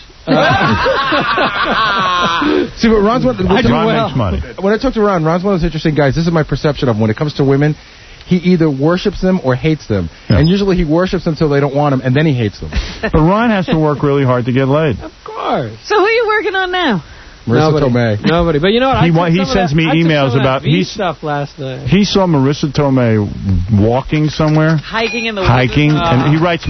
Speaker 5: Uh,
Speaker 15: See, but Ron's one.
Speaker 5: I do
Speaker 1: Ron
Speaker 5: well.
Speaker 1: makes money.
Speaker 15: When I talk to Ron, Ron's one of those interesting guys. This is my perception of him. When it comes to women, he either worships them or hates them.
Speaker 1: Yeah.
Speaker 15: And usually he worships them until they don't want him, and then he hates them.
Speaker 1: But Ron has to work really hard to get laid.
Speaker 5: Of course.
Speaker 3: So who are you working on now?
Speaker 15: Marissa
Speaker 5: Nobody.
Speaker 15: Tomei.
Speaker 5: Nobody. But you know what? I
Speaker 1: He
Speaker 5: took
Speaker 1: wa- he
Speaker 5: some of
Speaker 1: sends
Speaker 5: that-
Speaker 1: me
Speaker 5: I took
Speaker 1: emails
Speaker 5: some of that
Speaker 1: about-
Speaker 5: V
Speaker 1: he's-
Speaker 5: stuff last night.
Speaker 1: He saw Marissa Tomei walking somewhere,
Speaker 3: Hiking in the woods.
Speaker 1: hiking,
Speaker 5: Uh,
Speaker 1: and he writes me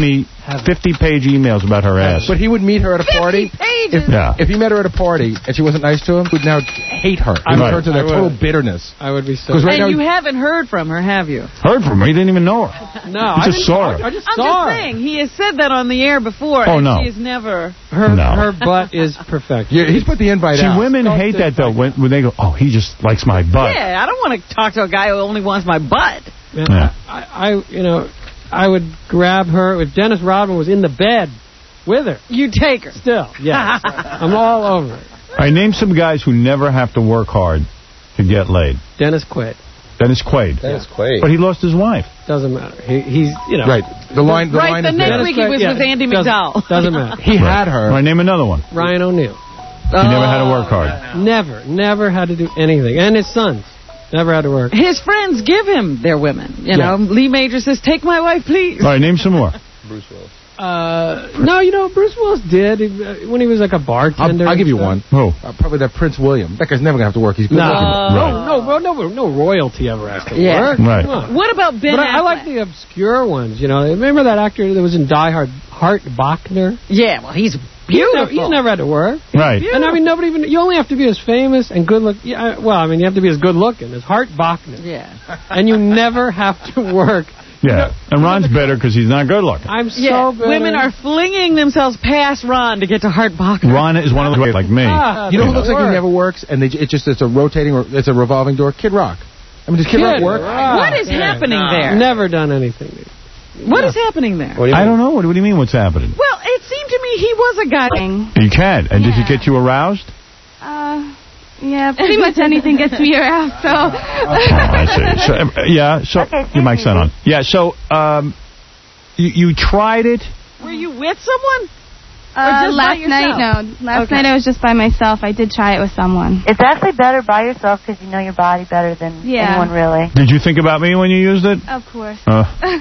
Speaker 1: fifty-page emails about her ass.
Speaker 15: But he would meet her at a party. If,
Speaker 1: Yeah.
Speaker 15: if he met her at a party and she wasn't nice to him, he would now hate her. He would
Speaker 1: Right.
Speaker 15: turn to that
Speaker 5: I
Speaker 15: total
Speaker 5: would.
Speaker 15: bitterness.
Speaker 5: I would be so...
Speaker 15: Because right
Speaker 3: and
Speaker 15: now,
Speaker 3: you haven't heard from her, have you?
Speaker 1: Heard from her. He didn't even know her.
Speaker 5: No,
Speaker 1: He
Speaker 5: I
Speaker 1: just
Speaker 5: didn't-
Speaker 1: saw her.
Speaker 5: I just
Speaker 3: I'm
Speaker 5: saw
Speaker 3: just
Speaker 5: her.
Speaker 3: saying, he has said that on the air before,
Speaker 1: Oh,
Speaker 3: and
Speaker 1: no.
Speaker 3: she has never...
Speaker 5: Her,
Speaker 1: No.
Speaker 5: her butt is perfect.
Speaker 15: yeah, he's put the invite
Speaker 1: See,
Speaker 15: out.
Speaker 1: women
Speaker 5: Don't
Speaker 1: hate
Speaker 5: do
Speaker 1: that, though, when, when they go, oh, he just likes my butt.
Speaker 3: Yeah, I don't want to talk to a guy who only wants my butt.
Speaker 5: Man,
Speaker 1: Yeah.
Speaker 5: I, I, you know, I would grab her if Dennis Rodman was in the bed with her.
Speaker 3: You take her.
Speaker 5: Still, yes. I'm all over it.
Speaker 1: All right, name some guys who never have to work hard to get laid.
Speaker 5: Dennis Quaid.
Speaker 1: Dennis Quaid.
Speaker 2: Dennis Quaid.
Speaker 1: But he lost his wife.
Speaker 5: Doesn't matter. He, he's, you know.
Speaker 15: Right. The line, the
Speaker 3: right,
Speaker 15: line
Speaker 3: the
Speaker 15: is
Speaker 3: next
Speaker 15: there.
Speaker 3: week he was
Speaker 5: yeah,
Speaker 3: with Andy
Speaker 5: doesn't-
Speaker 3: McDowell.
Speaker 5: Doesn't matter.
Speaker 15: He had her.
Speaker 1: All right, name another one.
Speaker 5: Ryan O'Neal.
Speaker 1: He never had to work hard.
Speaker 5: Never, never had to do anything. And his sons. Never had to work.
Speaker 3: His friends give him their women. You
Speaker 5: Yeah.
Speaker 3: know, Lee Major says, take my wife, please.
Speaker 1: All right, name some more.
Speaker 2: Bruce Willis.
Speaker 5: Uh, no, you know, Bruce Willis did he, uh, when he was like a bartender.
Speaker 15: I'll, I'll give you
Speaker 5: and
Speaker 15: one.
Speaker 5: stuff.
Speaker 1: Who?
Speaker 15: Uh, probably that Prince William. That guy's never going to have to work. He's good
Speaker 5: No,
Speaker 15: looking.
Speaker 1: Right.
Speaker 5: no, no, no, no royalty ever has to
Speaker 3: Yeah.
Speaker 5: work.
Speaker 1: Right.
Speaker 5: Come on.
Speaker 3: What about Ben
Speaker 5: But I, I
Speaker 3: Affleck?
Speaker 5: like the obscure ones, you know. Remember that actor that was in Die Hard, Hart Bachner?
Speaker 3: Yeah, well, he's
Speaker 5: He's
Speaker 3: beautiful.
Speaker 5: never, he's never had to work.
Speaker 1: Right.
Speaker 5: And I mean, nobody even, you only have to be as famous and good look. Yeah, well, I mean, you have to be as good looking as Hart Bachner.
Speaker 3: Yeah.
Speaker 5: And you never have to work.
Speaker 1: Yeah. And Ron's better because he's not good looking.
Speaker 5: I'm so
Speaker 3: Yeah,
Speaker 5: bitter.
Speaker 3: women are flinging themselves past Ron to get to Hart Bachner.
Speaker 1: Ron is one of the like me.
Speaker 5: Ah,
Speaker 15: You know who looks like
Speaker 5: work.
Speaker 15: he never works, and they, it just it's a rotating or it's a revolving door. Kid Rock. I mean, does Kid, Rock
Speaker 5: Kid
Speaker 15: work?
Speaker 5: Rock.
Speaker 3: What is happening there?
Speaker 5: Never done anything.
Speaker 3: What is happening there?
Speaker 2: What do you
Speaker 1: I
Speaker 2: mean?
Speaker 1: don't know. What, what do you mean what's happening?
Speaker 3: Well, it seemed to me he was a guy.
Speaker 1: You can. And did he get you aroused?
Speaker 7: Uh, yeah, pretty much anything gets me around, so...
Speaker 1: Oh, I see. So, uh, yeah, so...
Speaker 7: Okay,
Speaker 1: your mic's not on. Yeah, so, um, you, you tried it?
Speaker 3: Were you with someone?
Speaker 7: Uh,
Speaker 3: just by
Speaker 7: last
Speaker 3: yourself?
Speaker 7: night, no. Last
Speaker 3: Okay.
Speaker 7: night I was just by myself. I did try it with someone.
Speaker 9: It's actually better by yourself because you know your body better than
Speaker 7: Yeah.
Speaker 9: anyone really.
Speaker 1: Did you think about me when you used it?
Speaker 7: Of course.
Speaker 1: Uh,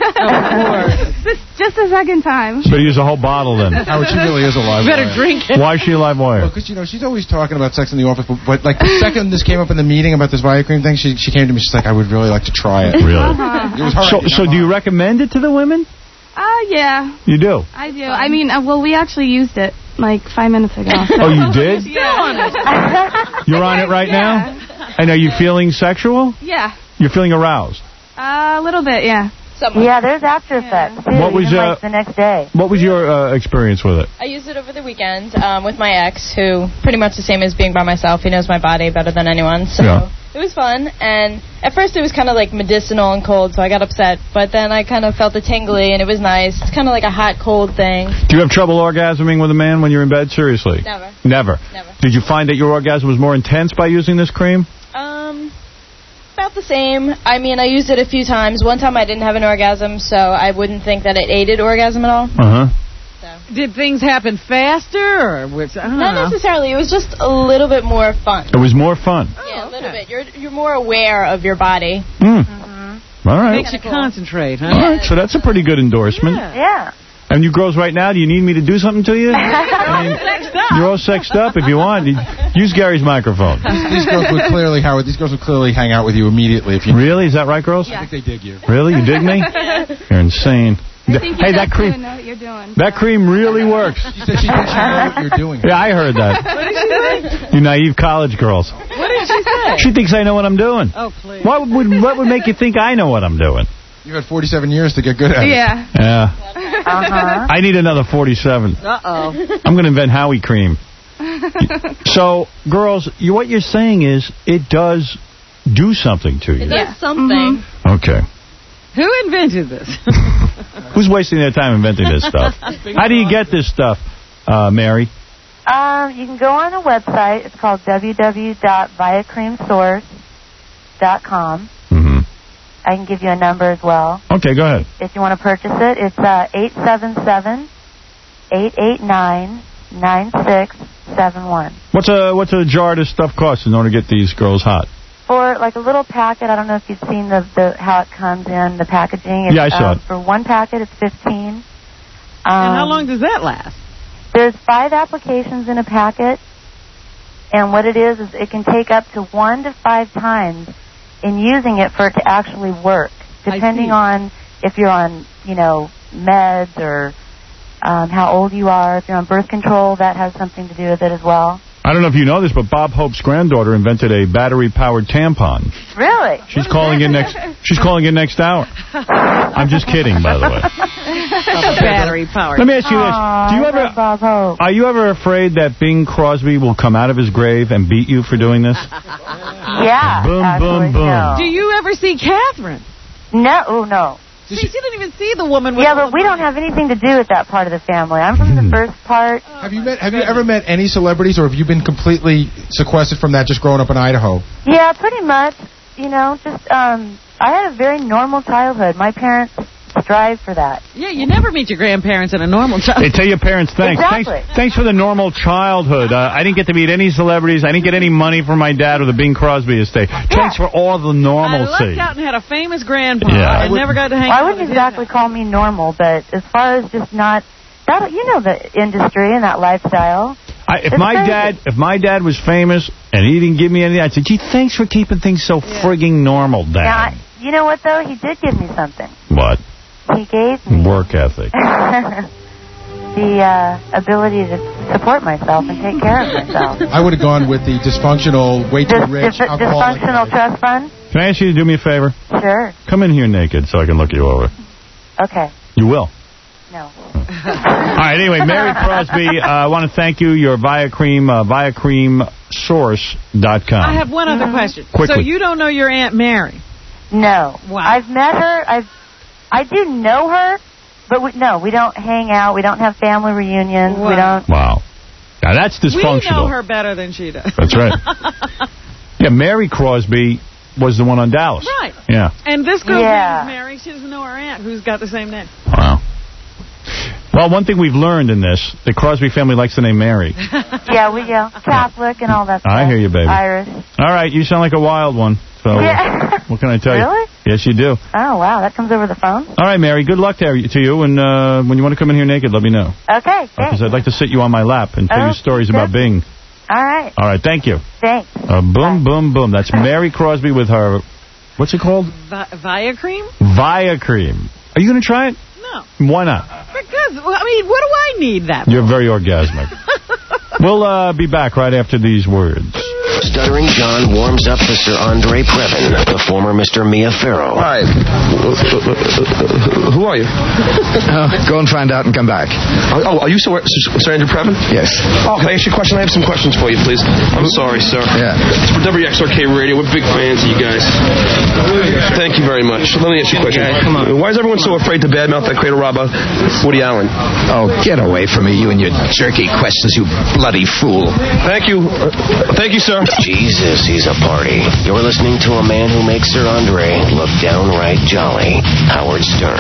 Speaker 7: Just, just the second time.
Speaker 1: so you use a whole bottle then?
Speaker 15: Howard, she really is a live
Speaker 3: Better
Speaker 15: wire.
Speaker 3: drink it.
Speaker 1: Why is she a live wire?
Speaker 15: Because, you know, she's always talking about sex in the office, but, but like, the second this came up in the meeting about this Viacream thing, she she came to me, she's like, I would really like to try it.
Speaker 1: Really?
Speaker 7: Uh-huh.
Speaker 15: It was her
Speaker 1: So,
Speaker 15: idea,
Speaker 1: so
Speaker 15: not
Speaker 1: do you
Speaker 15: mine.
Speaker 1: recommend it to the women?
Speaker 7: Uh, yeah,
Speaker 1: You do?
Speaker 7: I do. I mean, uh, well, we actually used it like five minutes ago. So.
Speaker 1: Oh, you did?
Speaker 7: Yeah.
Speaker 1: You're on it right
Speaker 7: Yeah.
Speaker 1: now? And are you feeling sexual?
Speaker 7: Yeah.
Speaker 1: You're feeling aroused?
Speaker 7: Uh, a little bit, yeah.
Speaker 9: Yeah, there's after effects too.
Speaker 1: What was,
Speaker 9: even,
Speaker 1: uh,
Speaker 9: like the next day?
Speaker 1: What was your uh, experience with it?
Speaker 11: I used it over the weekend um, with my ex, who pretty much the same as being by myself. He knows my body better than anyone, so
Speaker 1: Yeah.
Speaker 11: it was fun. And at first it was kind of like medicinal and cold, so I got upset. But then I kind of felt the tingly, and it was nice. It's kind of like a hot, cold thing.
Speaker 1: Do you have trouble orgasming with a man when you're in bed? Seriously?
Speaker 11: Never.
Speaker 1: Never?
Speaker 11: Never.
Speaker 1: Did you find that your orgasm was more intense by using this cream?
Speaker 11: Um, about the same. I mean, I used it a few times. One time I didn't have an orgasm, so I wouldn't think that it aided orgasm at all.
Speaker 1: Uh-huh.
Speaker 3: Did things happen faster? Or was, I don't
Speaker 11: Not
Speaker 3: know.
Speaker 11: necessarily. It was just a little bit more fun.
Speaker 1: It was more fun.
Speaker 11: Yeah, a little bit. You're you're more aware of your body.
Speaker 1: Mm. All right.
Speaker 3: Makes you concentrate, huh?
Speaker 1: All right, so that's a pretty good endorsement.
Speaker 9: Yeah.
Speaker 1: And you girls right now, do you need me to do something to you? I mean, you're all sexed up if you want. Use Gary's microphone.
Speaker 15: These, these girls would clearly, Howard, these girls would clearly hang out with you immediately if you...
Speaker 1: Really? Is that right, girls?
Speaker 15: I think they dig you.
Speaker 1: Really? You dig me? You're insane.
Speaker 7: I think you
Speaker 1: Hey,
Speaker 7: guys
Speaker 1: that cream,
Speaker 7: do know what you're doing.
Speaker 1: that cream really works.
Speaker 15: She said she thinks you know what you're doing.
Speaker 1: Yeah, I heard that.
Speaker 3: What did she say?
Speaker 1: You naive college girls.
Speaker 3: What did she say?
Speaker 1: She thinks I know what I'm doing.
Speaker 3: Oh, please.
Speaker 1: What would what would make you think I know what I'm doing?
Speaker 15: You had forty-seven years to get good at it.
Speaker 7: Yeah.
Speaker 1: Yeah.
Speaker 9: Uh-huh.
Speaker 1: I need another forty-seven.
Speaker 3: Uh-oh.
Speaker 1: I'm going to invent Howie cream. So, girls, you, what you're saying is it does do something to you.
Speaker 11: It does something.
Speaker 1: Okay.
Speaker 3: Who invented this?
Speaker 1: Who's wasting their time inventing this stuff? How do you get this stuff, uh, Mary?
Speaker 9: Um, you can go on a website. It's called w w w dot viacream source dot com.
Speaker 1: Mm-hmm.
Speaker 9: I can give you a number as well.
Speaker 1: Okay, go ahead.
Speaker 9: If you want to purchase it, it's uh, eight seven seven, eight eight nine, nine six seven one.
Speaker 1: What's a what's a jar of this stuff cost in order to get these girls hot?
Speaker 9: For like a little packet, I don't know if you've seen the, the how it comes in, the packaging. It's,
Speaker 1: Yeah, I saw
Speaker 9: um,
Speaker 1: it.
Speaker 9: For one packet, it's fifteen. Um,
Speaker 3: And how long does that last?
Speaker 9: There's five applications in a packet, and what it is is it can take up to one to five times in using it for it to actually work,
Speaker 3: I
Speaker 9: depending
Speaker 3: see.
Speaker 9: on if you're on, you know, meds or um, how old you are. If you're on birth control, that has something to do with it as well.
Speaker 1: I don't know if you know this, but Bob Hope's granddaughter invented a battery-powered tampon.
Speaker 9: Really?
Speaker 1: She's calling in next. She's calling in next hour. I'm just kidding, by the way.
Speaker 3: Battery powered.
Speaker 1: Let me ask you this: Do you ever?
Speaker 9: Bob Hope.
Speaker 1: Are you ever afraid that Bing Crosby will come out of his grave and beat you for doing this?
Speaker 9: Yeah.
Speaker 1: Boom,
Speaker 9: actually,
Speaker 1: boom, boom.
Speaker 9: No.
Speaker 3: Do you ever see Catherine?
Speaker 9: No, oh, no.
Speaker 3: See, she didn't even see the woman with
Speaker 9: Yeah, but we don't have anything to do with that part of the family. I'm from the first part.
Speaker 15: Have you met? Have you ever met any celebrities, or have you been completely sequestered from that, just growing up in Idaho?
Speaker 9: Yeah, pretty much. You know, just um, I had a very normal childhood. My parents strive for that.
Speaker 3: Yeah, you never meet your grandparents in a normal childhood.
Speaker 1: They tell your parents thanks.
Speaker 9: Exactly.
Speaker 1: Thanks, thanks for the normal childhood. Uh, I didn't get to meet any celebrities. I didn't get any money from my dad or the Bing Crosby estate. Thanks for all the
Speaker 3: I
Speaker 1: normalcy.
Speaker 3: lucked out and had a famous grandpa.
Speaker 1: Yeah.
Speaker 3: I never got to hang
Speaker 9: Well, I
Speaker 3: out
Speaker 9: wouldn't
Speaker 3: with his
Speaker 9: exactly call me normal, but as far as just not that, you know, the industry and that lifestyle.
Speaker 1: I, if
Speaker 9: It's
Speaker 1: my
Speaker 9: crazy.
Speaker 1: dad, if my dad was famous and he didn't give me anything, I'd say, "Gee, thanks for keeping things so frigging normal, Dad."
Speaker 9: Now, I- you know what though? He did give me something.
Speaker 1: What?
Speaker 9: He gave me
Speaker 1: Work ethic.
Speaker 9: the uh, ability to support myself and take care of myself.
Speaker 15: I would have gone with the dysfunctional, way too
Speaker 9: Dis-
Speaker 15: rich,
Speaker 9: dis-
Speaker 15: alcoholic.
Speaker 9: dysfunctional trust fund?
Speaker 1: Can I ask you to do me a favor?
Speaker 9: Sure.
Speaker 1: Come in here naked so I can look you over.
Speaker 9: Okay.
Speaker 1: You will.
Speaker 9: No.
Speaker 1: All right, anyway, Mary Crosby, uh, I want to thank you. Your Viacream, uh, Viacream Source dot com.
Speaker 3: I have one other question.
Speaker 1: Quickly.
Speaker 3: So you don't know your Aunt Mary?
Speaker 9: No.
Speaker 3: Wow.
Speaker 9: I've met her. I've, I do know her, but we, no, we don't hang out. We don't have family reunions. We don't.
Speaker 1: Wow. Now, that's dysfunctional.
Speaker 3: We know her better than she does.
Speaker 1: That's right. Yeah, Mary Crosby was the one on Dallas.
Speaker 3: Right.
Speaker 1: Yeah.
Speaker 3: And this girl's
Speaker 9: Yeah.
Speaker 3: name is Mary. She doesn't know her aunt, who's got the same name.
Speaker 1: Wow. Well, one thing we've learned in this, the Crosby family likes the name Mary.
Speaker 9: Yeah, we go Catholic and all that stuff.
Speaker 1: I hear you, baby.
Speaker 9: Irish.
Speaker 1: All right, you sound like a wild one. So, uh,
Speaker 9: Yeah.
Speaker 1: what can I tell
Speaker 9: Really?
Speaker 1: you? Yes, you do.
Speaker 9: Oh, wow. That comes over the phone?
Speaker 1: All right, Mary, good luck to to you. And uh, when you want to come in here naked, let me know.
Speaker 9: Okay,
Speaker 1: Because
Speaker 9: thanks.
Speaker 1: I'd like to sit you on my lap and tell
Speaker 9: Oh,
Speaker 1: you stories
Speaker 9: good.
Speaker 1: about Bing.
Speaker 9: All right.
Speaker 1: All right, thank you.
Speaker 9: Thanks.
Speaker 1: Uh, boom, boom, boom. That's Mary Crosby with her, what's it called?
Speaker 3: Vi- Viacream?
Speaker 1: Viacream. Are you going to try it?
Speaker 3: No.
Speaker 1: Why not?
Speaker 3: Because, well, I mean, what do I need that for?
Speaker 1: You're very orgasmic. We'll uh, be back right after these words.
Speaker 24: Stuttering John warms up for Sir Andre Previn, the former Mister Mia Farrow.
Speaker 10: Hi. Who are you?
Speaker 12: Uh, go and find out and come back.
Speaker 10: Oh, are you Sir, Sir Andrew Previn?
Speaker 12: Yes.
Speaker 10: Oh, can I ask you a question? I have some questions for you, please. I'm sorry, sir.
Speaker 12: Yeah.
Speaker 10: It's for W X R K Radio. We're big fans of you guys. Thank you very much. Let me ask you a question.
Speaker 12: Come on.
Speaker 10: Why is everyone so afraid to badmouth that cradle robber, Woody Allen?
Speaker 12: Oh, get away from me, you and your jerky questions, you bloody fool.
Speaker 10: Thank you. Uh, thank you, sir.
Speaker 24: Jesus, he's a party. You're listening to a man who makes Sir Andre look downright jolly. Howard Stern.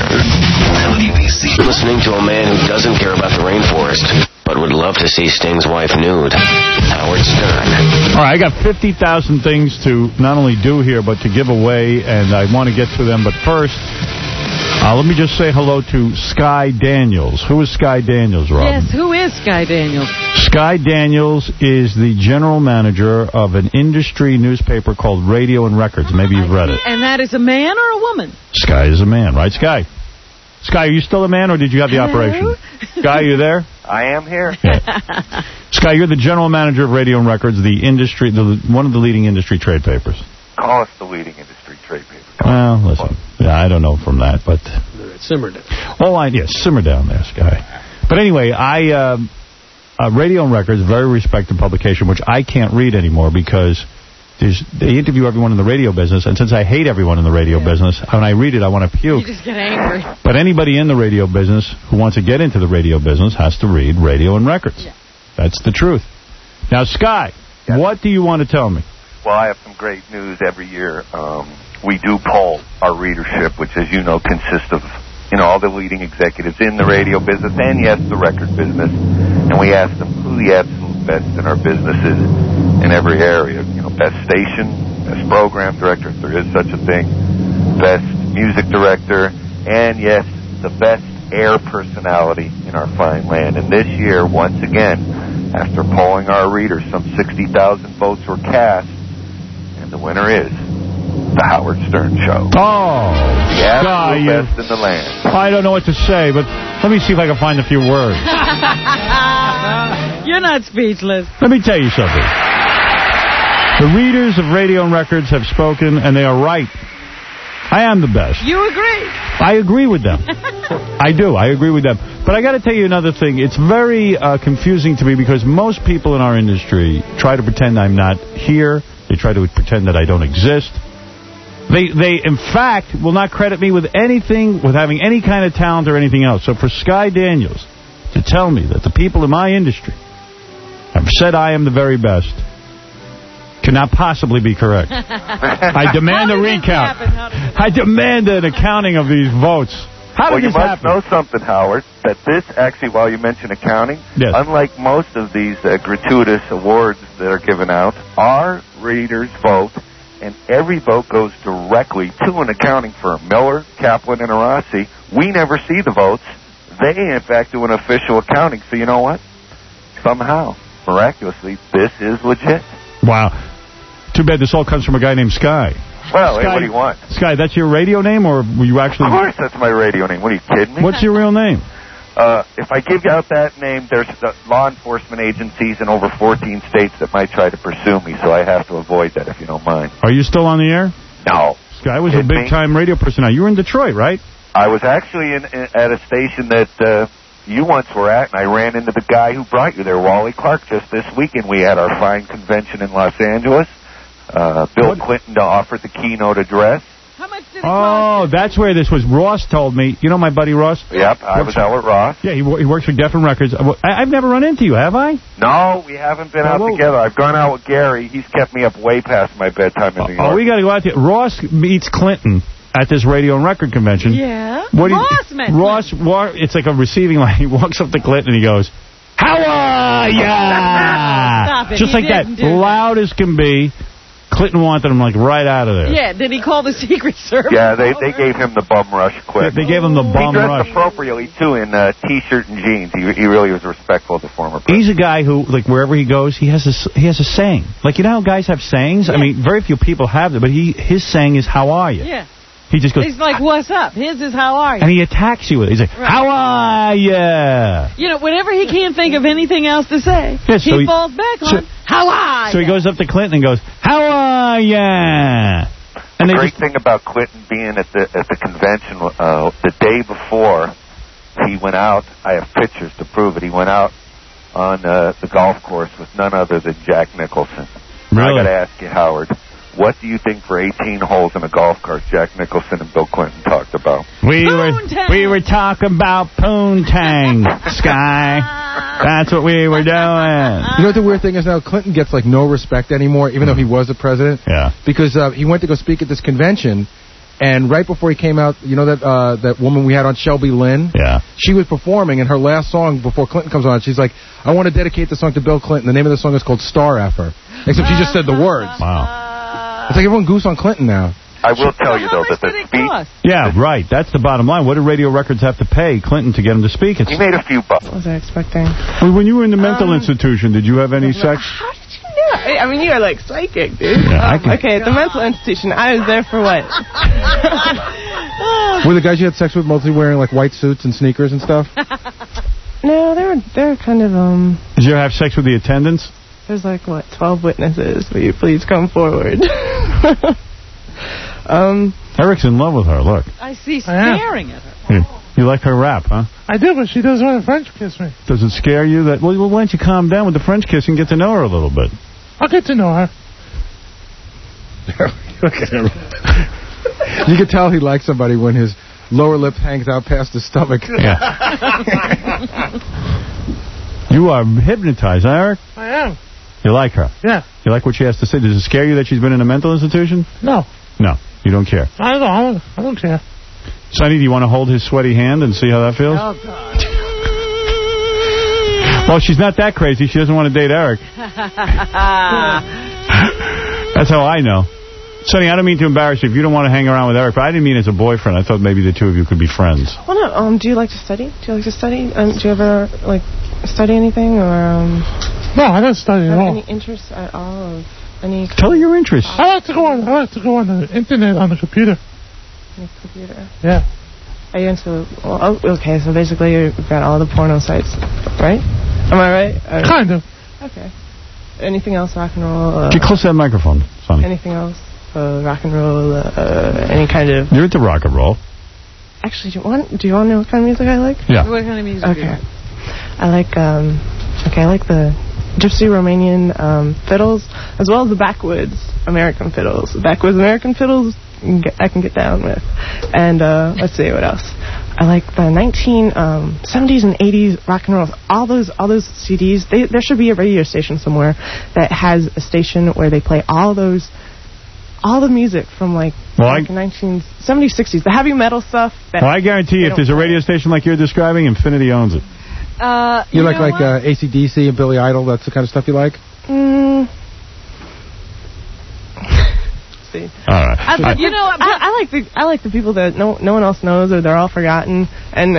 Speaker 24: W B C. You're listening to a man who doesn't care about the rainforest, but would love to see Sting's wife nude. Howard Stern.
Speaker 1: All right, I got fifty thousand things to not only do here, but to give away, and I want to get to them. But first, uh, let me just say hello to Sky Daniels. Who is Sky Daniels, Robin?
Speaker 3: Yes, who is Sky Daniels?
Speaker 1: Sky Daniels is the general manager of an industry newspaper called Radio and Records. Maybe you've read it.
Speaker 3: And that is a man or a woman?
Speaker 1: Sky is a man, right, Sky? Sky, are you still a man, or did you have the
Speaker 3: Hello?
Speaker 1: operation? Sky, you there?
Speaker 22: I am here.
Speaker 1: Sky, you're the general manager of Radio and Records, the industry, the one of the leading industry trade papers.
Speaker 22: Call us the leading industry trade paper.
Speaker 1: Well, listen, yeah, I don't know from that, but
Speaker 2: simmer down.
Speaker 1: all I yeah, simmer down there, Sky. But anyway, I uh, uh, Radio and Records, very respected publication, which I can't read anymore because there's, they interview everyone in the radio business, and since I hate everyone in the radio yeah. business, when I read it, I want to puke.
Speaker 3: You just get angry.
Speaker 1: But anybody in the radio business who wants to get into the radio business has to read Radio and Records.
Speaker 3: Yeah.
Speaker 1: That's the truth. Now, Sky,
Speaker 22: yes.
Speaker 1: What do you want to tell me?
Speaker 22: Well, I have some great news every year. Um, we do poll our readership, which, as you know, consists of you know all the leading executives in the radio business and, yes, the record business. And we ask them who the absolute best in our business is in every area. You know, best station, best program director, if there is such a thing, best music director, and, yes, the best air personality in our fine land. And this year, once again, after polling our readers, some sixty thousand votes were cast, and the winner is the Howard Stern Show.
Speaker 1: Oh,
Speaker 22: the absolute
Speaker 1: Sky,
Speaker 22: best in the land.
Speaker 1: I don't know what to say, but Let me see if I can find a few words.
Speaker 3: You're not speechless.
Speaker 1: Let me tell you something. The readers of Radio and Records have spoken, and they are right. I am the best.
Speaker 3: You agree?
Speaker 1: I agree with them. I do. I agree with them. But I got to tell you another thing. It's very uh, confusing to me because most people in our industry try to pretend I'm not here. They try to pretend that I don't exist. They, they, in fact, will not credit me with anything, with having any kind of talent or anything else. So for Sky Daniels to tell me that the people in my industry have said I am the very best cannot possibly be correct. I demand a recount. I demand an accounting of these votes. How
Speaker 22: well,
Speaker 1: did
Speaker 22: you
Speaker 1: this
Speaker 22: must
Speaker 1: happen?
Speaker 22: know something, Howard, that this actually, while you mention accounting,
Speaker 1: yes.
Speaker 22: unlike most of these uh, gratuitous awards that are given out, our readers vote, and every vote goes directly to an accounting firm. Miller, Kaplan, and Arasi, we never see the votes. They, in fact, do an official accounting. So you know what? Somehow, miraculously, this is legit.
Speaker 1: Wow. Too bad this all comes from a guy named Sky.
Speaker 22: Well,
Speaker 1: Sky,
Speaker 22: hey, what do you want?
Speaker 1: Sky, that's your radio name, or were you actually...
Speaker 22: Of course that's my radio name. What, are you kidding me?
Speaker 1: What's your real name?
Speaker 22: Uh, if I give out that name, there's uh, law enforcement agencies in over fourteen states that might try to pursue me, so I have to avoid that if you don't mind.
Speaker 1: Are you still on the air?
Speaker 22: No.
Speaker 1: Sky was a big-time radio personality. You were in Detroit, right?
Speaker 22: I was actually in, in at a station that uh, you once were at, and I ran into the guy who brought you there, Wally Clark, just this weekend. We had our fine convention in Los Angeles. Uh, Bill what? Clinton offered the keynote address.
Speaker 3: How much did it
Speaker 1: Oh, that's where this was. Ross told me. You know my buddy Ross?
Speaker 22: Yep, I was out with Ross.
Speaker 1: Yeah, he, he works for Geffen Records. I, I've never run into you, have I?
Speaker 22: No, we haven't been out
Speaker 1: well,
Speaker 22: together. I've gone out with Gary. He's kept me up way past my bedtime in New York.
Speaker 1: Oh, we got to go out there. Ross meets Clinton at this radio and record convention.
Speaker 3: Yeah.
Speaker 1: What
Speaker 3: Ross
Speaker 1: you,
Speaker 3: met
Speaker 1: Ross, wa it's like a receiving line. He walks up to Clinton and he goes, "How are ya?"
Speaker 3: Stop it.
Speaker 1: Just
Speaker 3: He
Speaker 1: like that,
Speaker 3: didn't do
Speaker 1: loud as can be. Clinton wanted him like right out of there.
Speaker 3: Yeah, did he call the Secret Service?
Speaker 22: Yeah, they they gave him the bum rush quick.
Speaker 1: They, they gave him the bum
Speaker 22: he dressed
Speaker 1: rush.
Speaker 22: appropriately, too, in uh, T-shirt and jeans. He he really was respectful of the former president.
Speaker 1: He's a guy who, like, wherever he goes, he has a, he has a saying. Like, you know how guys have sayings? Yeah. I mean, very few people have them, but he his saying is, "How are you?"
Speaker 3: Yeah.
Speaker 1: He just goes...
Speaker 3: He's like, "What's up?" His is, "How are you?"
Speaker 1: And he attacks you with it. He's like, right. "How are ya?"
Speaker 3: You know, whenever he can't think of anything else to say,
Speaker 1: yeah, so
Speaker 3: he,
Speaker 1: he
Speaker 3: falls back
Speaker 1: so,
Speaker 3: on, "How are
Speaker 1: So
Speaker 3: ya?"
Speaker 1: he goes up to Clinton and goes, "How are ya?" And
Speaker 22: the
Speaker 1: they
Speaker 22: great
Speaker 1: just,
Speaker 22: thing about Clinton being at the at the convention, uh, the day before he went out, I have pictures to prove it, he went out on uh, the golf course with none other than Jack Nicholson.
Speaker 1: Really?
Speaker 22: I got to ask you, Howard, what do you think for eighteen holes in a golf cart Jack Nicholson and Bill Clinton talked about?
Speaker 1: We were we were talking about poontang, Sky. That's what we were doing.
Speaker 15: You know what the weird thing is now? Clinton gets like no respect anymore, even though he was the president.
Speaker 1: Yeah.
Speaker 15: Because uh, he went to go speak at this convention, and right before he came out, you know that uh, that woman we had on, Shelby Lynn?
Speaker 1: Yeah.
Speaker 15: She was performing, and her last song before Clinton comes on, she's like, "I want to dedicate the song to Bill Clinton." The name of the song is called Star Effer. Except she just said the words.
Speaker 1: Wow.
Speaker 15: It's like everyone goose on Clinton now.
Speaker 22: I will tell you, though, that the speech...
Speaker 1: Yeah, right. That's the bottom line. What did Radio Records have to pay Clinton to get him to speak? It's,
Speaker 22: he made a few bucks.
Speaker 13: What was I expecting?
Speaker 1: Well, when you were in the mental um, institution, did you have any sex?
Speaker 13: How did you know? I mean, you are like psychic, dude.
Speaker 1: Yeah, I can...
Speaker 13: Okay, at the mental institution, I was there for what?
Speaker 15: Were the guys you had sex with mostly wearing like white suits and sneakers and stuff?
Speaker 13: No, they were, they were kind of, um...
Speaker 1: Did you have sex with the attendants?
Speaker 13: There's like, what, twelve witnesses. Will you please come forward? um,
Speaker 1: Eric's in love with her, look.
Speaker 3: I see staring at her.
Speaker 1: You, you like her rap, huh?
Speaker 14: I do, but she doesn't want to French kiss me.
Speaker 1: Does it scare you? that? Well, why don't you calm down with the French kiss and get to know her a little bit?
Speaker 14: I'll get to know her.
Speaker 15: Look at him. You can tell he likes somebody when his lower lip hangs out past his stomach.
Speaker 1: Yeah. You are hypnotized, huh, Eric?
Speaker 14: I am.
Speaker 1: You like her?
Speaker 14: Yeah.
Speaker 1: You like what she has to say? Does it scare you that she's been in a mental institution?
Speaker 14: No.
Speaker 1: No, you don't care.
Speaker 14: I don't. I don't, I don't care.
Speaker 1: Sonny, do you want to hold his sweaty hand and see how that feels?
Speaker 3: Oh, God.
Speaker 1: Well, she's not that crazy. She doesn't want to date Eric. That's how I know. Sonny, I don't mean to embarrass you if you don't want to hang around with Eric, but I didn't mean as a boyfriend. I thought maybe the two of you could be friends.
Speaker 13: Well, no. Um, do you like to study? Do you like to study? Um, do you ever like study anything or um?
Speaker 14: No, I don't study at all.
Speaker 13: Any interest at all of any?
Speaker 1: Tell her your interests.
Speaker 14: I like to go on. I like to go on the internet on the computer.
Speaker 13: On the computer.
Speaker 14: Yeah.
Speaker 13: Are you into... Well, oh, okay, so basically you've got all the porno sites, right? Am I right? Uh,
Speaker 14: kind of.
Speaker 13: Okay. Anything else rock and roll? Uh,
Speaker 1: Get close to that microphone, Sonny.
Speaker 13: Anything else? Uh, rock and roll? Uh, any kind of...
Speaker 1: You're into rock and roll.
Speaker 13: Actually, do you want do you want to know what kind of music I like?
Speaker 1: Yeah.
Speaker 3: What kind of music?
Speaker 13: Okay. I like um. Okay, I like the Gypsy Romanian um, fiddles, as well as the backwoods American fiddles. The backwoods American fiddles I can get down with. And uh, let's see what else. I like the nineteen seventies and eighties rock and roll. All those all those C Ds. They, there should be a radio station somewhere that has a station where they play all those. All the music from, like,
Speaker 1: well,
Speaker 13: like nineteen seventies, sixties. The heavy metal stuff. That
Speaker 1: well, I guarantee you, if there's a radio station like you're describing, Infinity owns it.
Speaker 3: Uh,
Speaker 15: you,
Speaker 3: you
Speaker 15: like, like uh, A C D C and Billy Idol? That's the kind of stuff you like?
Speaker 13: Mm. See.
Speaker 1: All right.
Speaker 13: I, I, you know, I, I like the I like the people that no no one else knows or they're all forgotten, and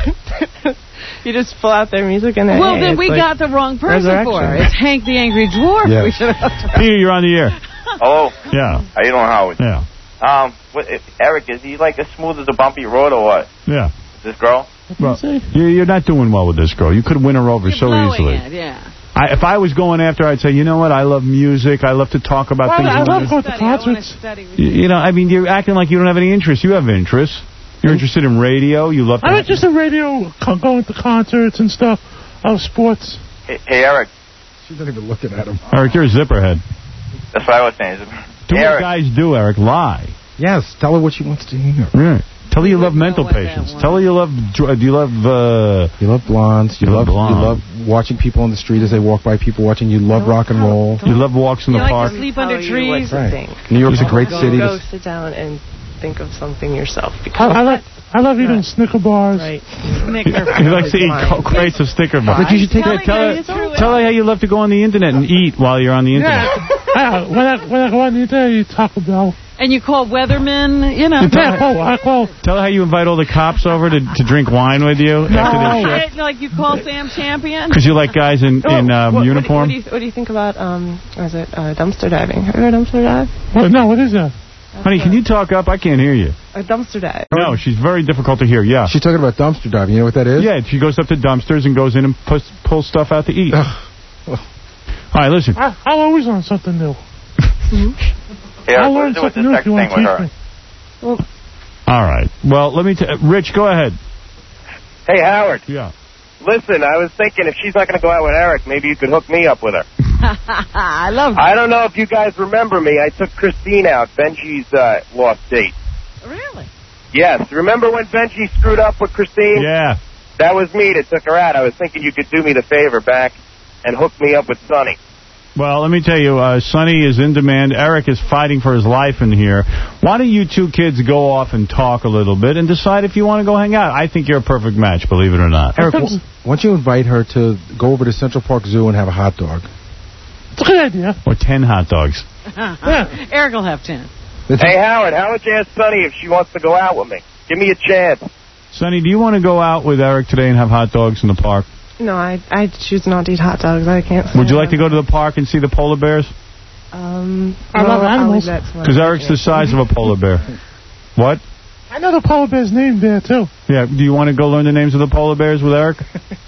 Speaker 13: you just pull out their music and
Speaker 3: well,
Speaker 13: hey,
Speaker 3: then we
Speaker 13: like
Speaker 3: got the wrong person for it. It's Hank the Angry Dwarf.
Speaker 1: Yeah.
Speaker 3: We should have
Speaker 1: Peter, you're on the air.
Speaker 22: Hello.
Speaker 1: Yeah.
Speaker 22: How you doing, Howard?
Speaker 1: Yeah.
Speaker 22: Um, what, Eric, is he like as smooth as a bumpy road or what?
Speaker 1: Yeah.
Speaker 22: This girl?
Speaker 1: Well, you're not doing well with this girl. You could win her over
Speaker 3: You're
Speaker 1: so easily.
Speaker 3: It, yeah.
Speaker 1: I, if I was going after her, I'd say, you know what? I love music. I love to talk about
Speaker 14: well,
Speaker 1: things.
Speaker 14: I love
Speaker 1: music.
Speaker 14: going to concerts.
Speaker 1: You, you know, I mean, you're acting like you don't have any interest. You have interests. You're interested in radio. You love.
Speaker 14: I'm interested in radio, going to concerts and stuff. Of sports.
Speaker 22: Hey, hey, Eric.
Speaker 15: She's not even looking at him.
Speaker 1: Eric, you're a zipperhead.
Speaker 22: That's what I was saying.
Speaker 1: Do
Speaker 22: hey,
Speaker 1: what
Speaker 22: Eric.
Speaker 1: guys do, Eric. Lie.
Speaker 15: Yes, tell her what she wants to hear.
Speaker 1: Right. Tell her you love mental patients. Tell her you love. Do you love? Uh,
Speaker 15: you love blondes. You, you love.
Speaker 1: Blonde.
Speaker 15: You love watching people on the street as they walk by. People watching. You love rock and roll.
Speaker 1: You love walks in
Speaker 3: you
Speaker 1: the
Speaker 3: like
Speaker 1: park.
Speaker 3: To sleep under trees.
Speaker 15: Right. New York's a great
Speaker 13: go,
Speaker 15: city.
Speaker 13: Go sit down and think of something yourself.
Speaker 14: I, I like. I love eating Snicker bars.
Speaker 13: Right.
Speaker 3: Snicker bars.
Speaker 1: He likes to eat crates of Snicker bars.
Speaker 15: But you should take
Speaker 1: tell, her, tell, her, tell her how you love to go on the internet and eat while you're on the internet.
Speaker 14: Yeah. when I when I go on the internet, you Taco Bell.
Speaker 3: And you call weathermen, you know.
Speaker 14: Yeah, call, I call.
Speaker 1: Tell her how you invite all the cops over to, to drink wine with you
Speaker 14: no.
Speaker 1: after their shift.
Speaker 3: Like you call Sam Champion?
Speaker 1: Because you like guys in, in um,
Speaker 13: what,
Speaker 1: uniform?
Speaker 13: What do, you, what, do you, what do you think about, um, what is it, uh, dumpster diving? Have you heard of dumpster dive?
Speaker 14: What, no, what is that?
Speaker 1: Honey, can you talk up? I can't hear you.
Speaker 13: A dumpster dive.
Speaker 1: No, she's very difficult to hear, yeah.
Speaker 15: She's talking about dumpster diving. You know what that is?
Speaker 1: Yeah, she goes up to dumpsters and goes in and puts, pulls stuff out to eat. All right, listen.
Speaker 14: I, I'm always on something new.
Speaker 22: Hey, Eric, what is it with this sex thing with her?
Speaker 13: Well,
Speaker 1: all right. Well, let me tell Rich, go ahead.
Speaker 22: Hey, Howard.
Speaker 1: Yeah.
Speaker 22: Listen, I was thinking if she's not going to go out with Eric, maybe you could hook me up with her.
Speaker 3: I love that.
Speaker 22: I don't know if you guys remember me. I took Christine out, Benji's uh, lost date.
Speaker 3: Really?
Speaker 22: Yes. Remember when Benji screwed up with Christine?
Speaker 1: Yeah.
Speaker 22: That was me that took her out. I was thinking you could do me the favor back and hook me up with Sonny.
Speaker 1: Well, let me tell you, uh, Sonny is in demand. Eric is fighting for his life in here. Why don't you two kids go off and talk a little bit and decide if you want to go hang out? I think you're a perfect match, believe it or not.
Speaker 15: Eric, why don't you invite her to go over to Central Park Zoo and have a hot dog?
Speaker 14: It's a good idea.
Speaker 1: Or ten hot dogs.
Speaker 3: Yeah. Eric will have ten.
Speaker 22: Hey, Howard, how would you ask Sonny if she wants to go out with me? Give me a chance.
Speaker 1: Sonny, do you want to go out with Eric today and have hot dogs in the park?
Speaker 13: No, I I choose not to eat hot dogs. I can't.
Speaker 1: Would you like to go to the park and see the polar bears?
Speaker 13: Um,
Speaker 14: I
Speaker 13: no,
Speaker 14: love animals.
Speaker 1: Because Eric's the size of a polar bear. What?
Speaker 14: I know the polar bear's name there, too.
Speaker 1: Yeah, do you want to go learn the names of the polar bears with Eric?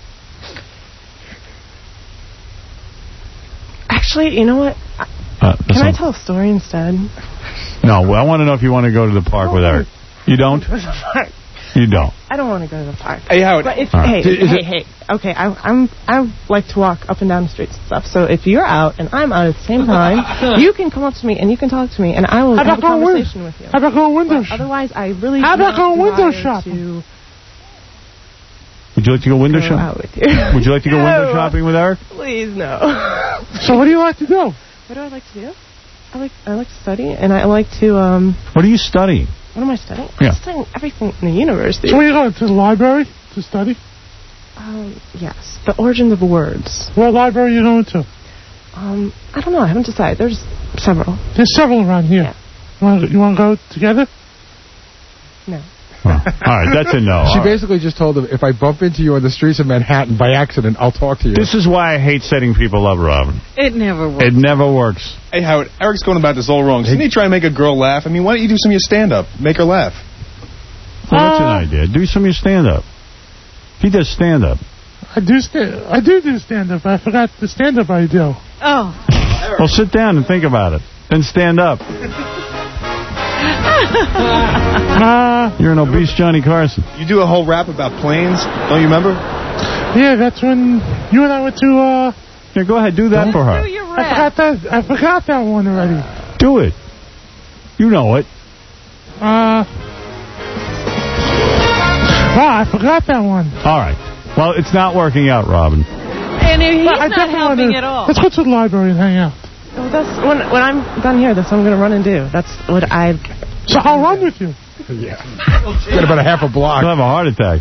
Speaker 13: Actually, you know what?
Speaker 1: Uh,
Speaker 13: Can I tell a story instead?
Speaker 1: No, well, I want to know if you want to go to the park oh, with Eric. You don't? You don't.
Speaker 13: I don't want to go to the park.
Speaker 10: Hey, Howard.
Speaker 13: But if,
Speaker 1: right.
Speaker 13: Hey,
Speaker 1: Is
Speaker 13: hey,
Speaker 1: it,
Speaker 13: hey. Okay, I, I'm I like to walk up and down the streets and stuff. So if you're out and I'm out at the same time, you can come up to me and you can talk to me, and I will
Speaker 14: How
Speaker 13: have a conversation
Speaker 14: win-
Speaker 13: with you.
Speaker 14: How about going window
Speaker 13: shopping? Otherwise, I really.
Speaker 14: How about going window
Speaker 13: shopping?
Speaker 14: shopping?
Speaker 1: Would you like to go window
Speaker 13: Go
Speaker 1: shopping?
Speaker 13: out with you.
Speaker 1: Would you like to go
Speaker 13: No.
Speaker 1: window shopping with Eric?
Speaker 13: Please, no.
Speaker 14: So what do you like to do?
Speaker 13: What do I like to do? I like I like to study, and I like to um.
Speaker 1: What are you studying?
Speaker 13: What am I studying?
Speaker 1: Yeah.
Speaker 13: I'm studying everything in the universe. Dude.
Speaker 14: So where are you going, to the library to study?
Speaker 13: Um, yes, the origins of words.
Speaker 14: What library are you going to?
Speaker 13: Um, I don't know. I haven't decided. There's several.
Speaker 14: There's several around here.
Speaker 13: Yeah.
Speaker 14: You want to, you want to go together?
Speaker 13: No.
Speaker 1: Oh. All right, that's a no.
Speaker 15: She
Speaker 1: All right.
Speaker 15: basically just told him, if I bump into you on the streets of Manhattan by accident, I'll talk to you.
Speaker 1: This is why I hate setting people up, Robin.
Speaker 3: It never works.
Speaker 1: It never works.
Speaker 10: Hey, Howard, Eric's going about this all wrong. Shouldn't he try and make a girl laugh? I mean, why don't you do some of your stand-up? Make her laugh.
Speaker 1: Well, that's an idea. Do some of your stand-up. He does stand-up.
Speaker 14: I do stand. I do do stand-up. I forgot the stand-up I do.
Speaker 3: Oh.
Speaker 1: Well, sit down and think about it. Then stand up.
Speaker 14: uh,
Speaker 1: You're an obese Johnny Carson.
Speaker 4: You do a whole rap about planes. Don't you remember?
Speaker 14: Yeah, that's when you and I went to... Uh,
Speaker 1: yeah, go ahead. Do that for her.
Speaker 14: I forgot that. I forgot that one already.
Speaker 1: Do it. You know it.
Speaker 14: Uh... Wow, I forgot that one.
Speaker 1: All right. Well, it's not working out, Robin.
Speaker 3: And he's
Speaker 14: I
Speaker 3: not helping
Speaker 14: wanna,
Speaker 3: at all.
Speaker 14: Let's go to the library and hang out.
Speaker 13: Well, that's when when I'm done here. That's what I'm gonna run and do. That's what I.
Speaker 14: So I'll run with you.
Speaker 15: Yeah. Got about a half a block.
Speaker 1: You'll have a heart attack.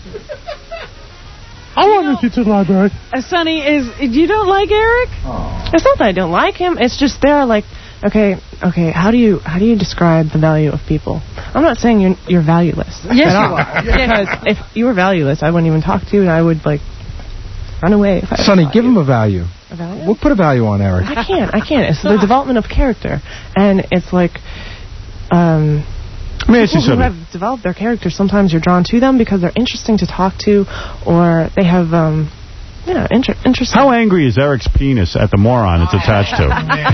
Speaker 14: I'll run with you to the library.
Speaker 3: Uh, Sonny, is you don't like Eric?
Speaker 13: Oh. It's not that I don't like him. It's just they're like, okay, okay. How do you how do you describe the value of people? I'm not saying you're you're valueless.
Speaker 3: Yes,
Speaker 13: at
Speaker 3: you
Speaker 13: all.
Speaker 3: are.
Speaker 13: Because if you were valueless, I wouldn't even talk to you, and I would like run away. If I
Speaker 15: Sonny, give him a value.
Speaker 13: A value?
Speaker 15: We'll put a value on Eric.
Speaker 13: I can't. I can't. It's the development of character, and it's like, um,
Speaker 1: May I ask you
Speaker 13: people who
Speaker 1: something?
Speaker 13: have developed their character. Sometimes you're drawn to them because they're interesting to talk to, or they have, um, you know, inter interesting.
Speaker 1: How angry is Eric's penis at the moron it's attached to?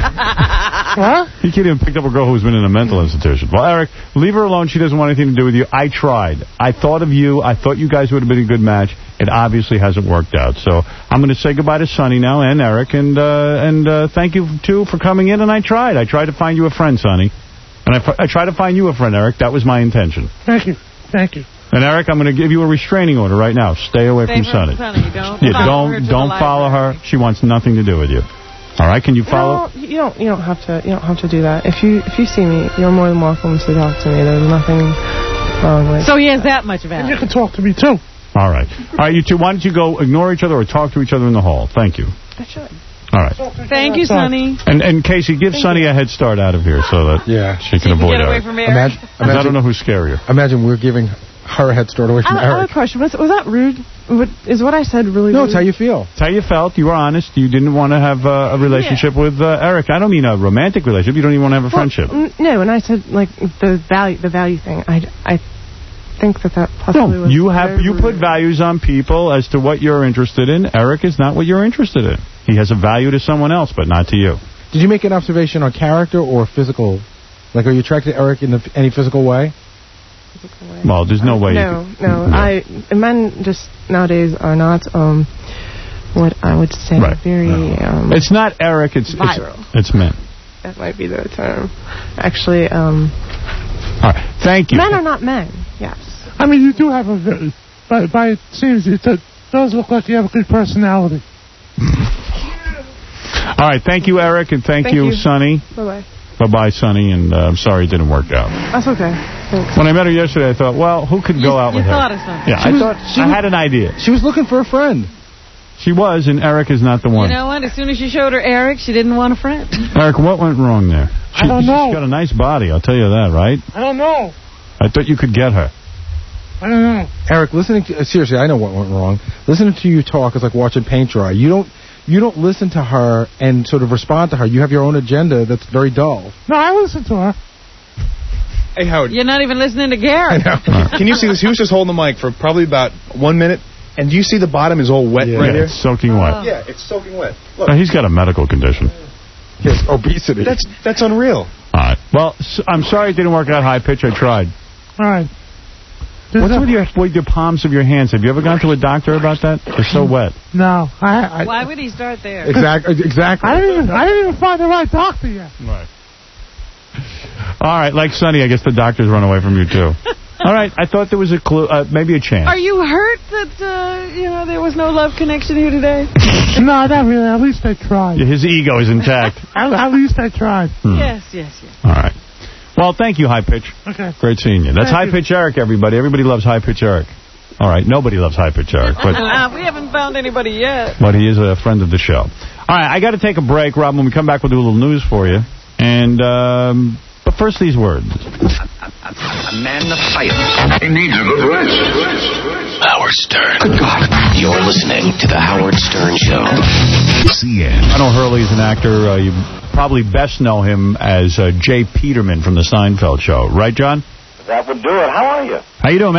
Speaker 14: What?
Speaker 1: He can't even pick up a girl who's been in a mental institution. Well, Eric, leave her alone. She doesn't want anything to do with you. I tried. I thought of you. I thought you guys would have been a good match. It obviously hasn't worked out. So I'm going to say goodbye to Sonny now and Eric. And uh, and uh, thank you, too, for coming in. And I tried. I tried to find you a friend, Sonny. And I, I tried to find you a friend, Eric. That was my intention.
Speaker 14: Thank you. Thank you.
Speaker 1: And, Eric, I'm going to give you a restraining order right now. Stay away
Speaker 3: Stay
Speaker 1: from
Speaker 3: from
Speaker 1: Sonny.
Speaker 3: Sonny. Don't
Speaker 1: yeah,
Speaker 3: follow her
Speaker 1: don't
Speaker 3: to
Speaker 1: don't
Speaker 3: the
Speaker 1: follow her. She wants nothing to do with you. All right, can you follow?
Speaker 13: No, you don't. You don't have to. You don't have to do that. If you if you see me, you're more than welcome to talk to me. There's nothing wrong with.
Speaker 3: So he has that much value.
Speaker 14: And you can talk to me too.
Speaker 1: All right, all right, you two. Why don't you go ignore each other or talk to each other in the hall? Thank you.
Speaker 13: I should.
Speaker 1: All right.
Speaker 3: Thank you, Sonny.
Speaker 1: And and Casey, give
Speaker 13: Thank
Speaker 1: Sonny
Speaker 13: you.
Speaker 1: a head start out of here so that
Speaker 15: yeah.
Speaker 1: she can
Speaker 3: She can
Speaker 1: avoid
Speaker 3: get away
Speaker 1: Eric.
Speaker 3: from Eric.
Speaker 15: Imagine, imagine,
Speaker 1: I don't know who's scarier.
Speaker 15: Imagine we're giving her a head start away from
Speaker 13: I, I have
Speaker 15: Eric.
Speaker 13: a question. Was, was that rude? What, is what I said really
Speaker 15: No,
Speaker 13: rude?
Speaker 15: it's how you feel.
Speaker 1: It's how you felt. You were honest. You didn't want to have uh, a relationship
Speaker 13: Yeah.
Speaker 1: with uh, Eric. I don't mean a romantic relationship. You don't even want to have a
Speaker 13: Well,
Speaker 1: friendship.
Speaker 13: n- no, and I said like the value the value thing. I, I think that that possibly
Speaker 1: No,
Speaker 13: was
Speaker 1: you have
Speaker 13: very
Speaker 1: you
Speaker 13: rude.
Speaker 1: put values on people as to what you're interested in. Eric is not what you're interested in. He has a value to someone else, but not to you.
Speaker 15: Did you make an observation on character or physical? Like, are you attracted to Eric in the, any physical way?
Speaker 1: Well, there's no way.
Speaker 13: No,
Speaker 1: you could,
Speaker 13: no. I men just nowadays are not um what I would say
Speaker 1: Right.
Speaker 13: very um.
Speaker 1: It's not Eric. It's
Speaker 13: Viral.
Speaker 1: it's, it's men.
Speaker 13: That might be the term. Actually, um.
Speaker 1: All right. Thank you.
Speaker 13: Men are not men. Yes.
Speaker 14: I mean, you do have a very, by, by it seems it does look like you have a good personality.
Speaker 1: All right. Thank you, Eric, and thank,
Speaker 13: Thank
Speaker 1: you,
Speaker 13: you.
Speaker 1: Sonny.
Speaker 13: Bye bye.
Speaker 1: Bye-bye, Sonny, and uh, I'm sorry it didn't work out.
Speaker 13: That's okay. Thanks.
Speaker 1: When I met her yesterday, I thought, well, who could go out
Speaker 3: You
Speaker 1: with her?
Speaker 3: thought of something.
Speaker 1: Yeah,
Speaker 15: She
Speaker 1: I
Speaker 15: was-
Speaker 1: thought
Speaker 15: she
Speaker 1: I
Speaker 15: was-
Speaker 1: had an idea.
Speaker 15: She was looking for a friend.
Speaker 1: She was, and Eric is not the one.
Speaker 3: You know what? As soon as you showed her Eric, she didn't want a friend.
Speaker 1: Eric, what went wrong there? She,
Speaker 14: I don't know.
Speaker 1: She's got a nice body, I'll tell you that, right?
Speaker 14: I don't know.
Speaker 1: I thought you could get her.
Speaker 14: I don't know.
Speaker 15: Eric, listening to, uh, seriously, I know what went wrong. Listening to you talk is like watching paint dry. You don't you don't listen to her and sort of respond to her. You have your own agenda that's very dull.
Speaker 14: No, I listen to her.
Speaker 4: Hey, Howard.
Speaker 3: You're not even listening to Gary.
Speaker 4: Can you see this? He was just holding the mic for probably about one minute. And do you see the bottom is all wet
Speaker 15: Yeah.
Speaker 4: right
Speaker 1: Yeah,
Speaker 4: there?
Speaker 1: it's soaking wet.
Speaker 4: Yeah, it's soaking wet. Look.
Speaker 1: Uh, he's got a medical condition.
Speaker 15: Yes, obesity.
Speaker 4: That's that's unreal.
Speaker 1: All right. Well, s I'm sorry it didn't work out high pitch. I tried.
Speaker 14: All right.
Speaker 1: What's with your, with your palms of your hands? Have you ever gone to a doctor about that? They're so wet.
Speaker 14: No, I. I
Speaker 3: Why would he start there?
Speaker 15: Exactly. Exactly.
Speaker 14: I didn't even. I didn't even find the right doctor yet.
Speaker 1: Right. All right. Like Sonny, I guess the doctors run away from you, too. All right. I thought there was a clue, uh, maybe a chance.
Speaker 3: Are you hurt that, uh, you know, there was no love connection here today?
Speaker 14: No, not really. At least I tried.
Speaker 1: His ego is intact.
Speaker 14: At, at least I tried.
Speaker 1: Hmm.
Speaker 3: Yes, yes, yes.
Speaker 1: All right. Well, thank you, High Pitch.
Speaker 14: Okay.
Speaker 1: Great seeing you. That's
Speaker 14: Thank
Speaker 1: High
Speaker 14: you.
Speaker 1: Pitch Eric, everybody. Everybody loves High Pitch Eric. All right. Nobody loves High Pitch Eric, but
Speaker 3: Uh, we haven't found anybody yet.
Speaker 1: but he is a friend of the show. All right. I got to take a break, Rob. When we come back, we'll do a little news for you. And um, but first, these words.
Speaker 8: A man of fire. He needs a good rest. Howard Stern. Good God.
Speaker 24: You're listening to The Howard Stern Show.
Speaker 8: C N.
Speaker 1: I know Hurley's an actor. Uh, you probably best know him as uh, Jay Peterman from the Seinfeld show. Right, John?
Speaker 22: That would do it. How are you?
Speaker 1: How you doing, man?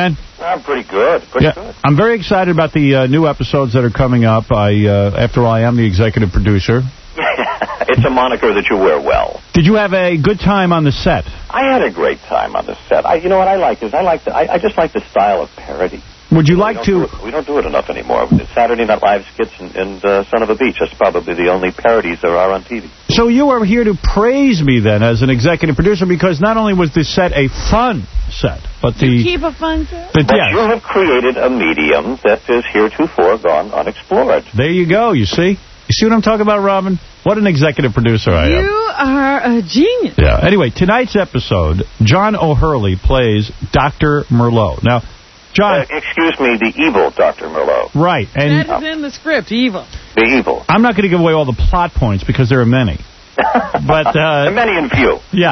Speaker 22: I'm pretty good. Pretty
Speaker 1: yeah,
Speaker 22: good.
Speaker 1: I'm very excited about the uh, new episodes that are coming up. I, uh, after all, I am the executive producer.
Speaker 22: It's a moniker that you wear well.
Speaker 1: Did you have a good time on the set?
Speaker 22: I had a great time on the set. I, you know what I like is I like the, I, I just like the style of parody.
Speaker 1: Would you
Speaker 22: we
Speaker 1: like to...
Speaker 22: Do it, we don't do it enough anymore. Saturday Night Live skits and, and uh, Son of a Beach. That's probably the only parodies there are on T V.
Speaker 1: So you are here to praise me then as an executive producer because not only was this set a fun set, but the...
Speaker 3: You keep a fun set?
Speaker 22: But yes. You have created a medium that is heretofore gone unexplored.
Speaker 1: There you go, you see? You see what I'm talking about, Robin? What an executive producer I am.
Speaker 3: You are a genius.
Speaker 1: Yeah. Anyway, tonight's episode, John O'Hurley plays Doctor Merlot. Now, John...
Speaker 22: Uh, excuse me, the evil Doctor Merlot.
Speaker 1: Right. And
Speaker 3: that is in the script, evil.
Speaker 22: The evil.
Speaker 1: I'm not going to give away all the plot points because there are many. But uh,
Speaker 22: many and few.
Speaker 1: Yeah.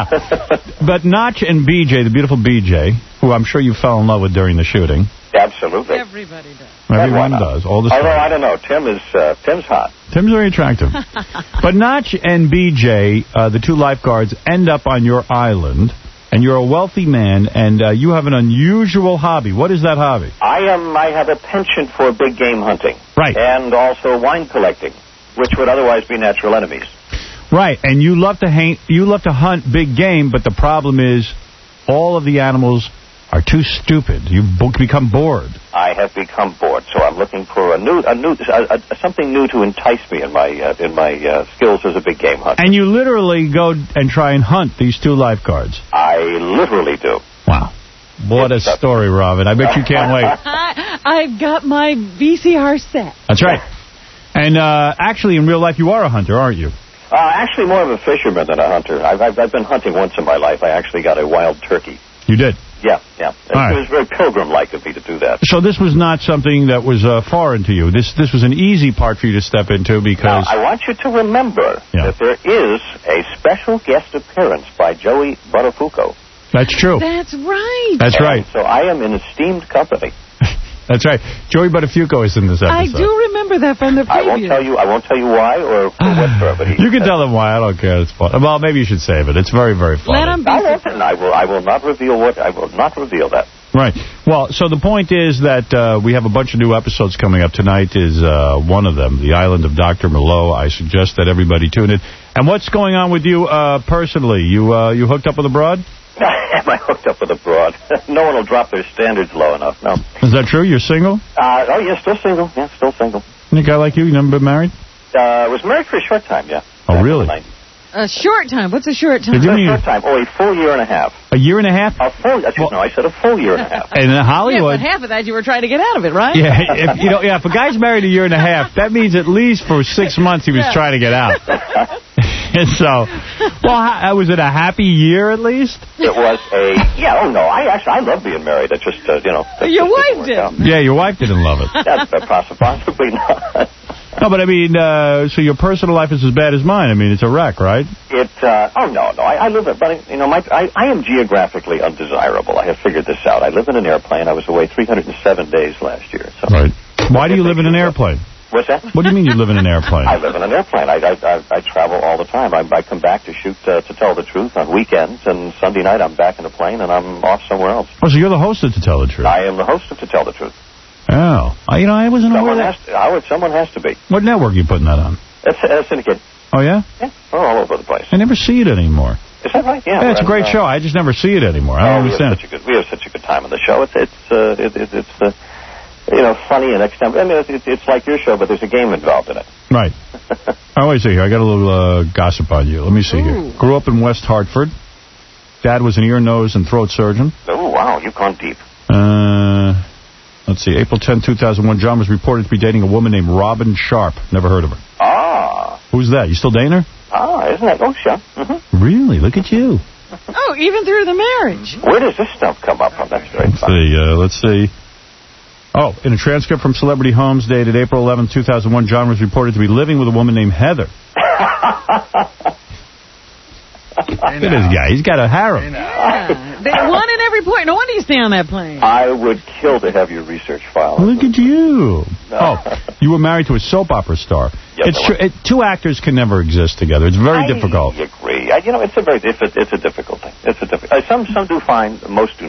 Speaker 1: But Notch and B J, the beautiful B J, who I'm sure you fell in love with during the shooting.
Speaker 22: Absolutely.
Speaker 3: Everybody does.
Speaker 1: Everyone does. All the
Speaker 22: Although,
Speaker 1: stars.
Speaker 22: I don't know. Tim is uh, Tim's hot.
Speaker 1: Tim's very attractive. But Notch and B J, uh, the two lifeguards, end up on your island, and you're a wealthy man, and uh, you have an unusual hobby. What is that hobby?
Speaker 22: I am. I have a penchant for big game hunting.
Speaker 1: Right.
Speaker 22: And also wine collecting, which would otherwise be natural enemies.
Speaker 1: Right, and you love to hang, you love to hunt big game, but the problem is all of the animals are too stupid. You've become bored.
Speaker 22: I have become bored, so I'm looking for a new, a new, a, a, something new to entice me in my uh, in my uh, skills as a big game hunter.
Speaker 1: And you literally go and try and hunt these two lifeguards.
Speaker 22: I literally do.
Speaker 1: Wow. What a story, Robin. I bet you can't wait.
Speaker 3: I, I've got my V C R set.
Speaker 1: That's right. And uh, actually, in real life, you are a hunter, aren't you?
Speaker 22: Uh, actually, more of a fisherman than a hunter. I've, I've, I've been hunting once in my life. I actually got a wild turkey.
Speaker 1: You did?
Speaker 22: Yeah, yeah. It,
Speaker 1: right.
Speaker 22: it was very pilgrim-like of me to do that.
Speaker 1: So this was not something that was uh, foreign to you. This this was an easy part for you to step into because...
Speaker 22: Now, I want you to remember
Speaker 1: yeah.
Speaker 22: that there is a special guest appearance by Joey Buttafuoco.
Speaker 1: That's true.
Speaker 3: That's right.
Speaker 1: That's
Speaker 22: and
Speaker 1: right.
Speaker 22: So I am in esteemed company.
Speaker 1: That's right. Joey Buttafuoco is in this episode.
Speaker 3: I do remember that from the preview.
Speaker 22: I won't tell you. I won't tell you why or, or what for. But he
Speaker 1: you can tell them why. I don't care. It's fun. Well, maybe you should save it. It's very, very funny.
Speaker 3: Let him be.
Speaker 22: I, won't, I will. I will not reveal what. I will not reveal that.
Speaker 1: Right. Well, so the point is that uh, we have a bunch of new episodes coming up. Tonight is uh, one of them, The Island of Doctor Merlot. I suggest that everybody tune in. And what's going on with you uh, personally? You uh, you hooked up with a broad?
Speaker 22: Am I hooked up with a broad? No one will drop their standards low enough, no.
Speaker 1: Is that true? You're single?
Speaker 22: Uh, oh, yeah, still single. Yeah, still single.
Speaker 1: Any guy like you? You never been married?
Speaker 22: Uh, was married for a short time, yeah.
Speaker 1: Oh, really?
Speaker 3: A short time. What's a short time?
Speaker 1: Did you
Speaker 22: a
Speaker 1: mean
Speaker 22: short time. Oh, a full year and a half.
Speaker 1: A year and a half?
Speaker 22: A full, well, no, I said a full year and a half.
Speaker 1: And in Hollywood...
Speaker 3: Yeah, but half of that you were trying to get out of it, right?
Speaker 1: Yeah, if, you know, yeah, if a guy's married a year and a half, that means at least for six months he was
Speaker 3: yeah.
Speaker 1: trying to get out. And so, well, how, was it a happy year at least?
Speaker 22: It was a, yeah, oh no, I actually, I love being married. It just, uh, you know.
Speaker 3: Your wife did.
Speaker 1: Yeah, your wife didn't love it.
Speaker 22: That's possibly not.
Speaker 1: No, but I mean, uh, so your personal life is as bad as mine. I mean, it's a wreck, right?
Speaker 22: It, uh, oh no, no, I, I live it, but, you know, my, I, I am geographically undesirable. I have figured this out. I live in an airplane. I was away three hundred seven days last year. So.
Speaker 1: Right. Why do you live in an airplane?
Speaker 22: What's that?
Speaker 1: What do you mean you live in an airplane?
Speaker 22: I live in an airplane. I, I, I, I travel all the time. I, I come back to shoot, uh, to tell the truth on weekends, and Sunday night I'm back in a plane and I'm off somewhere else.
Speaker 1: Oh, so you're the host of To Tell the Truth?
Speaker 22: I am the host of To Tell the Truth.
Speaker 1: Oh. I, you know, I wasn't
Speaker 22: someone
Speaker 1: aware that...
Speaker 22: Has to, Howard, someone has to be.
Speaker 1: What network are you putting that on?
Speaker 22: It's a uh, syndicate.
Speaker 1: Oh, yeah?
Speaker 22: Yeah, we're all over the place.
Speaker 1: I never see it anymore.
Speaker 22: Is that right? Yeah.
Speaker 1: Yeah, it's a great
Speaker 22: uh,
Speaker 1: show. I just never see it anymore. I don't
Speaker 22: oh,
Speaker 1: understand.
Speaker 22: We have, such a good, we have such a good time on the show. It's, it's, uh, it, it, it's uh, you know, funny and extemporary. I mean, it's, it's, it's like your show, but there's a game involved in it.
Speaker 1: Right. Oh, wait a second here. I got a little uh, gossip on you. Let me see Ooh. here. Grew up in West Hartford. Dad was an ear, nose, and throat surgeon.
Speaker 22: Oh, wow. You've gone deep.
Speaker 1: Uh, let's see. April tenth, two thousand one, John was reported to be dating a woman named Robin Sharp. Never heard of her.
Speaker 22: Ah.
Speaker 1: Who's that? You still dating her?
Speaker 22: Ah, isn't that? Oh, sure. Mm-hmm.
Speaker 1: Really? Look at you.
Speaker 3: Oh, even through the marriage.
Speaker 22: Where does this stuff come up from? That's very
Speaker 1: let's
Speaker 22: fun.
Speaker 1: See, uh, let's see. Oh, in a transcript from Celebrity Homes dated April eleventh, two thousand one, John was reported to be living with a woman named Heather. Look at this guy. He's got a harem.
Speaker 3: Yeah. They one in every point. No wonder you stay on that plane.
Speaker 22: I would kill to have your research file.
Speaker 1: Look at you. Oh, you were married to a soap opera star.
Speaker 22: Yes,
Speaker 1: it's true. It, two actors can never exist together. It's very
Speaker 22: I
Speaker 1: difficult.
Speaker 22: I agree. I, you know, it's a very it's a, it's a difficult thing. It's a difficult. Uh, some some do fine. Most do not.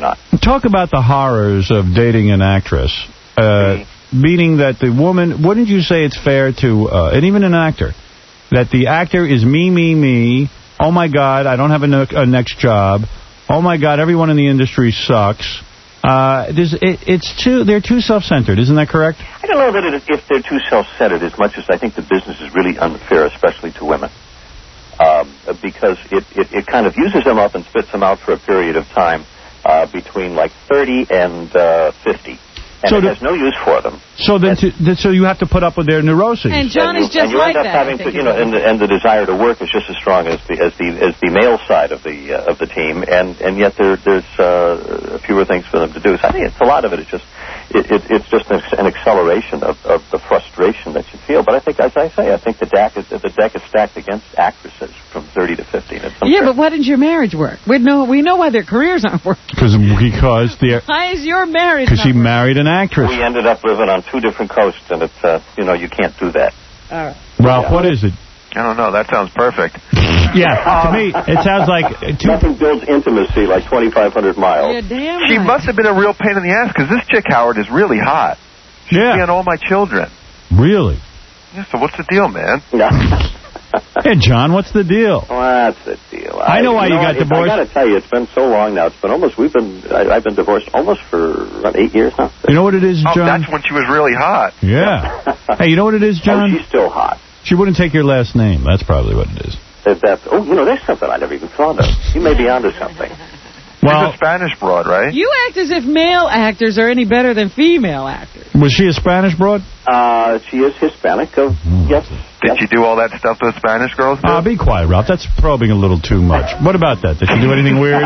Speaker 1: Talk about the horrors of dating an actress. Uh, meaning that the woman, wouldn't you say it's fair to, uh, and even an actor, that the actor is me, me, me, oh my God, I don't have a, ne a next job, oh my God, everyone in the industry sucks. Uh, it, it's too, they're too self-centered, isn't that correct?
Speaker 22: I don't know that it, if they're too self-centered as much as I think the business is really unfair, especially to women. Um, because it, it, it kind of uses them up and spits them out for a period of time uh, between like thirty and uh, fifty. And so it has no use for them.
Speaker 1: So then, to, so you have to put up with their neuroses.
Speaker 3: And Johnny's just
Speaker 22: and you
Speaker 3: like
Speaker 22: end up
Speaker 3: that.
Speaker 22: having to, you know, and the, and the desire to work is just as strong as the as the as the male side of the uh, of the team, and and yet there there's uh, fewer things for them to do. So I think it's a lot of it is just it, it it's just an, an acceleration of, of the frustration that you feel. But I think, as I say, I think the deck is the deck is stacked against actresses from thirty to fifty.
Speaker 3: Yeah, but why didn't your marriage work? We know we know why their careers aren't working.
Speaker 1: Because because the
Speaker 3: why is your marriage?
Speaker 1: Because she married an actress.
Speaker 22: We ended up living on two different coasts, and it's uh, you know you can't do that.
Speaker 3: All right.
Speaker 1: Ralph, what is it?
Speaker 22: I don't know. That sounds perfect.
Speaker 1: Yeah, to me, it sounds like... Two
Speaker 22: Nothing builds intimacy like twenty-five hundred miles.
Speaker 3: Yeah, damn
Speaker 22: She
Speaker 3: right.
Speaker 22: must have been a real pain in the ass, because this chick, Howard, is really hot. She's
Speaker 1: yeah.
Speaker 22: on all my children.
Speaker 1: Really?
Speaker 22: Yeah, so what's the deal, man?
Speaker 1: Hey, John, what's the deal?
Speaker 22: What's the deal?
Speaker 1: I know why you,
Speaker 22: know,
Speaker 1: got divorced.
Speaker 22: I got to tell you, it's been so long now. It's been almost, we've been, I, I've been divorced almost for about eight years now.
Speaker 1: You know what it is,
Speaker 22: Oh,
Speaker 1: John?
Speaker 22: that's when she was really hot.
Speaker 1: Yeah. Hey, you know what it is, John?
Speaker 22: Oh, she's still hot.
Speaker 1: She wouldn't take your last name. That's probably what it is.
Speaker 22: Is that, oh, you know, there's something I never even thought of. You may be onto something.
Speaker 1: Well,
Speaker 22: she's a Spanish broad, right?
Speaker 3: You act as if male actors are any better than female actors.
Speaker 1: Was she a Spanish broad?
Speaker 22: Uh, she is Hispanic. Of,
Speaker 1: mm.
Speaker 22: Yes. Did she do all that stuff those Spanish girls do?
Speaker 1: Ah, uh, be quiet, Ralph. That's probing a little too much. What about that? Did she do anything weird?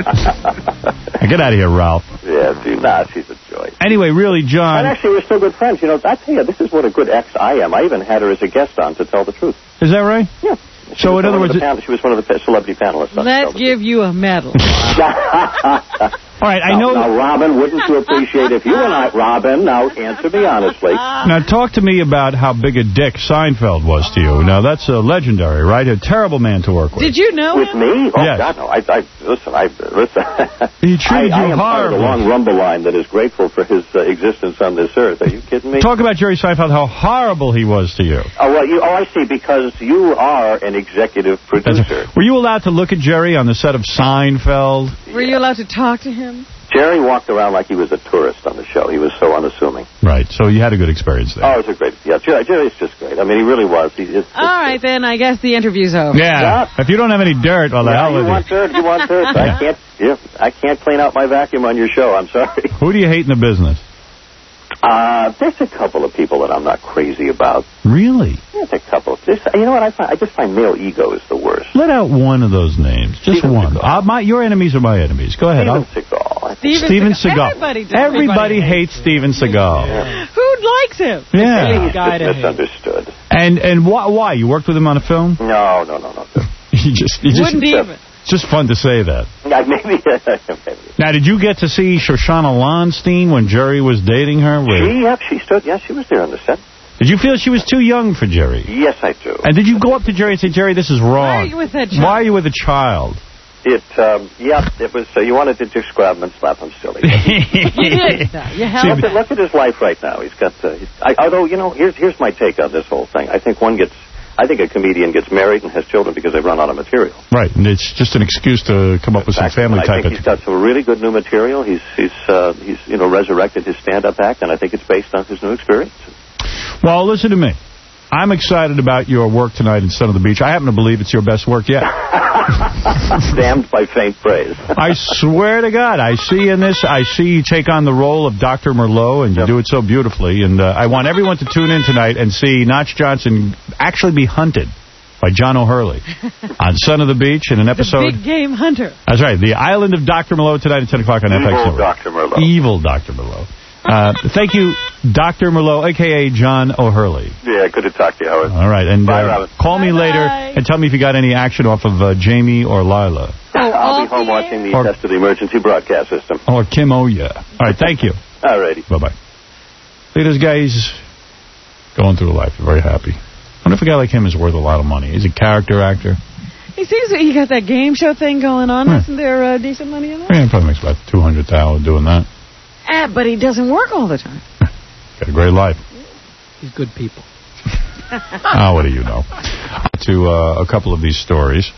Speaker 1: Get out of here, Ralph.
Speaker 22: Yeah, dude, nah, she's a joy.
Speaker 1: Anyway, really, John...
Speaker 22: And actually, we're still good friends. You know, I tell you, this is what a good ex I am. I even had her as a guest on, to tell the truth.
Speaker 1: Is that right?
Speaker 22: Yeah. She
Speaker 1: so, in other words...
Speaker 22: It, she was one of the celebrity panelists.
Speaker 3: Let's give you a medal.
Speaker 1: All right, I
Speaker 22: now,
Speaker 1: know...
Speaker 22: Now, Robin, wouldn't you appreciate if you and I... Robin, now, answer me honestly.
Speaker 1: Now, talk to me about how big a dick Seinfeld was to you. Now, that's uh, legendary, right? A terrible man to work with.
Speaker 3: Did you know
Speaker 22: With
Speaker 3: him?
Speaker 22: me? Oh,
Speaker 1: yes.
Speaker 22: God, no. I, I, listen, I... Listen.
Speaker 1: He treated
Speaker 22: I,
Speaker 1: you
Speaker 22: I am part of the
Speaker 1: horribly.
Speaker 22: long rumble line that is grateful for his uh, existence on this earth. Are you kidding me?
Speaker 1: Talk about Jerry Seinfeld, how horrible he was to you.
Speaker 22: Oh, well, you, oh, I see, because you are an executive producer.
Speaker 1: Were you allowed to look at Jerry on the set of Seinfeld?
Speaker 3: Were you allowed to talk to him?
Speaker 22: Jerry walked around like he was a tourist on the show. He was so unassuming.
Speaker 1: Right, so you had a good experience there.
Speaker 22: Oh, it was a great... Yeah, Jerry, Jerry's just great. I mean, he really was. He, it's,
Speaker 3: All right, then. I guess the interview's over.
Speaker 1: Yeah. If you don't have any dirt, well, the
Speaker 22: yeah,
Speaker 1: hell
Speaker 22: you
Speaker 1: with
Speaker 22: want
Speaker 1: you.
Speaker 22: dirt, you want dirt.
Speaker 1: Yeah.
Speaker 22: I can't... Yeah, I can't clean out my vacuum on your show. I'm sorry.
Speaker 1: Who do you hate in the business?
Speaker 22: Uh, there's a couple of people that I'm not crazy about.
Speaker 1: Really?
Speaker 22: There's a couple. There's, you know what? I find, I just find male ego is the worst.
Speaker 1: Let out one of those names. Just
Speaker 22: Steven
Speaker 1: one. Uh, my, your enemies are my enemies. Go ahead.
Speaker 22: Steven
Speaker 1: I'll...
Speaker 22: Seagal.
Speaker 3: Steven,
Speaker 1: Steven
Speaker 3: Seagal.
Speaker 1: Seagal.
Speaker 3: Everybody, does.
Speaker 1: Everybody hates Steven Seagal.
Speaker 22: Yeah.
Speaker 3: Who likes him?
Speaker 1: Yeah.
Speaker 22: He's
Speaker 3: guy
Speaker 22: just
Speaker 3: to
Speaker 22: misunderstood.
Speaker 1: And and why? Why? You worked with him on a film?
Speaker 22: No, no, no, no.
Speaker 1: you just, you just,
Speaker 3: Wouldn't even.
Speaker 1: It's just fun to say that.
Speaker 22: Yeah, maybe. maybe.
Speaker 1: Now, did you get to see Shoshana Lonstein when Jerry was dating her? With...
Speaker 22: She, yeah, she stood. Yeah, she was there on the set.
Speaker 1: Did you feel she was too young for Jerry?
Speaker 22: Yes, I do.
Speaker 1: And did you go up to Jerry and say, Jerry, this is wrong?
Speaker 3: Why are you with that child?
Speaker 1: Why are you with a child?
Speaker 22: It, um, yeah, it was, uh, you wanted to just grab him and slap him silly.
Speaker 3: You did. You
Speaker 22: look, at, look at his life right now. He's got, uh, he's, I, although, you know, here's here's my take on this whole thing. I think one gets, I think a comedian gets married and has children because they've run out of material.
Speaker 1: Right, and it's just an excuse to come up with some family
Speaker 22: I
Speaker 1: type
Speaker 22: think
Speaker 1: of...
Speaker 22: he's got some really good new material. He's, he's, uh, he's, you know, resurrected his stand-up act, and I think it's based on his new experience.
Speaker 1: Well, listen to me. I'm excited about your work tonight in Son of the Beach. I happen to believe it's your best work yet.
Speaker 22: Damned by faint praise.
Speaker 1: I swear to God, I see in this, I see you take on the role of Doctor Merlot, and you yep. do it so beautifully. And uh, I want everyone to tune in tonight and see Notch Johnson actually be hunted by John O'Hurley on Son of the Beach in an episode...
Speaker 3: The big game hunter.
Speaker 1: That's right. The Island of Doctor Merlot tonight at ten o'clock on
Speaker 22: Evil
Speaker 1: F X.
Speaker 22: Evil Doctor Merlot.
Speaker 1: Evil Doctor Merlot. Uh, thank you, Doctor Merlot, a k a. John O'Hurley.
Speaker 22: Yeah, good to talk to you, Howard.
Speaker 1: All right, and
Speaker 22: Bye,
Speaker 1: uh,
Speaker 22: Robin.
Speaker 1: call me
Speaker 3: Bye,
Speaker 1: later
Speaker 3: bye.
Speaker 1: and tell me if you got any action off of uh, Jamie or Lila.
Speaker 22: Oh, I'll be home watching the
Speaker 1: or,
Speaker 22: test of the emergency broadcast system.
Speaker 1: Or Kim Oya. All right, thank you.
Speaker 22: All righty.
Speaker 1: Bye-bye. Look at this guy, he's going through life, very happy. I wonder if a guy like him is worth a lot of money. He's a character actor.
Speaker 3: He seems like you got that game show thing going on.
Speaker 1: Yeah.
Speaker 3: Isn't there uh, decent money in that?
Speaker 1: Yeah, he probably makes about two hundred thousand doing that.
Speaker 3: Ah, but he doesn't work all the time.
Speaker 1: Got a great life.
Speaker 5: He's good people.
Speaker 1: Ah, what do you know? To uh, a couple of these stories.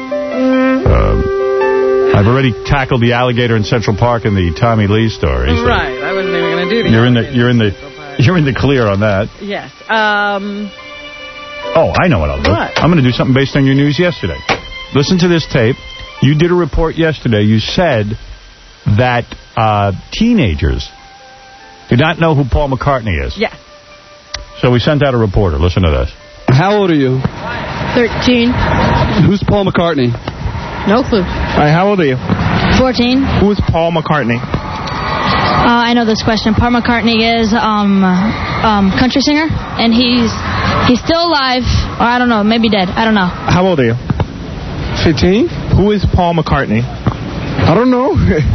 Speaker 1: Um, I've already tackled the alligator in Central Park and the Tommy Lee story. So
Speaker 3: Right. I wasn't even going to do that.
Speaker 1: You're in the you're in the you're in the clear on that.
Speaker 3: Yes. Um.
Speaker 1: Oh, I know what I'll do.
Speaker 3: What?
Speaker 1: I'm going to do something based on your news yesterday. Listen to this tape. You did a report yesterday. You said that uh, teenagers do not know who Paul McCartney is.
Speaker 3: Yeah.
Speaker 1: So we sent out a reporter. Listen to this.
Speaker 6: How old are you?
Speaker 17: thirteen.
Speaker 6: Who's Paul McCartney?
Speaker 17: No clue.
Speaker 4: All right, how old are you?
Speaker 17: fourteen.
Speaker 4: Who is Paul McCartney?
Speaker 17: Uh, I know this question. Paul McCartney is um, um, country singer, and he's he's still alive, or I don't know, maybe dead. I don't know.
Speaker 4: How old are you?
Speaker 6: fifteen.
Speaker 4: Who is Paul McCartney?
Speaker 6: I don't know.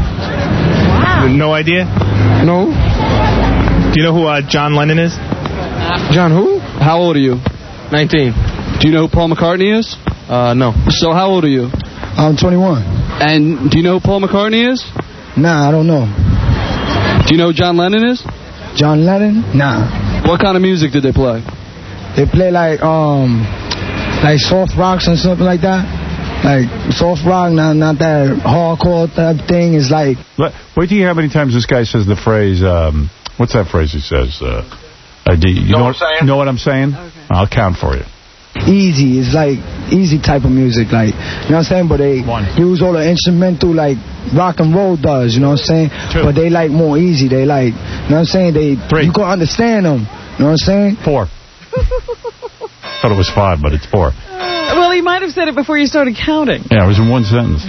Speaker 3: Wow.
Speaker 4: No idea?
Speaker 6: No.
Speaker 4: Do you know who uh, John Lennon is?
Speaker 6: John who? How old are you? nineteen. Do you know who Paul McCartney is? Uh, no. So how old are you?
Speaker 18: I'm twenty-one.
Speaker 6: And do you know who Paul McCartney is?
Speaker 18: Nah, I don't know.
Speaker 6: Do you know who John Lennon is?
Speaker 18: John Lennon? Nah.
Speaker 6: What kind of music did they play?
Speaker 18: They play like um like soft rocks and something like that. Like soft rock, not not that hardcore type thing. It's like
Speaker 1: Let, wait till you hear how many times this guy says the phrase, um, what's that phrase he says? Uh, uh, do you know, know, what, what I'm saying? know what I'm saying? Okay. I'll count for you.
Speaker 18: easy. It's like easy type of music, like, you know what I'm saying? But they One. use all the instrumental like rock and roll does, you know what I'm saying? Two. But they like more easy. They like, you know what I'm saying? They Three. You can understand them. You know what I'm saying?
Speaker 1: Four. Thought it was five, but it's four.
Speaker 3: Uh, well, he might have said it before you started counting.
Speaker 1: Yeah, it was in one sentence.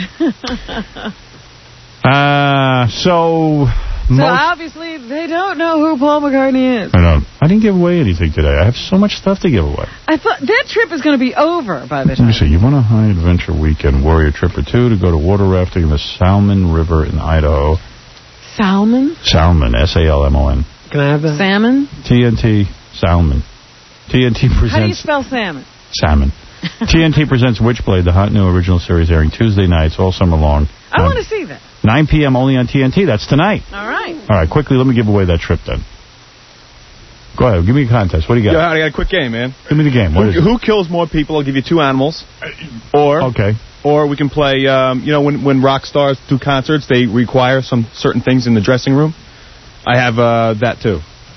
Speaker 1: uh, so...
Speaker 3: So
Speaker 1: most
Speaker 3: obviously they don't know who Paul McCartney is.
Speaker 1: I know. I didn't give away anything today. I have so much stuff to give away.
Speaker 3: I thought that trip is going to be over by the
Speaker 1: Let
Speaker 3: time.
Speaker 1: me see. You want a high-adventure weekend warrior trip or two to go to water rafting in the Salmon River in Idaho.
Speaker 3: Salmon?
Speaker 1: Salmon, S A L M O N.
Speaker 5: Can I have that?
Speaker 3: Salmon?
Speaker 1: T N T, Salmon. T N T presents...
Speaker 3: How do you spell salmon?
Speaker 1: Salmon. T N T presents Witchblade, the hot new original series airing Tuesday nights all summer long.
Speaker 3: I
Speaker 1: um,
Speaker 3: want to see that.
Speaker 1: nine p.m. only on T N T. That's tonight.
Speaker 3: All right.
Speaker 1: All right, quickly, let me give away that trip then. Go ahead, give me a contest. What do you got?
Speaker 4: Yo, I got a quick game, man.
Speaker 1: Give me the game. What
Speaker 4: who,
Speaker 1: is it?
Speaker 4: Who kills more people? I'll give you two animals. Or
Speaker 1: okay.
Speaker 4: Or we can play, um, you know, when, when rock stars do concerts, they require some certain things in the dressing room. I have uh, that, too.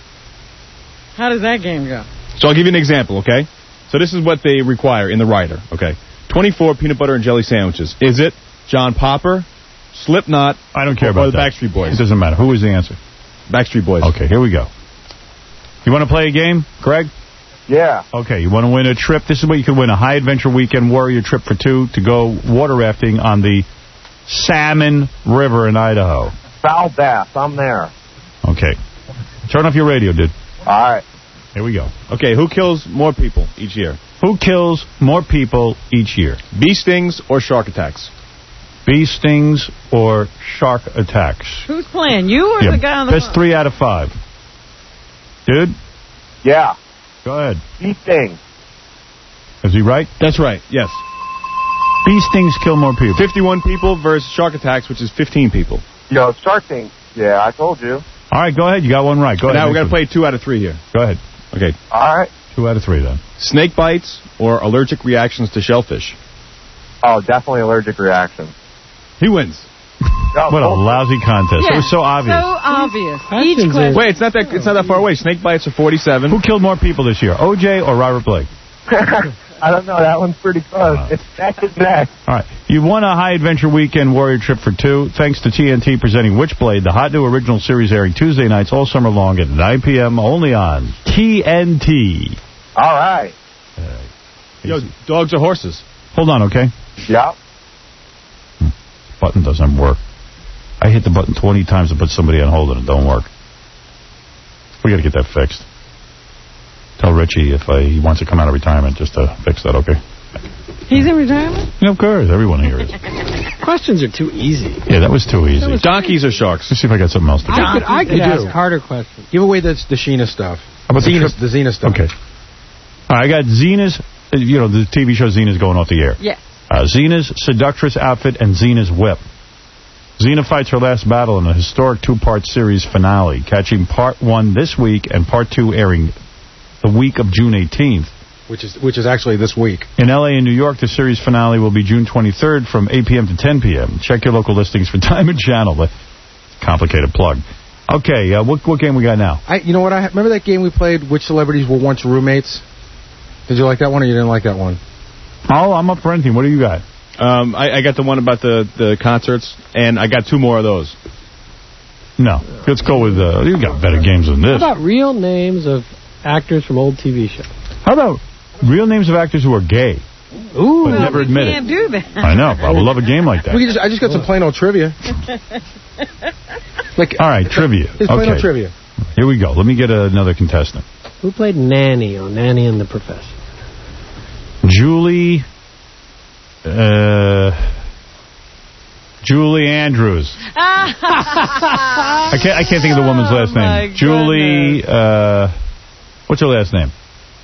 Speaker 3: How does that game go?
Speaker 4: So I'll give you an example, okay? So this is what they require in the rider, okay? twenty-four peanut butter and jelly sandwiches. Is it John Popper, Slipknot,
Speaker 1: I don't care
Speaker 4: or,
Speaker 1: about
Speaker 4: or the
Speaker 1: that.
Speaker 4: Backstreet Boys?
Speaker 1: It doesn't matter. Who is the answer?
Speaker 4: Backstreet Boys.
Speaker 1: Okay, here we go. You want to play a game, Greg?
Speaker 22: Yeah.
Speaker 1: Okay, you want to win a trip? This is what you can win, a high-adventure weekend warrior trip for two to go water rafting on the Salmon River in Idaho.
Speaker 22: Foul Bass, I'm there.
Speaker 1: Okay. Turn off your radio, dude.
Speaker 22: All right.
Speaker 1: Here we go.
Speaker 4: Okay, who kills more people each year?
Speaker 1: Who kills more people each year?
Speaker 4: Bee stings or shark attacks?
Speaker 1: Bee stings or shark attacks?
Speaker 3: Who's playing, you or
Speaker 1: yeah,
Speaker 3: the guy on the
Speaker 1: Best
Speaker 3: phone?
Speaker 1: three out of five. Dude?
Speaker 22: Yeah.
Speaker 1: Go ahead.
Speaker 22: Bee stings.
Speaker 1: Is he right?
Speaker 4: That's right, yes.
Speaker 1: Bee stings kill more people.
Speaker 4: fifty-one people versus shark attacks, which is fifteen people.
Speaker 22: Yo, shark stings. Yeah, I told you.
Speaker 1: All right, go ahead. You got one right. Go
Speaker 4: and
Speaker 1: ahead.
Speaker 4: Now we're going to play two out of three here.
Speaker 1: Go ahead.
Speaker 4: Okay.
Speaker 22: All right.
Speaker 1: Two out of three, then.
Speaker 4: Snake bites or allergic reactions to shellfish?
Speaker 22: Oh, definitely allergic reaction.
Speaker 4: He wins.
Speaker 22: Oh,
Speaker 1: what a lousy contest.
Speaker 3: Yeah,
Speaker 1: it was so obvious.
Speaker 3: So obvious. Each question.
Speaker 4: Wait, it's not that it's not that far away. Snake bites are forty-seven.
Speaker 1: Who killed more people this year, O J or Robert Blake?
Speaker 22: I don't know. That one's pretty close. Uh, it's neck and neck.
Speaker 1: All right. You won a high-adventure weekend warrior trip for two, thanks to T N T presenting Witchblade, the hot new original series airing Tuesday nights all summer long at nine p.m. only on T N T.
Speaker 22: All right.
Speaker 1: Uh,
Speaker 4: Yo, dogs or horses?
Speaker 1: Hold on, okay?
Speaker 22: Yep.
Speaker 1: Hmm. Button doesn't work. I hit the button twenty times to put somebody on hold and it don't work. We got to get that fixed. Tell Richie if uh, he wants to come out of retirement just to fix that, okay?
Speaker 3: He's in retirement?
Speaker 1: Yeah, of course. Everyone here is.
Speaker 5: Questions are too easy.
Speaker 1: Yeah, that was too easy.
Speaker 5: Was
Speaker 4: Donkeys or sharks?
Speaker 1: Let's see if I got something else to do.
Speaker 5: I could, I could
Speaker 15: You
Speaker 5: ask
Speaker 15: do.
Speaker 5: harder questions.
Speaker 15: Give away the, the Sheena stuff.
Speaker 1: How about the
Speaker 15: Xena,
Speaker 1: trip?
Speaker 15: the Xena stuff.
Speaker 1: Okay. All right, I got Xena's, uh, you know, the T V show Xena's going off the air.
Speaker 3: Yes.
Speaker 1: I Uh, Xena's seductress outfit and Xena's whip. Xena fights her last battle in a historic two-part series finale, catching part one this week and part two airing the week of June eighteenth.
Speaker 15: Which is which is actually this week.
Speaker 1: In L A and New York, the series finale will be June twenty-third from eight p m to ten p m Check your local listings for time and channel. But complicated plug. Okay, uh, what what game we got now?
Speaker 15: I, you know what? I remember that game we played, Which Celebrities Were Once Roommates? Did you like that one or you didn't like that one?
Speaker 1: Oh, I'm up for anything. What do you got?
Speaker 4: Um, I, I got the one about the, the concerts, and I got two more of those.
Speaker 1: No. Let's go with, uh, you got better games than this.
Speaker 5: How about real names of actors from old T V shows?
Speaker 1: How about real names of actors who are gay?
Speaker 5: Ooh.
Speaker 1: But never admit
Speaker 3: can't
Speaker 1: it.
Speaker 3: do that.
Speaker 1: I know. I would love a game like that.
Speaker 15: We can just, I just got some plain old trivia. Like,
Speaker 1: all right, trivia.
Speaker 15: It's plain
Speaker 1: okay.
Speaker 15: old trivia.
Speaker 1: Here we go. Let me get another contestant.
Speaker 5: Who played Nanny on Nanny and the Professor?
Speaker 1: Julie... Uh... Julie Andrews. I can't. I can't think of the woman's last name.
Speaker 3: Oh,
Speaker 1: Julie. Uh, what's her last name?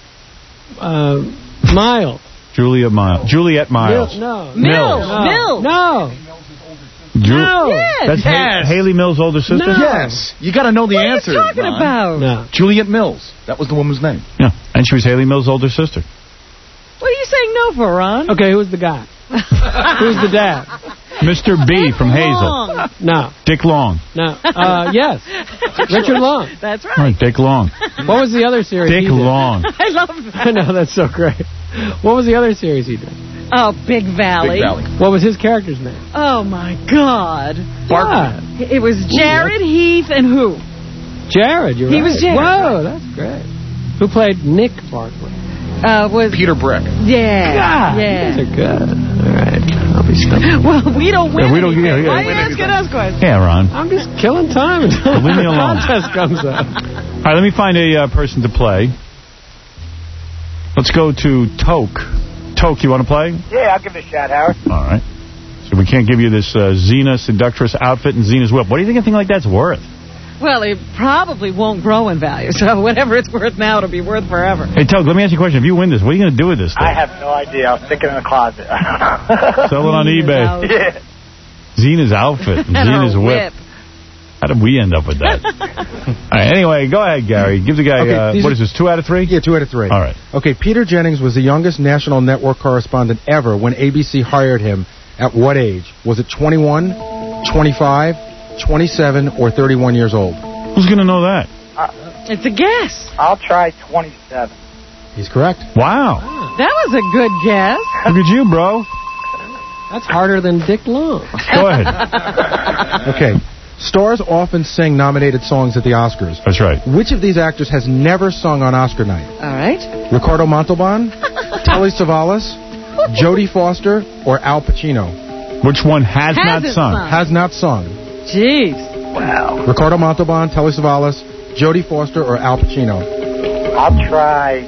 Speaker 5: Uh, Miles.
Speaker 1: Julia Miles. Juliet Miles.
Speaker 5: Mil no.
Speaker 3: Mills.
Speaker 5: No.
Speaker 3: Mills.
Speaker 5: No.
Speaker 1: Ju
Speaker 5: No.
Speaker 3: Yes.
Speaker 1: That's
Speaker 16: Yes.
Speaker 1: Ha Haley Mills' older sister?
Speaker 5: No.
Speaker 16: Yes. You got to know the
Speaker 3: What
Speaker 16: answer.
Speaker 3: are you talking
Speaker 16: Ron.
Speaker 3: about?
Speaker 5: No.
Speaker 16: Juliet Mills. That was the woman's name.
Speaker 1: Yeah. And she was Haley Mills' older sister.
Speaker 3: What are you saying no for, Ron?
Speaker 5: Okay, who's the guy? Who's the dad?
Speaker 1: Mister B from Hazel.
Speaker 3: Long.
Speaker 5: No.
Speaker 1: Dick Long.
Speaker 5: No. Uh, yes. Richard Long.
Speaker 3: That's right.
Speaker 1: Right, Dick Long.
Speaker 5: What was the other series
Speaker 1: Dick
Speaker 5: he did?
Speaker 1: Long.
Speaker 3: I love that.
Speaker 5: I know, that's so great. What was the other series he did?
Speaker 3: Oh, Big Valley.
Speaker 16: Big Valley.
Speaker 5: What was his character's name?
Speaker 3: Oh, my God.
Speaker 5: Barker.
Speaker 3: It was Jared, Heath, and who?
Speaker 5: Jared, you're
Speaker 3: He
Speaker 5: right.
Speaker 3: was Jared.
Speaker 5: Whoa, that's great. Who played Nick Barkley?
Speaker 3: Uh, was
Speaker 16: Peter Breck.
Speaker 3: Yeah.
Speaker 5: God,
Speaker 3: yeah.
Speaker 5: these are good. All right. I'll be stuck.
Speaker 3: Well, we don't win
Speaker 1: Yeah, we don't-
Speaker 3: anything.
Speaker 1: yeah, yeah,
Speaker 3: Why
Speaker 1: we
Speaker 3: are you asking us questions?
Speaker 1: Yeah, Ron.
Speaker 5: I'm just killing time until
Speaker 1: Leave me
Speaker 5: the
Speaker 1: alone.
Speaker 5: contest comes up.
Speaker 1: All right, let me find a uh, person to play. Let's go to Toke. Toke, you want to play?
Speaker 19: Yeah, I'll give it a shot, Howard.
Speaker 1: All right. So we can't give you this uh, Xena seductress outfit and Xena's whip. What do you think a thing like that's worth?
Speaker 3: Well, it probably won't grow in value, so whatever it's worth now, it'll be worth forever.
Speaker 1: Hey, Toke, let me ask you a question. If you win this, what are you going to do with this thing?
Speaker 19: I have no idea. I'll stick it in the closet. I don't know.
Speaker 1: Sell it on eBay.
Speaker 19: Yeah.
Speaker 1: Xena's outfit and
Speaker 3: And
Speaker 1: Xena's
Speaker 3: her
Speaker 1: whip.
Speaker 3: whip.
Speaker 1: How did we end up with that? All right, anyway, go ahead, Gary. Give the guy,
Speaker 15: Okay,
Speaker 1: uh,
Speaker 15: these
Speaker 1: what
Speaker 15: are-
Speaker 1: is this, two out of three?
Speaker 15: Yeah, two out of three.
Speaker 1: All right.
Speaker 15: Okay, Peter Jennings was the youngest national network correspondent ever when A B C hired him. At what age? Was it twenty-one, twenty-five, twenty-seven, or thirty-one years old?
Speaker 1: Who's going to know that?
Speaker 3: It's a guess.
Speaker 19: I'll try twenty-seven.
Speaker 15: He's correct.
Speaker 1: Wow.
Speaker 3: That was a good guess.
Speaker 1: Look at you, bro.
Speaker 5: That's harder than Dick Long.
Speaker 1: Go ahead.
Speaker 15: Okay. Stars often sing nominated songs at the Oscars.
Speaker 1: That's right.
Speaker 15: Which of these actors has never sung on Oscar night?
Speaker 3: All right.
Speaker 15: Ricardo Montalban, Telly Savalas, Jodie Foster, or Al Pacino?
Speaker 1: Which one has not
Speaker 3: Hasn't
Speaker 1: sung?
Speaker 3: sung.
Speaker 15: Has not sung.
Speaker 3: Jeez.
Speaker 19: Wow.
Speaker 15: Ricardo Montalban, Telly Savalas, Jodie Foster, or Al Pacino?
Speaker 19: I'll try...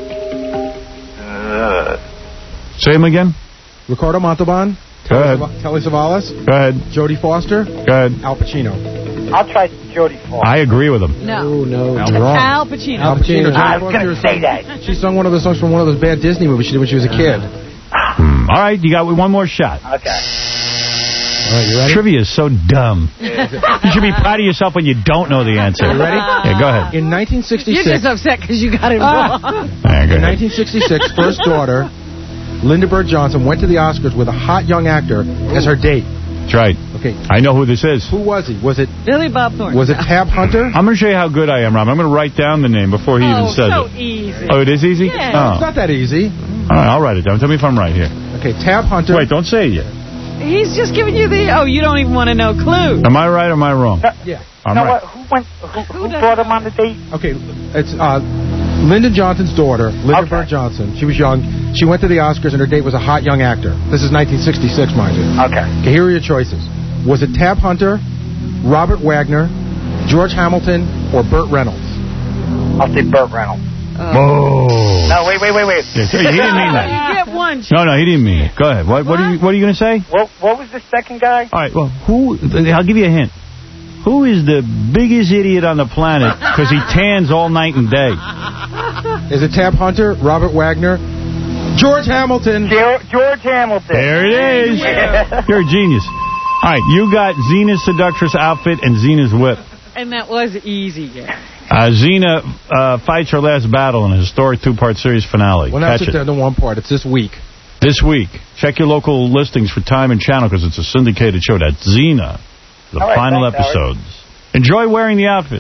Speaker 19: Uh,
Speaker 1: Say him again.
Speaker 15: Ricardo Montalban,
Speaker 1: Go ahead.
Speaker 15: Telly Savalas,
Speaker 1: Go ahead.
Speaker 15: Jodie Foster,
Speaker 1: Go ahead.
Speaker 15: Al Pacino.
Speaker 19: I'll try Jodie Foster.
Speaker 1: I agree with him.
Speaker 3: No.
Speaker 5: Oh, no.
Speaker 15: You're wrong.
Speaker 3: Al Pacino.
Speaker 15: Al Pacino.
Speaker 19: I
Speaker 15: Jodie
Speaker 19: was
Speaker 15: Foster
Speaker 19: going to say
Speaker 15: sang-
Speaker 19: that.
Speaker 15: She sung one of the songs from one of those bad Disney movies she did when she was a kid.
Speaker 1: Hmm. All right, you got one more shot.
Speaker 19: Okay.
Speaker 15: All right, you ready?
Speaker 1: Trivia is so dumb. You should be proud of yourself when you don't know the answer.
Speaker 15: You ready?
Speaker 1: Yeah, go ahead.
Speaker 15: In nineteen sixty-six,
Speaker 3: You're just upset because you got it wrong.
Speaker 1: All right, go
Speaker 15: in
Speaker 1: ahead.
Speaker 15: nineteen sixty-six, first daughter, Linda Bird Johnson, went to the Oscars with a hot young actor as her date.
Speaker 1: That's right.
Speaker 15: Okay,
Speaker 1: I know who this is.
Speaker 15: who was he? Was it
Speaker 3: Billy Bob Thornton.
Speaker 15: was it Tab Hunter?
Speaker 1: I'm going to show you how good I am, Rob. I'm going to write down the name before he even
Speaker 3: Oh,
Speaker 1: says
Speaker 3: so
Speaker 1: it.
Speaker 3: easy.
Speaker 1: Oh, it is easy?
Speaker 3: Yeah.
Speaker 15: It's
Speaker 1: Oh.
Speaker 15: not that easy.
Speaker 1: All right, I'll write it down. Tell me if I'm right here.
Speaker 15: Okay, Tab Hunter.
Speaker 1: Wait, don't say it yet.
Speaker 3: He's just giving you the, oh, you don't even want to know clues.
Speaker 1: Am I right or am I wrong?
Speaker 15: Yeah.
Speaker 1: I'm
Speaker 19: You know
Speaker 1: right.
Speaker 19: what? Who went? Who, who brought him on the date?
Speaker 15: Okay, it's uh, Lyndon Johnson's daughter, Linda
Speaker 19: Okay.
Speaker 15: Bird Johnson. She was young. She went to the Oscars and her date was a hot young actor. This is nineteen sixty-six, mind you.
Speaker 19: Okay.
Speaker 15: Okay, here are your choices. Was it Tab Hunter, Robert Wagner, George Hamilton, or Burt Reynolds?
Speaker 19: I'll say Burt Reynolds.
Speaker 1: Oh.
Speaker 19: No, wait, wait, wait, wait.
Speaker 1: Yeah, he didn't mean that.
Speaker 3: You get one.
Speaker 1: No, no, he didn't mean it. Go ahead. What, what, are you, what are you going to say?
Speaker 19: What, what was the second guy?
Speaker 1: All right, well, who, I'll give you a hint. Who is the biggest idiot on the planet because he tans all night and day?
Speaker 15: Is it Tab Hunter, Robert Wagner, George Hamilton.
Speaker 19: George Hamilton.
Speaker 1: There it is. You're a genius. All right, you got Xena's seductress outfit and Xena's whip.
Speaker 3: And that was easy, yeah.
Speaker 1: Uh, Xena uh, fights her last battle in a historic two-part series finale.
Speaker 15: Well, that's
Speaker 1: Catch
Speaker 15: just
Speaker 1: it.
Speaker 15: the one part. It's this week.
Speaker 1: This week. Check your local listings for time and channel because it's a syndicated show. That's Xena. The
Speaker 19: All right,
Speaker 1: final
Speaker 19: thanks,
Speaker 1: episodes. Howard. Enjoy wearing the outfit.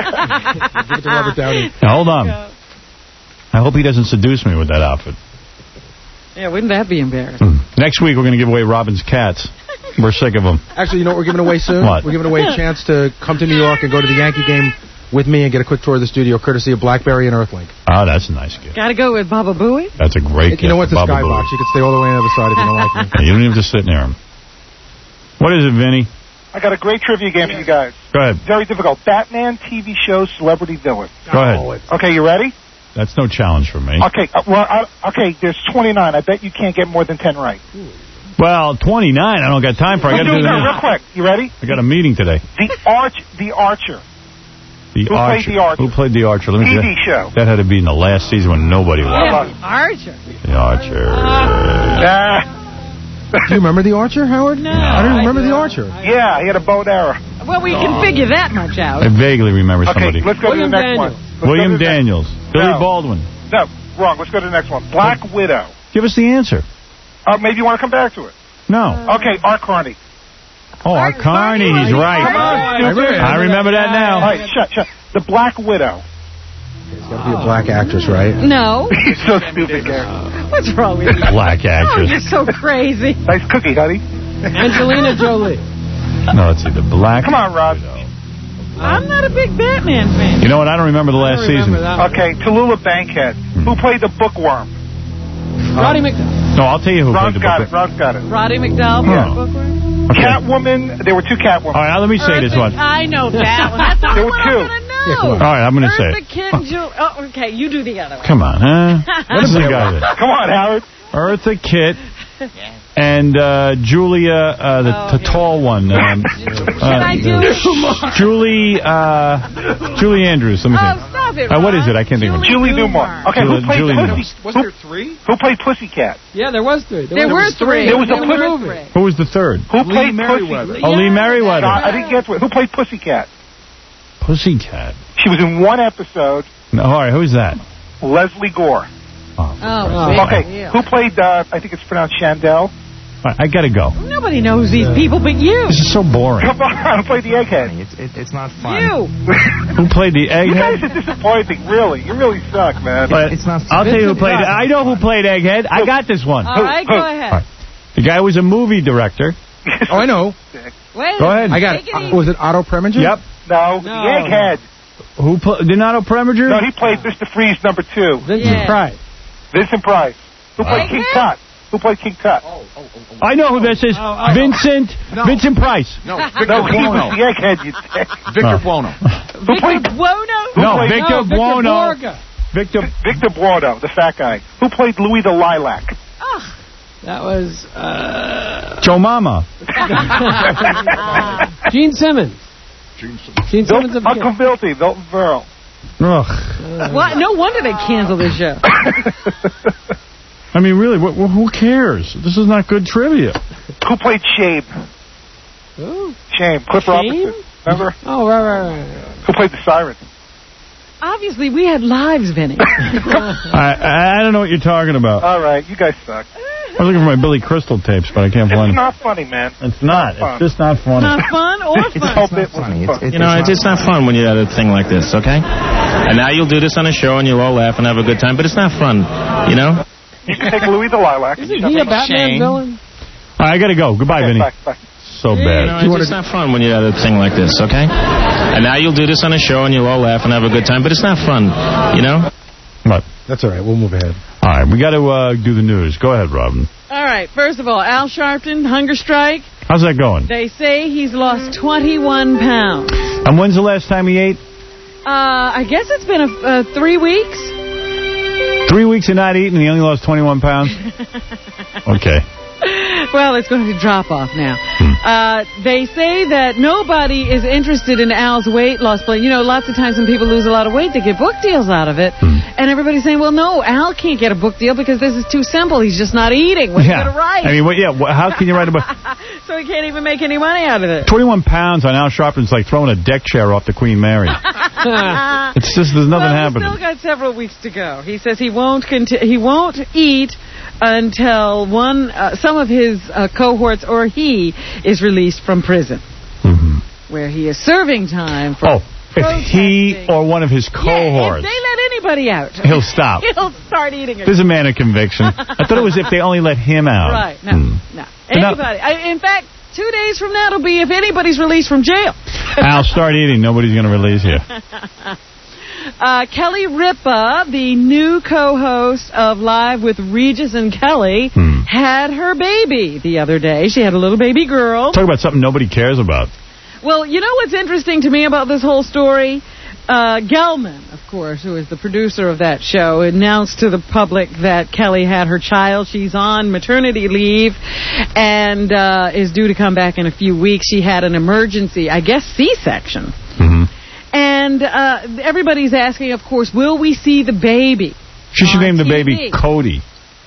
Speaker 15: Give it to Robert Downey.
Speaker 1: Now, hold on. I hope he doesn't seduce me with that outfit.
Speaker 3: Yeah, wouldn't that be embarrassing?
Speaker 1: Mm. Next week, we're going to give away Robin's cats. We're sick of them.
Speaker 15: Actually, you know what we're giving away soon?
Speaker 1: What?
Speaker 15: We're giving away a chance to come to New York and go to the Yankee game with me and get a quick tour of the studio, courtesy of BlackBerry and Earthlink.
Speaker 1: Oh, that's a nice gift.
Speaker 3: Got to go with Baba Booey?
Speaker 1: That's a great gift.
Speaker 15: You know what? The
Speaker 1: Baba
Speaker 15: skybox.
Speaker 1: Booey.
Speaker 15: You can stay all the way on the other side if you don't like me.
Speaker 1: You don't even have to sit near him. What is it, Vinny?
Speaker 19: I got a great trivia game for you guys.
Speaker 1: Go ahead.
Speaker 19: Very difficult. Batman T V show celebrity villain.
Speaker 1: Go ahead.
Speaker 19: Okay, you ready?
Speaker 1: That's no challenge for me.
Speaker 19: Okay, uh, well, I, okay, there's twenty-nine. I bet you can't get more than ten right.
Speaker 1: Well, twenty-nine, I don't got time for. I got to do
Speaker 19: it
Speaker 1: the
Speaker 19: real quick. You ready?
Speaker 1: I got a meeting today.
Speaker 19: The Arch, the Archer.
Speaker 1: The
Speaker 19: Who
Speaker 1: Archer.
Speaker 19: played the Archer?
Speaker 1: Who played the Archer? Let me
Speaker 19: T V
Speaker 1: see.
Speaker 19: show.
Speaker 1: That had to be in the last season when nobody watched.
Speaker 3: Yeah, Archer.
Speaker 1: The Archer.
Speaker 19: Uh,
Speaker 15: Do you remember the Archer, Howard?
Speaker 3: No.
Speaker 15: I don't remember the Archer.
Speaker 19: Yeah, he had a bow and arrow.
Speaker 3: Well, we can figure that much out.
Speaker 1: I vaguely remember somebody.
Speaker 19: Okay, let's go
Speaker 3: William
Speaker 19: to the next
Speaker 3: Daniels.
Speaker 19: one. Let's
Speaker 1: William
Speaker 19: go to the
Speaker 1: Daniels.
Speaker 19: next-
Speaker 1: Billy
Speaker 19: No.
Speaker 1: Baldwin.
Speaker 19: No, wrong. Let's go to the next one. Black Widow.
Speaker 1: Give us the answer.
Speaker 19: Uh, maybe you want to come back to it.
Speaker 1: No.
Speaker 19: Okay, Art Carney.
Speaker 1: Oh, Art Carney. He's right.
Speaker 19: Come on, stupid.
Speaker 1: I remember that now.
Speaker 19: All right, shut, shut. The Black Widow.
Speaker 15: It's got to be a black actress, right?
Speaker 3: No.
Speaker 19: He's so stupid, Gary.
Speaker 3: What's wrong with you?
Speaker 1: Black
Speaker 3: Oh,
Speaker 1: actress.
Speaker 3: you're so crazy.
Speaker 19: Nice cookie, honey.
Speaker 5: Angelina Jolie.
Speaker 1: No, let's see. The Black.
Speaker 19: Come on, Rob.
Speaker 3: I'm not a big Batman fan.
Speaker 1: You know what? I don't remember the last season.
Speaker 19: Okay, Tallulah Bankhead. Who played the bookworm?
Speaker 5: Roddy McDowell.
Speaker 1: No, I'll tell you who
Speaker 19: Ron's
Speaker 1: played the
Speaker 19: got
Speaker 1: book.
Speaker 19: it. Ron's got it.
Speaker 3: Roddy McDowell.
Speaker 1: Oh.
Speaker 3: Bookworm?
Speaker 1: Okay.
Speaker 19: Catwoman. There were two Catwomen.
Speaker 1: All right, now let me say this one.
Speaker 3: I know that one. That's the
Speaker 19: There
Speaker 3: one
Speaker 19: were
Speaker 3: I
Speaker 19: two.
Speaker 3: want to know.
Speaker 15: Yeah, come on.
Speaker 1: All right, I'm going to say
Speaker 3: Eartha
Speaker 1: it.
Speaker 3: Kitt and Jul- Oh, okay, you do the other one.
Speaker 1: Come on, huh? What is the guy there?
Speaker 19: Come on, Howard.
Speaker 1: Eartha Kitt and uh, Julia, uh, the,
Speaker 3: Oh,
Speaker 1: the tall one. Um,
Speaker 3: Should I do it?
Speaker 1: Julie, uh, Julie Andrews. Let me
Speaker 3: Oh,
Speaker 1: think.
Speaker 3: stop it,
Speaker 1: Uh, what
Speaker 3: Ron.
Speaker 1: is it? I can't think of it.
Speaker 19: Julie Newmar. Okay,
Speaker 1: Julie-
Speaker 19: who played
Speaker 1: Julie
Speaker 19: Pussy?
Speaker 1: Newmar.
Speaker 16: Was
Speaker 19: Who,
Speaker 16: there three?
Speaker 19: who played Pussycat?
Speaker 5: Yeah, there was three.
Speaker 3: There
Speaker 5: was
Speaker 3: were three.
Speaker 19: There was a
Speaker 3: in the
Speaker 19: pussy-
Speaker 3: movie.
Speaker 1: Who was the third?
Speaker 19: Who
Speaker 16: Lee
Speaker 19: played
Speaker 16: Merriweather.
Speaker 19: Pussy?
Speaker 1: Oh, Lee
Speaker 3: Yeah.
Speaker 1: Merriweather.
Speaker 19: Uh, I didn't get to it. Who played Pussycat?
Speaker 1: Pussycat.
Speaker 19: She was in one episode.
Speaker 1: No, all right, who's that?
Speaker 19: Leslie Gore.
Speaker 1: Oh,
Speaker 3: Oh,
Speaker 19: Okay,
Speaker 3: yeah.
Speaker 19: who played, uh, I think it's pronounced Chandel?
Speaker 1: all right, I got to go.
Speaker 3: Nobody knows these people but you.
Speaker 1: This is so boring.
Speaker 19: Come on, who played the egghead?
Speaker 12: It's, it, it's not fun.
Speaker 3: You.
Speaker 1: Who played the
Speaker 19: You guys
Speaker 1: egghead?
Speaker 19: are disappointing, really. You really suck, man.
Speaker 1: But
Speaker 12: It's not
Speaker 1: I'll tell you who
Speaker 5: Vincent
Speaker 1: played it.
Speaker 5: Price.
Speaker 1: I know who played Egghead. I got this one.
Speaker 3: All right, go
Speaker 19: who?
Speaker 3: ahead.
Speaker 1: The guy was a movie director.
Speaker 15: Oh, I know.
Speaker 3: Wait.
Speaker 1: Go ahead.
Speaker 15: I got it.
Speaker 3: Take it
Speaker 15: Uh,
Speaker 3: easy.
Speaker 15: was it Otto Preminger?
Speaker 1: Yep.
Speaker 19: No,
Speaker 5: No.
Speaker 19: the egghead.
Speaker 1: Who played? Donato Preminger?
Speaker 19: No, he played Mister Freeze number two.
Speaker 5: Vincent
Speaker 3: Yeah.
Speaker 5: Price.
Speaker 19: Vincent Price. Who played King
Speaker 3: Egghead?
Speaker 19: Tut? Who played King Tut?
Speaker 1: I know who this is.
Speaker 5: Oh, I know.
Speaker 1: Vincent.
Speaker 16: No.
Speaker 1: Vincent Price.
Speaker 16: No, Victor
Speaker 19: No, he
Speaker 16: Buono.
Speaker 19: was the egghead, you dick.
Speaker 16: Victor
Speaker 1: Oh.
Speaker 16: Buono.
Speaker 19: Who played
Speaker 3: Buono?
Speaker 19: Who
Speaker 1: No,
Speaker 19: played-
Speaker 1: Victor
Speaker 5: No, Victor
Speaker 1: Buono.
Speaker 5: Borga.
Speaker 1: Victor.
Speaker 19: Victor Buono, the fat guy. Who played Louis the Lilac?
Speaker 3: Oh.
Speaker 5: That was uh,
Speaker 1: Joe Mama.
Speaker 5: Gene Simmons. Gene Simmons of
Speaker 19: Uncle Milty, Milton Berle.
Speaker 1: Ugh.
Speaker 3: What? No wonder they canceled the show.
Speaker 1: I mean, really, wh- wh- who cares? This is not good trivia.
Speaker 19: Who played Shame?
Speaker 5: Ooh.
Speaker 19: Shame. Cliff
Speaker 5: Shame?
Speaker 19: Robinson. Remember?
Speaker 5: Oh, right, right, right.
Speaker 19: Who played the Siren?
Speaker 3: Obviously, we had lives, Vinny.
Speaker 1: I, I don't know what you're talking about.
Speaker 19: All right, you guys suck.
Speaker 1: I was looking for my Billy Crystal tapes, but I can't
Speaker 19: It's
Speaker 1: find them.
Speaker 19: not funny, man.
Speaker 1: It's not.
Speaker 19: fun.
Speaker 1: It's just not funny.
Speaker 3: Not fun or
Speaker 19: It's
Speaker 3: fun.
Speaker 19: all bit
Speaker 12: Funny.
Speaker 19: fun.
Speaker 12: It's, it's,
Speaker 7: You know, it's, it's not fun when you have a thing like this, okay? And now you'll do this on a show and you'll all laugh and have a good time, but it's not fun, you know?
Speaker 19: You can take Louis the Lilac.
Speaker 5: Isn't he a Batman villain?
Speaker 1: All right, I got to go. Goodbye,
Speaker 19: Okay,
Speaker 1: Vinny.
Speaker 19: bye, bye.
Speaker 1: So
Speaker 7: You
Speaker 1: bad.
Speaker 7: know, it's not fun when you have a thing like this, okay? And now you'll do this on a show and you'll all laugh and have a good time, but it's not fun, you know?
Speaker 1: What?
Speaker 15: That's all right. We'll move ahead.
Speaker 1: All right, we got to uh, do the news. Go ahead, Robin.
Speaker 3: All right, first of all, Al Sharpton, hunger strike.
Speaker 1: How's that going?
Speaker 3: They say he's lost twenty-one pounds.
Speaker 1: And when's the last time he ate?
Speaker 3: Uh, I guess it's been a, uh, three weeks.
Speaker 1: Three weeks of not eating, and he only lost twenty-one pounds? Okay.
Speaker 3: Well, it's going to drop off now.
Speaker 1: Hmm.
Speaker 3: Uh, they say that nobody is interested in Al's weight loss plan. You know, lots of times when people lose a lot of weight, they get book deals out of it.
Speaker 1: Hmm.
Speaker 3: And everybody's saying, well, no, Al can't get a book deal because this is too simple. He's just not eating. What's he
Speaker 1: Yeah.
Speaker 3: going to write?
Speaker 1: I mean, what, yeah, wh- how can you write a book?
Speaker 3: So he can't even make any money out of it.
Speaker 1: twenty-one pounds on Al Sharpton's like throwing a deck chair off the Queen Mary. It's just, there's nothing
Speaker 3: well,
Speaker 1: happening.
Speaker 3: He's still got several weeks to go. He says he won't conti- he won't eat until one uh, some of his uh, cohorts or he is released from prison,
Speaker 1: mm-hmm.
Speaker 3: where he is serving time for.
Speaker 1: Oh, if he or one of his cohorts.
Speaker 3: Yeah, if they let anybody out,
Speaker 1: he'll stop.
Speaker 3: He'll start eating again.
Speaker 1: This is a man of conviction. I thought it was if they only let him out.
Speaker 3: Right? No,
Speaker 1: Hmm.
Speaker 3: no.
Speaker 1: But now-
Speaker 3: Anybody? I, in fact, two days from now it'll be if anybody's released from jail.
Speaker 1: Al, start eating. Nobody's going to release you.
Speaker 3: Uh, Kelly Ripa, the new co-host of Live with Regis and Kelly,
Speaker 1: Hmm.
Speaker 3: had her baby the other day. She had a little baby girl.
Speaker 1: Talk about something nobody cares about.
Speaker 3: Well, you know what's interesting to me about this whole story? Uh, Gelman, of course, who is the producer of that show, announced to the public that Kelly had her child. She's on maternity leave and uh, is due to come back in a few weeks. She had an emergency, I guess, C-section.
Speaker 1: Mm-hmm.
Speaker 3: And uh, everybody's asking, of course, will we see the baby?
Speaker 1: She should
Speaker 3: on
Speaker 1: name the
Speaker 3: T V?
Speaker 1: baby Cody.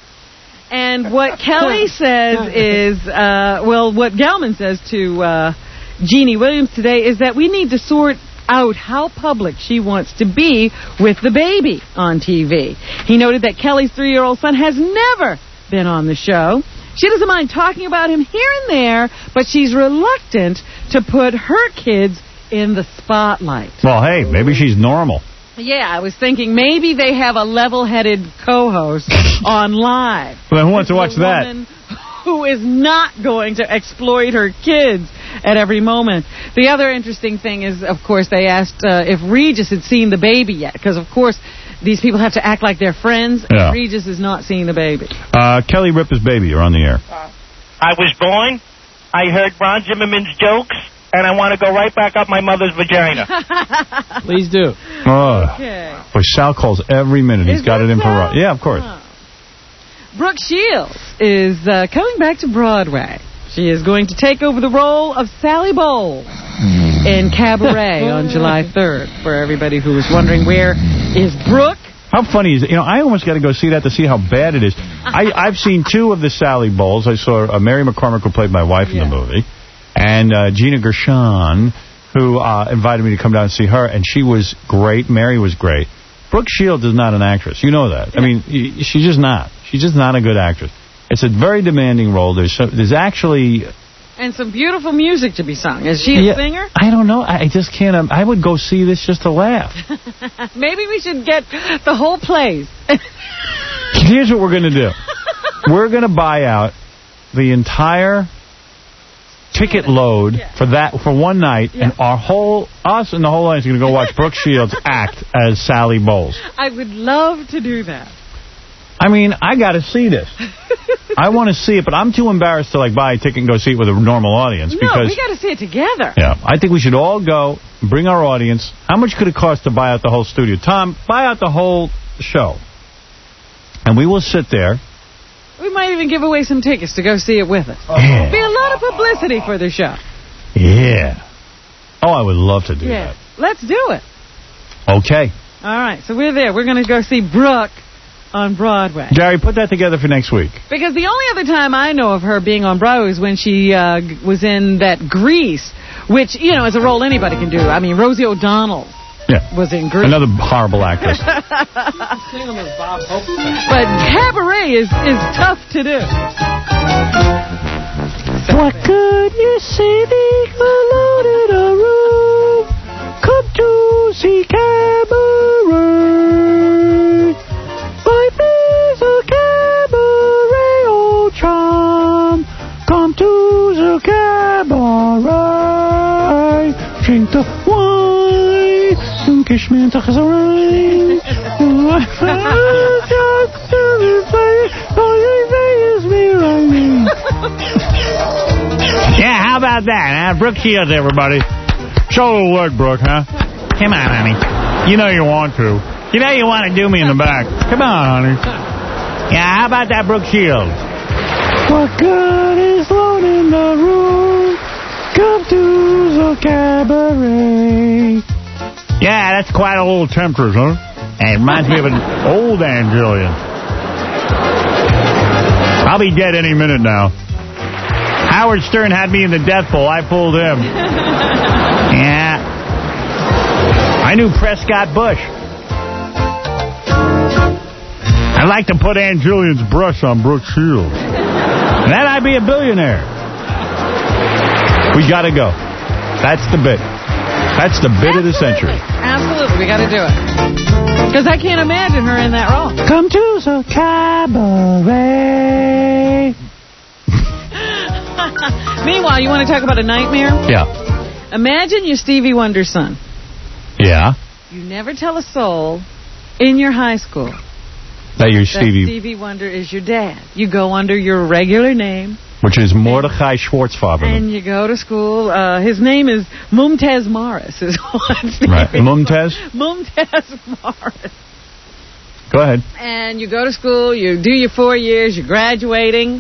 Speaker 3: And what Kelly says is, uh, well, what Gelman says to uh, Jeannie Williams today is that we need to sort out how public she wants to be with the baby on T V. He noted that Kelly's three-year-old son has never been on the show. She doesn't mind talking about him here and there, but she's reluctant to put her kids in the spotlight.
Speaker 1: Well, hey, maybe she's normal.
Speaker 3: Yeah, I was thinking maybe they have a level-headed co-host on Live.
Speaker 1: Well, then who wants to watch
Speaker 3: a
Speaker 1: that?
Speaker 3: woman who is not going to exploit her kids at every moment. The other interesting thing is, of course, they asked uh, if Regis had seen the baby yet, because, of course, these people have to act like they're friends,
Speaker 1: Yeah.
Speaker 3: and Regis is not seeing the baby.
Speaker 1: Uh, Kelly Ripa's baby, you're on the air.
Speaker 11: I was born, I heard Ron Zimmerman's jokes, and I want to go right back up my mother's vagina.
Speaker 5: Please do.
Speaker 1: Oh.
Speaker 3: Okay.
Speaker 1: Boy, Sal calls every minute. He's
Speaker 3: Is
Speaker 1: got
Speaker 3: that
Speaker 1: it in for
Speaker 3: Sal?
Speaker 1: Rob. Yeah, of course.
Speaker 3: Oh. Brooke Shields is uh, coming back to Broadway. She is going to take over the role of Sally Bowles in Cabaret on July third. For everybody who was wondering, where is Brooke?
Speaker 1: How funny is it? You know, I almost got to go see that to see how bad it is. I, I've seen two of the Sally Bowles. I saw uh, Mary McCormick, who played my wife
Speaker 3: Yeah.
Speaker 1: in the movie, and uh, Gina Gershon, who uh, invited me to come down and see her, and she was great. Mary was great. Brooke Shields is not an actress. You know that. I mean, y- she's just not. She's just not a good actress. It's a very demanding role. There's so, there's actually...
Speaker 3: And some beautiful music to be sung. Is she a
Speaker 1: Yeah,
Speaker 3: singer?
Speaker 1: I don't know. I just can't... Um, I would go see this just to laugh.
Speaker 3: Maybe we should get the whole place.
Speaker 1: Here's what we're going to do. We're going to buy out the entire ticket load for that for one night, and our whole us and the whole audience are going to go watch Brooke Shields act as Sally Bowles.
Speaker 3: I would love to do that.
Speaker 1: I mean, I got to see this. I want to see it, but I'm too embarrassed to like buy a ticket and go see it with a normal audience
Speaker 3: No,
Speaker 1: because
Speaker 3: we got to see it together.
Speaker 1: yeah, I think we should all go, bring our audience. How much could it cost to buy out the whole studio? Tom, buy out the whole show, and we will sit there.
Speaker 3: We might even give away some tickets to go see it with us.
Speaker 1: Yeah.
Speaker 3: Be a lot of publicity for the show.
Speaker 1: Yeah. Oh, I would love to do
Speaker 3: Yeah. Let's do it.
Speaker 1: that. Okay.
Speaker 3: All right, so we're there. We're going to go see Brooke on Broadway.
Speaker 1: Gary, put that together for next week.
Speaker 3: Because the only other time I know of her being on Broadway was when she uh, g- was in that Grease, which, you know, is a role anybody can do. I mean, Rosie O'Donnell
Speaker 1: Yeah.
Speaker 3: was in Grease.
Speaker 1: Another horrible actress.
Speaker 3: But Cabaret is, is tough to do.
Speaker 14: What could you see being alone in a room? Come to see Cabaret. Life is a cabaret, old chum. Come to the cabaret. Drink the wine. And kiss me into his eye.
Speaker 1: Yeah, how about that, huh? Brooke Shields, everybody. Show a little work, Brooke, huh? Come on, honey. You know you want to. You know you want to do me in the back. Come on, honey. Yeah, how about that, Brooke Shields?
Speaker 14: What good is alone in the room? Come to the cabaret.
Speaker 1: Yeah, that's quite a little temptress, huh? And it reminds me of an old Ann Jillian. I'll be dead any minute now. Howard Stern had me in the death bowl. I pulled him. Yeah. I knew Prescott Bush. I'd like to put Ann Jillian's brush on Brooke Shields. And then I'd be a billionaire. We got to go. That's the bit. That's the bit Absolutely. of the century.
Speaker 3: Absolutely. We got to do it. Because I can't imagine her in that role.
Speaker 14: Come to the cabaret.
Speaker 3: Meanwhile, you want to talk about a nightmare?
Speaker 1: Yeah.
Speaker 3: Imagine you're Stevie Wonder's son.
Speaker 1: Yeah.
Speaker 3: You never tell a soul in your high school
Speaker 1: that you're
Speaker 3: that
Speaker 1: Stevie.
Speaker 3: Stevie Wonder is your dad. You go under your regular name.
Speaker 1: Which is Mordechai Schwarzfarben.
Speaker 3: And you go to school. Uh, his name is Mumtaz Morris. Is what
Speaker 1: right. Mumtaz?
Speaker 3: Mumtaz Morris.
Speaker 1: Go ahead.
Speaker 3: And you go to school. You do your four years. You're graduating.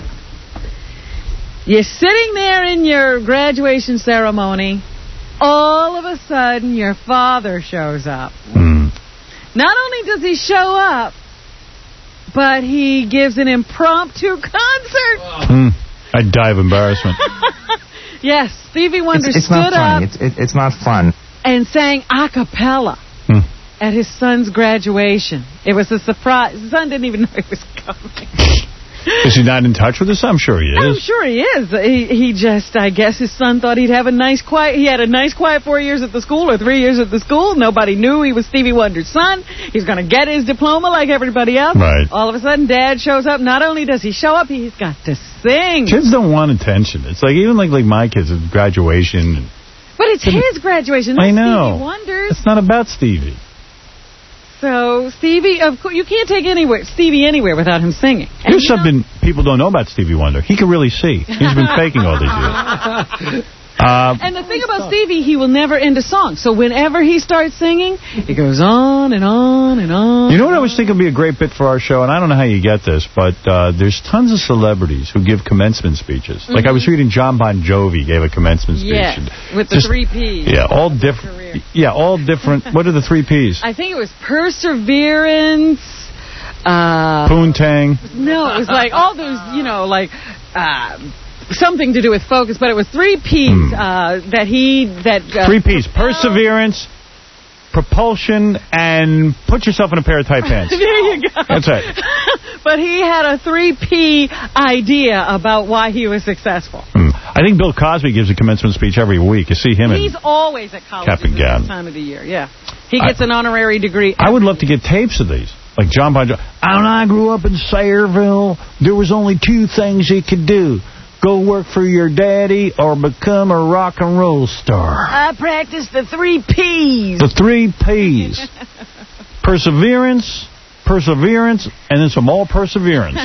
Speaker 3: You're sitting there in your graduation ceremony. All of a sudden, your father shows up.
Speaker 1: Mm.
Speaker 3: Not only does he show up, but he gives an impromptu concert.
Speaker 1: Mm. I'd die of embarrassment.
Speaker 3: Yes, Stevie Wonder
Speaker 9: it's, it's
Speaker 3: stood
Speaker 9: not funny.
Speaker 3: up
Speaker 9: It's, it, it's not fun.
Speaker 3: and sang a cappella
Speaker 1: mm.
Speaker 3: at his son's graduation. It was a surprise. His son didn't even know he was coming.
Speaker 1: Is he not in touch with us? I'm sure he is.
Speaker 3: I'm sure he is. He, he just, I guess his son thought he'd have a nice quiet, he had a nice quiet four years at the school or three years at the school. Nobody knew he was Stevie Wonder's son. He's going to get his diploma like everybody else.
Speaker 1: Right.
Speaker 3: All of a sudden, Dad shows up. Not only does he show up, he's got to sing.
Speaker 1: Kids don't want attention. It's like, even like, like my kids at graduation.
Speaker 3: But it's his graduation, not
Speaker 1: I know.
Speaker 3: Stevie Wonder's.
Speaker 1: It's not about Stevie.
Speaker 3: So, Stevie, of course, you can't take anywhere Stevie anywhere without him singing. And
Speaker 1: Here's something know? people don't know about Stevie Wonder. He can really see. He's been faking all these years. Uh,
Speaker 3: and the thing about Stevie, he will never end a song. So whenever he starts singing, it goes on and on and on.
Speaker 1: You know what I was thinking would be a great bit for our show, and I don't know how you get this, but uh, there's tons of celebrities who give commencement speeches. Mm-hmm. Like I was reading John Bon Jovi gave a commencement speech.
Speaker 3: Yes,
Speaker 1: and
Speaker 3: with the
Speaker 1: just,
Speaker 3: three Ps.
Speaker 1: Yeah, all different. Yeah, all different. What are the three Ps?
Speaker 3: I think it was perseverance. Uh,
Speaker 1: Poontang.
Speaker 3: No, it was like all those, you know, like... Uh, something to do with focus, but it was three P's mm. uh, that he... that uh,
Speaker 1: Three P's. Perseverance, propulsion, and put yourself in a pair of tight pants.
Speaker 3: There you go.
Speaker 1: That's it.
Speaker 3: But he had a three P idea about why he was successful.
Speaker 1: Mm. I think Bill Cosby gives a commencement speech every week. You see him
Speaker 3: He's
Speaker 1: in
Speaker 3: always at college
Speaker 1: cap and gown.
Speaker 3: This time of the year, yeah. He gets I, an honorary degree.
Speaker 1: I would love to get tapes of these. Like John Bon Jovi. When I grew up in Sayreville, there was only two things you could do. Go work for your daddy or become a rock and roll star.
Speaker 3: I practiced the three P's.
Speaker 1: The three P's. Perseverance, perseverance, and then some more perseverance.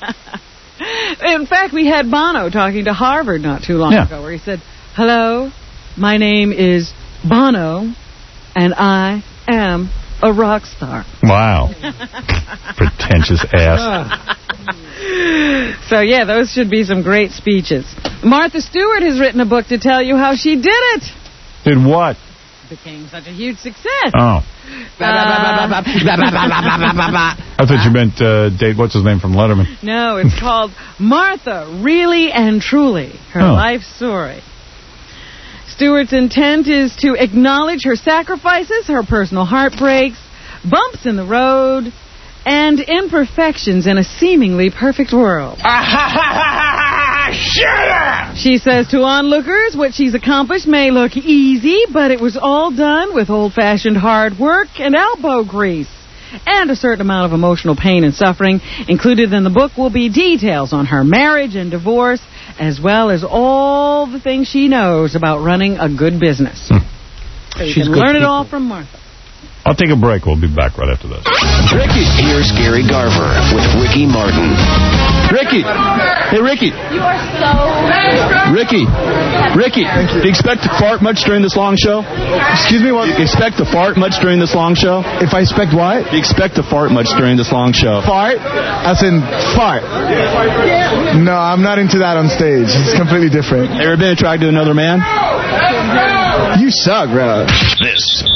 Speaker 3: In fact, we had Bono talking to Harvard not too long
Speaker 1: yeah.
Speaker 3: ago where he said, hello, my name is Bono, and I am a rock star.
Speaker 1: Wow. Pretentious ass.
Speaker 3: So, yeah, those should be some great speeches. Martha Stewart has written a book to tell you how she did it.
Speaker 1: Did what?
Speaker 3: Became such a huge success.
Speaker 1: Oh.
Speaker 3: Uh,
Speaker 1: I thought you meant uh, date, what's his name from Letterman?
Speaker 3: No, it's called Martha, Really and Truly, Her
Speaker 1: oh.
Speaker 3: Life Story. Stewart's intent is to acknowledge her sacrifices, her personal heartbreaks, bumps in the road, and imperfections in a seemingly perfect world. She says to onlookers, what she's accomplished may look easy, but it was all done with old-fashioned hard work and elbow grease. And a certain amount of emotional pain and suffering. Included in the book will be details on her marriage and divorce, as well as all the things she knows about running a good business. Hmm. So you
Speaker 1: She's
Speaker 3: can learn
Speaker 1: people.
Speaker 3: it all from Martha.
Speaker 1: I'll take a break. We'll be back right after this.
Speaker 24: Ricky. Here's Gary Garver with Ricky Martin.
Speaker 6: Ricky. Hey, Ricky.
Speaker 17: You are so...
Speaker 6: Ricky. Ricky. Do you expect to fart much during this long show?
Speaker 9: Excuse me, what?
Speaker 6: Do you expect to fart much during this long show?
Speaker 9: If I expect what?
Speaker 6: Do you expect to fart much during this long show?
Speaker 9: Fart? As in fart? No, I'm not into that on stage. It's completely different.
Speaker 6: Ever been attracted to another man?
Speaker 9: You suck, bro.
Speaker 24: This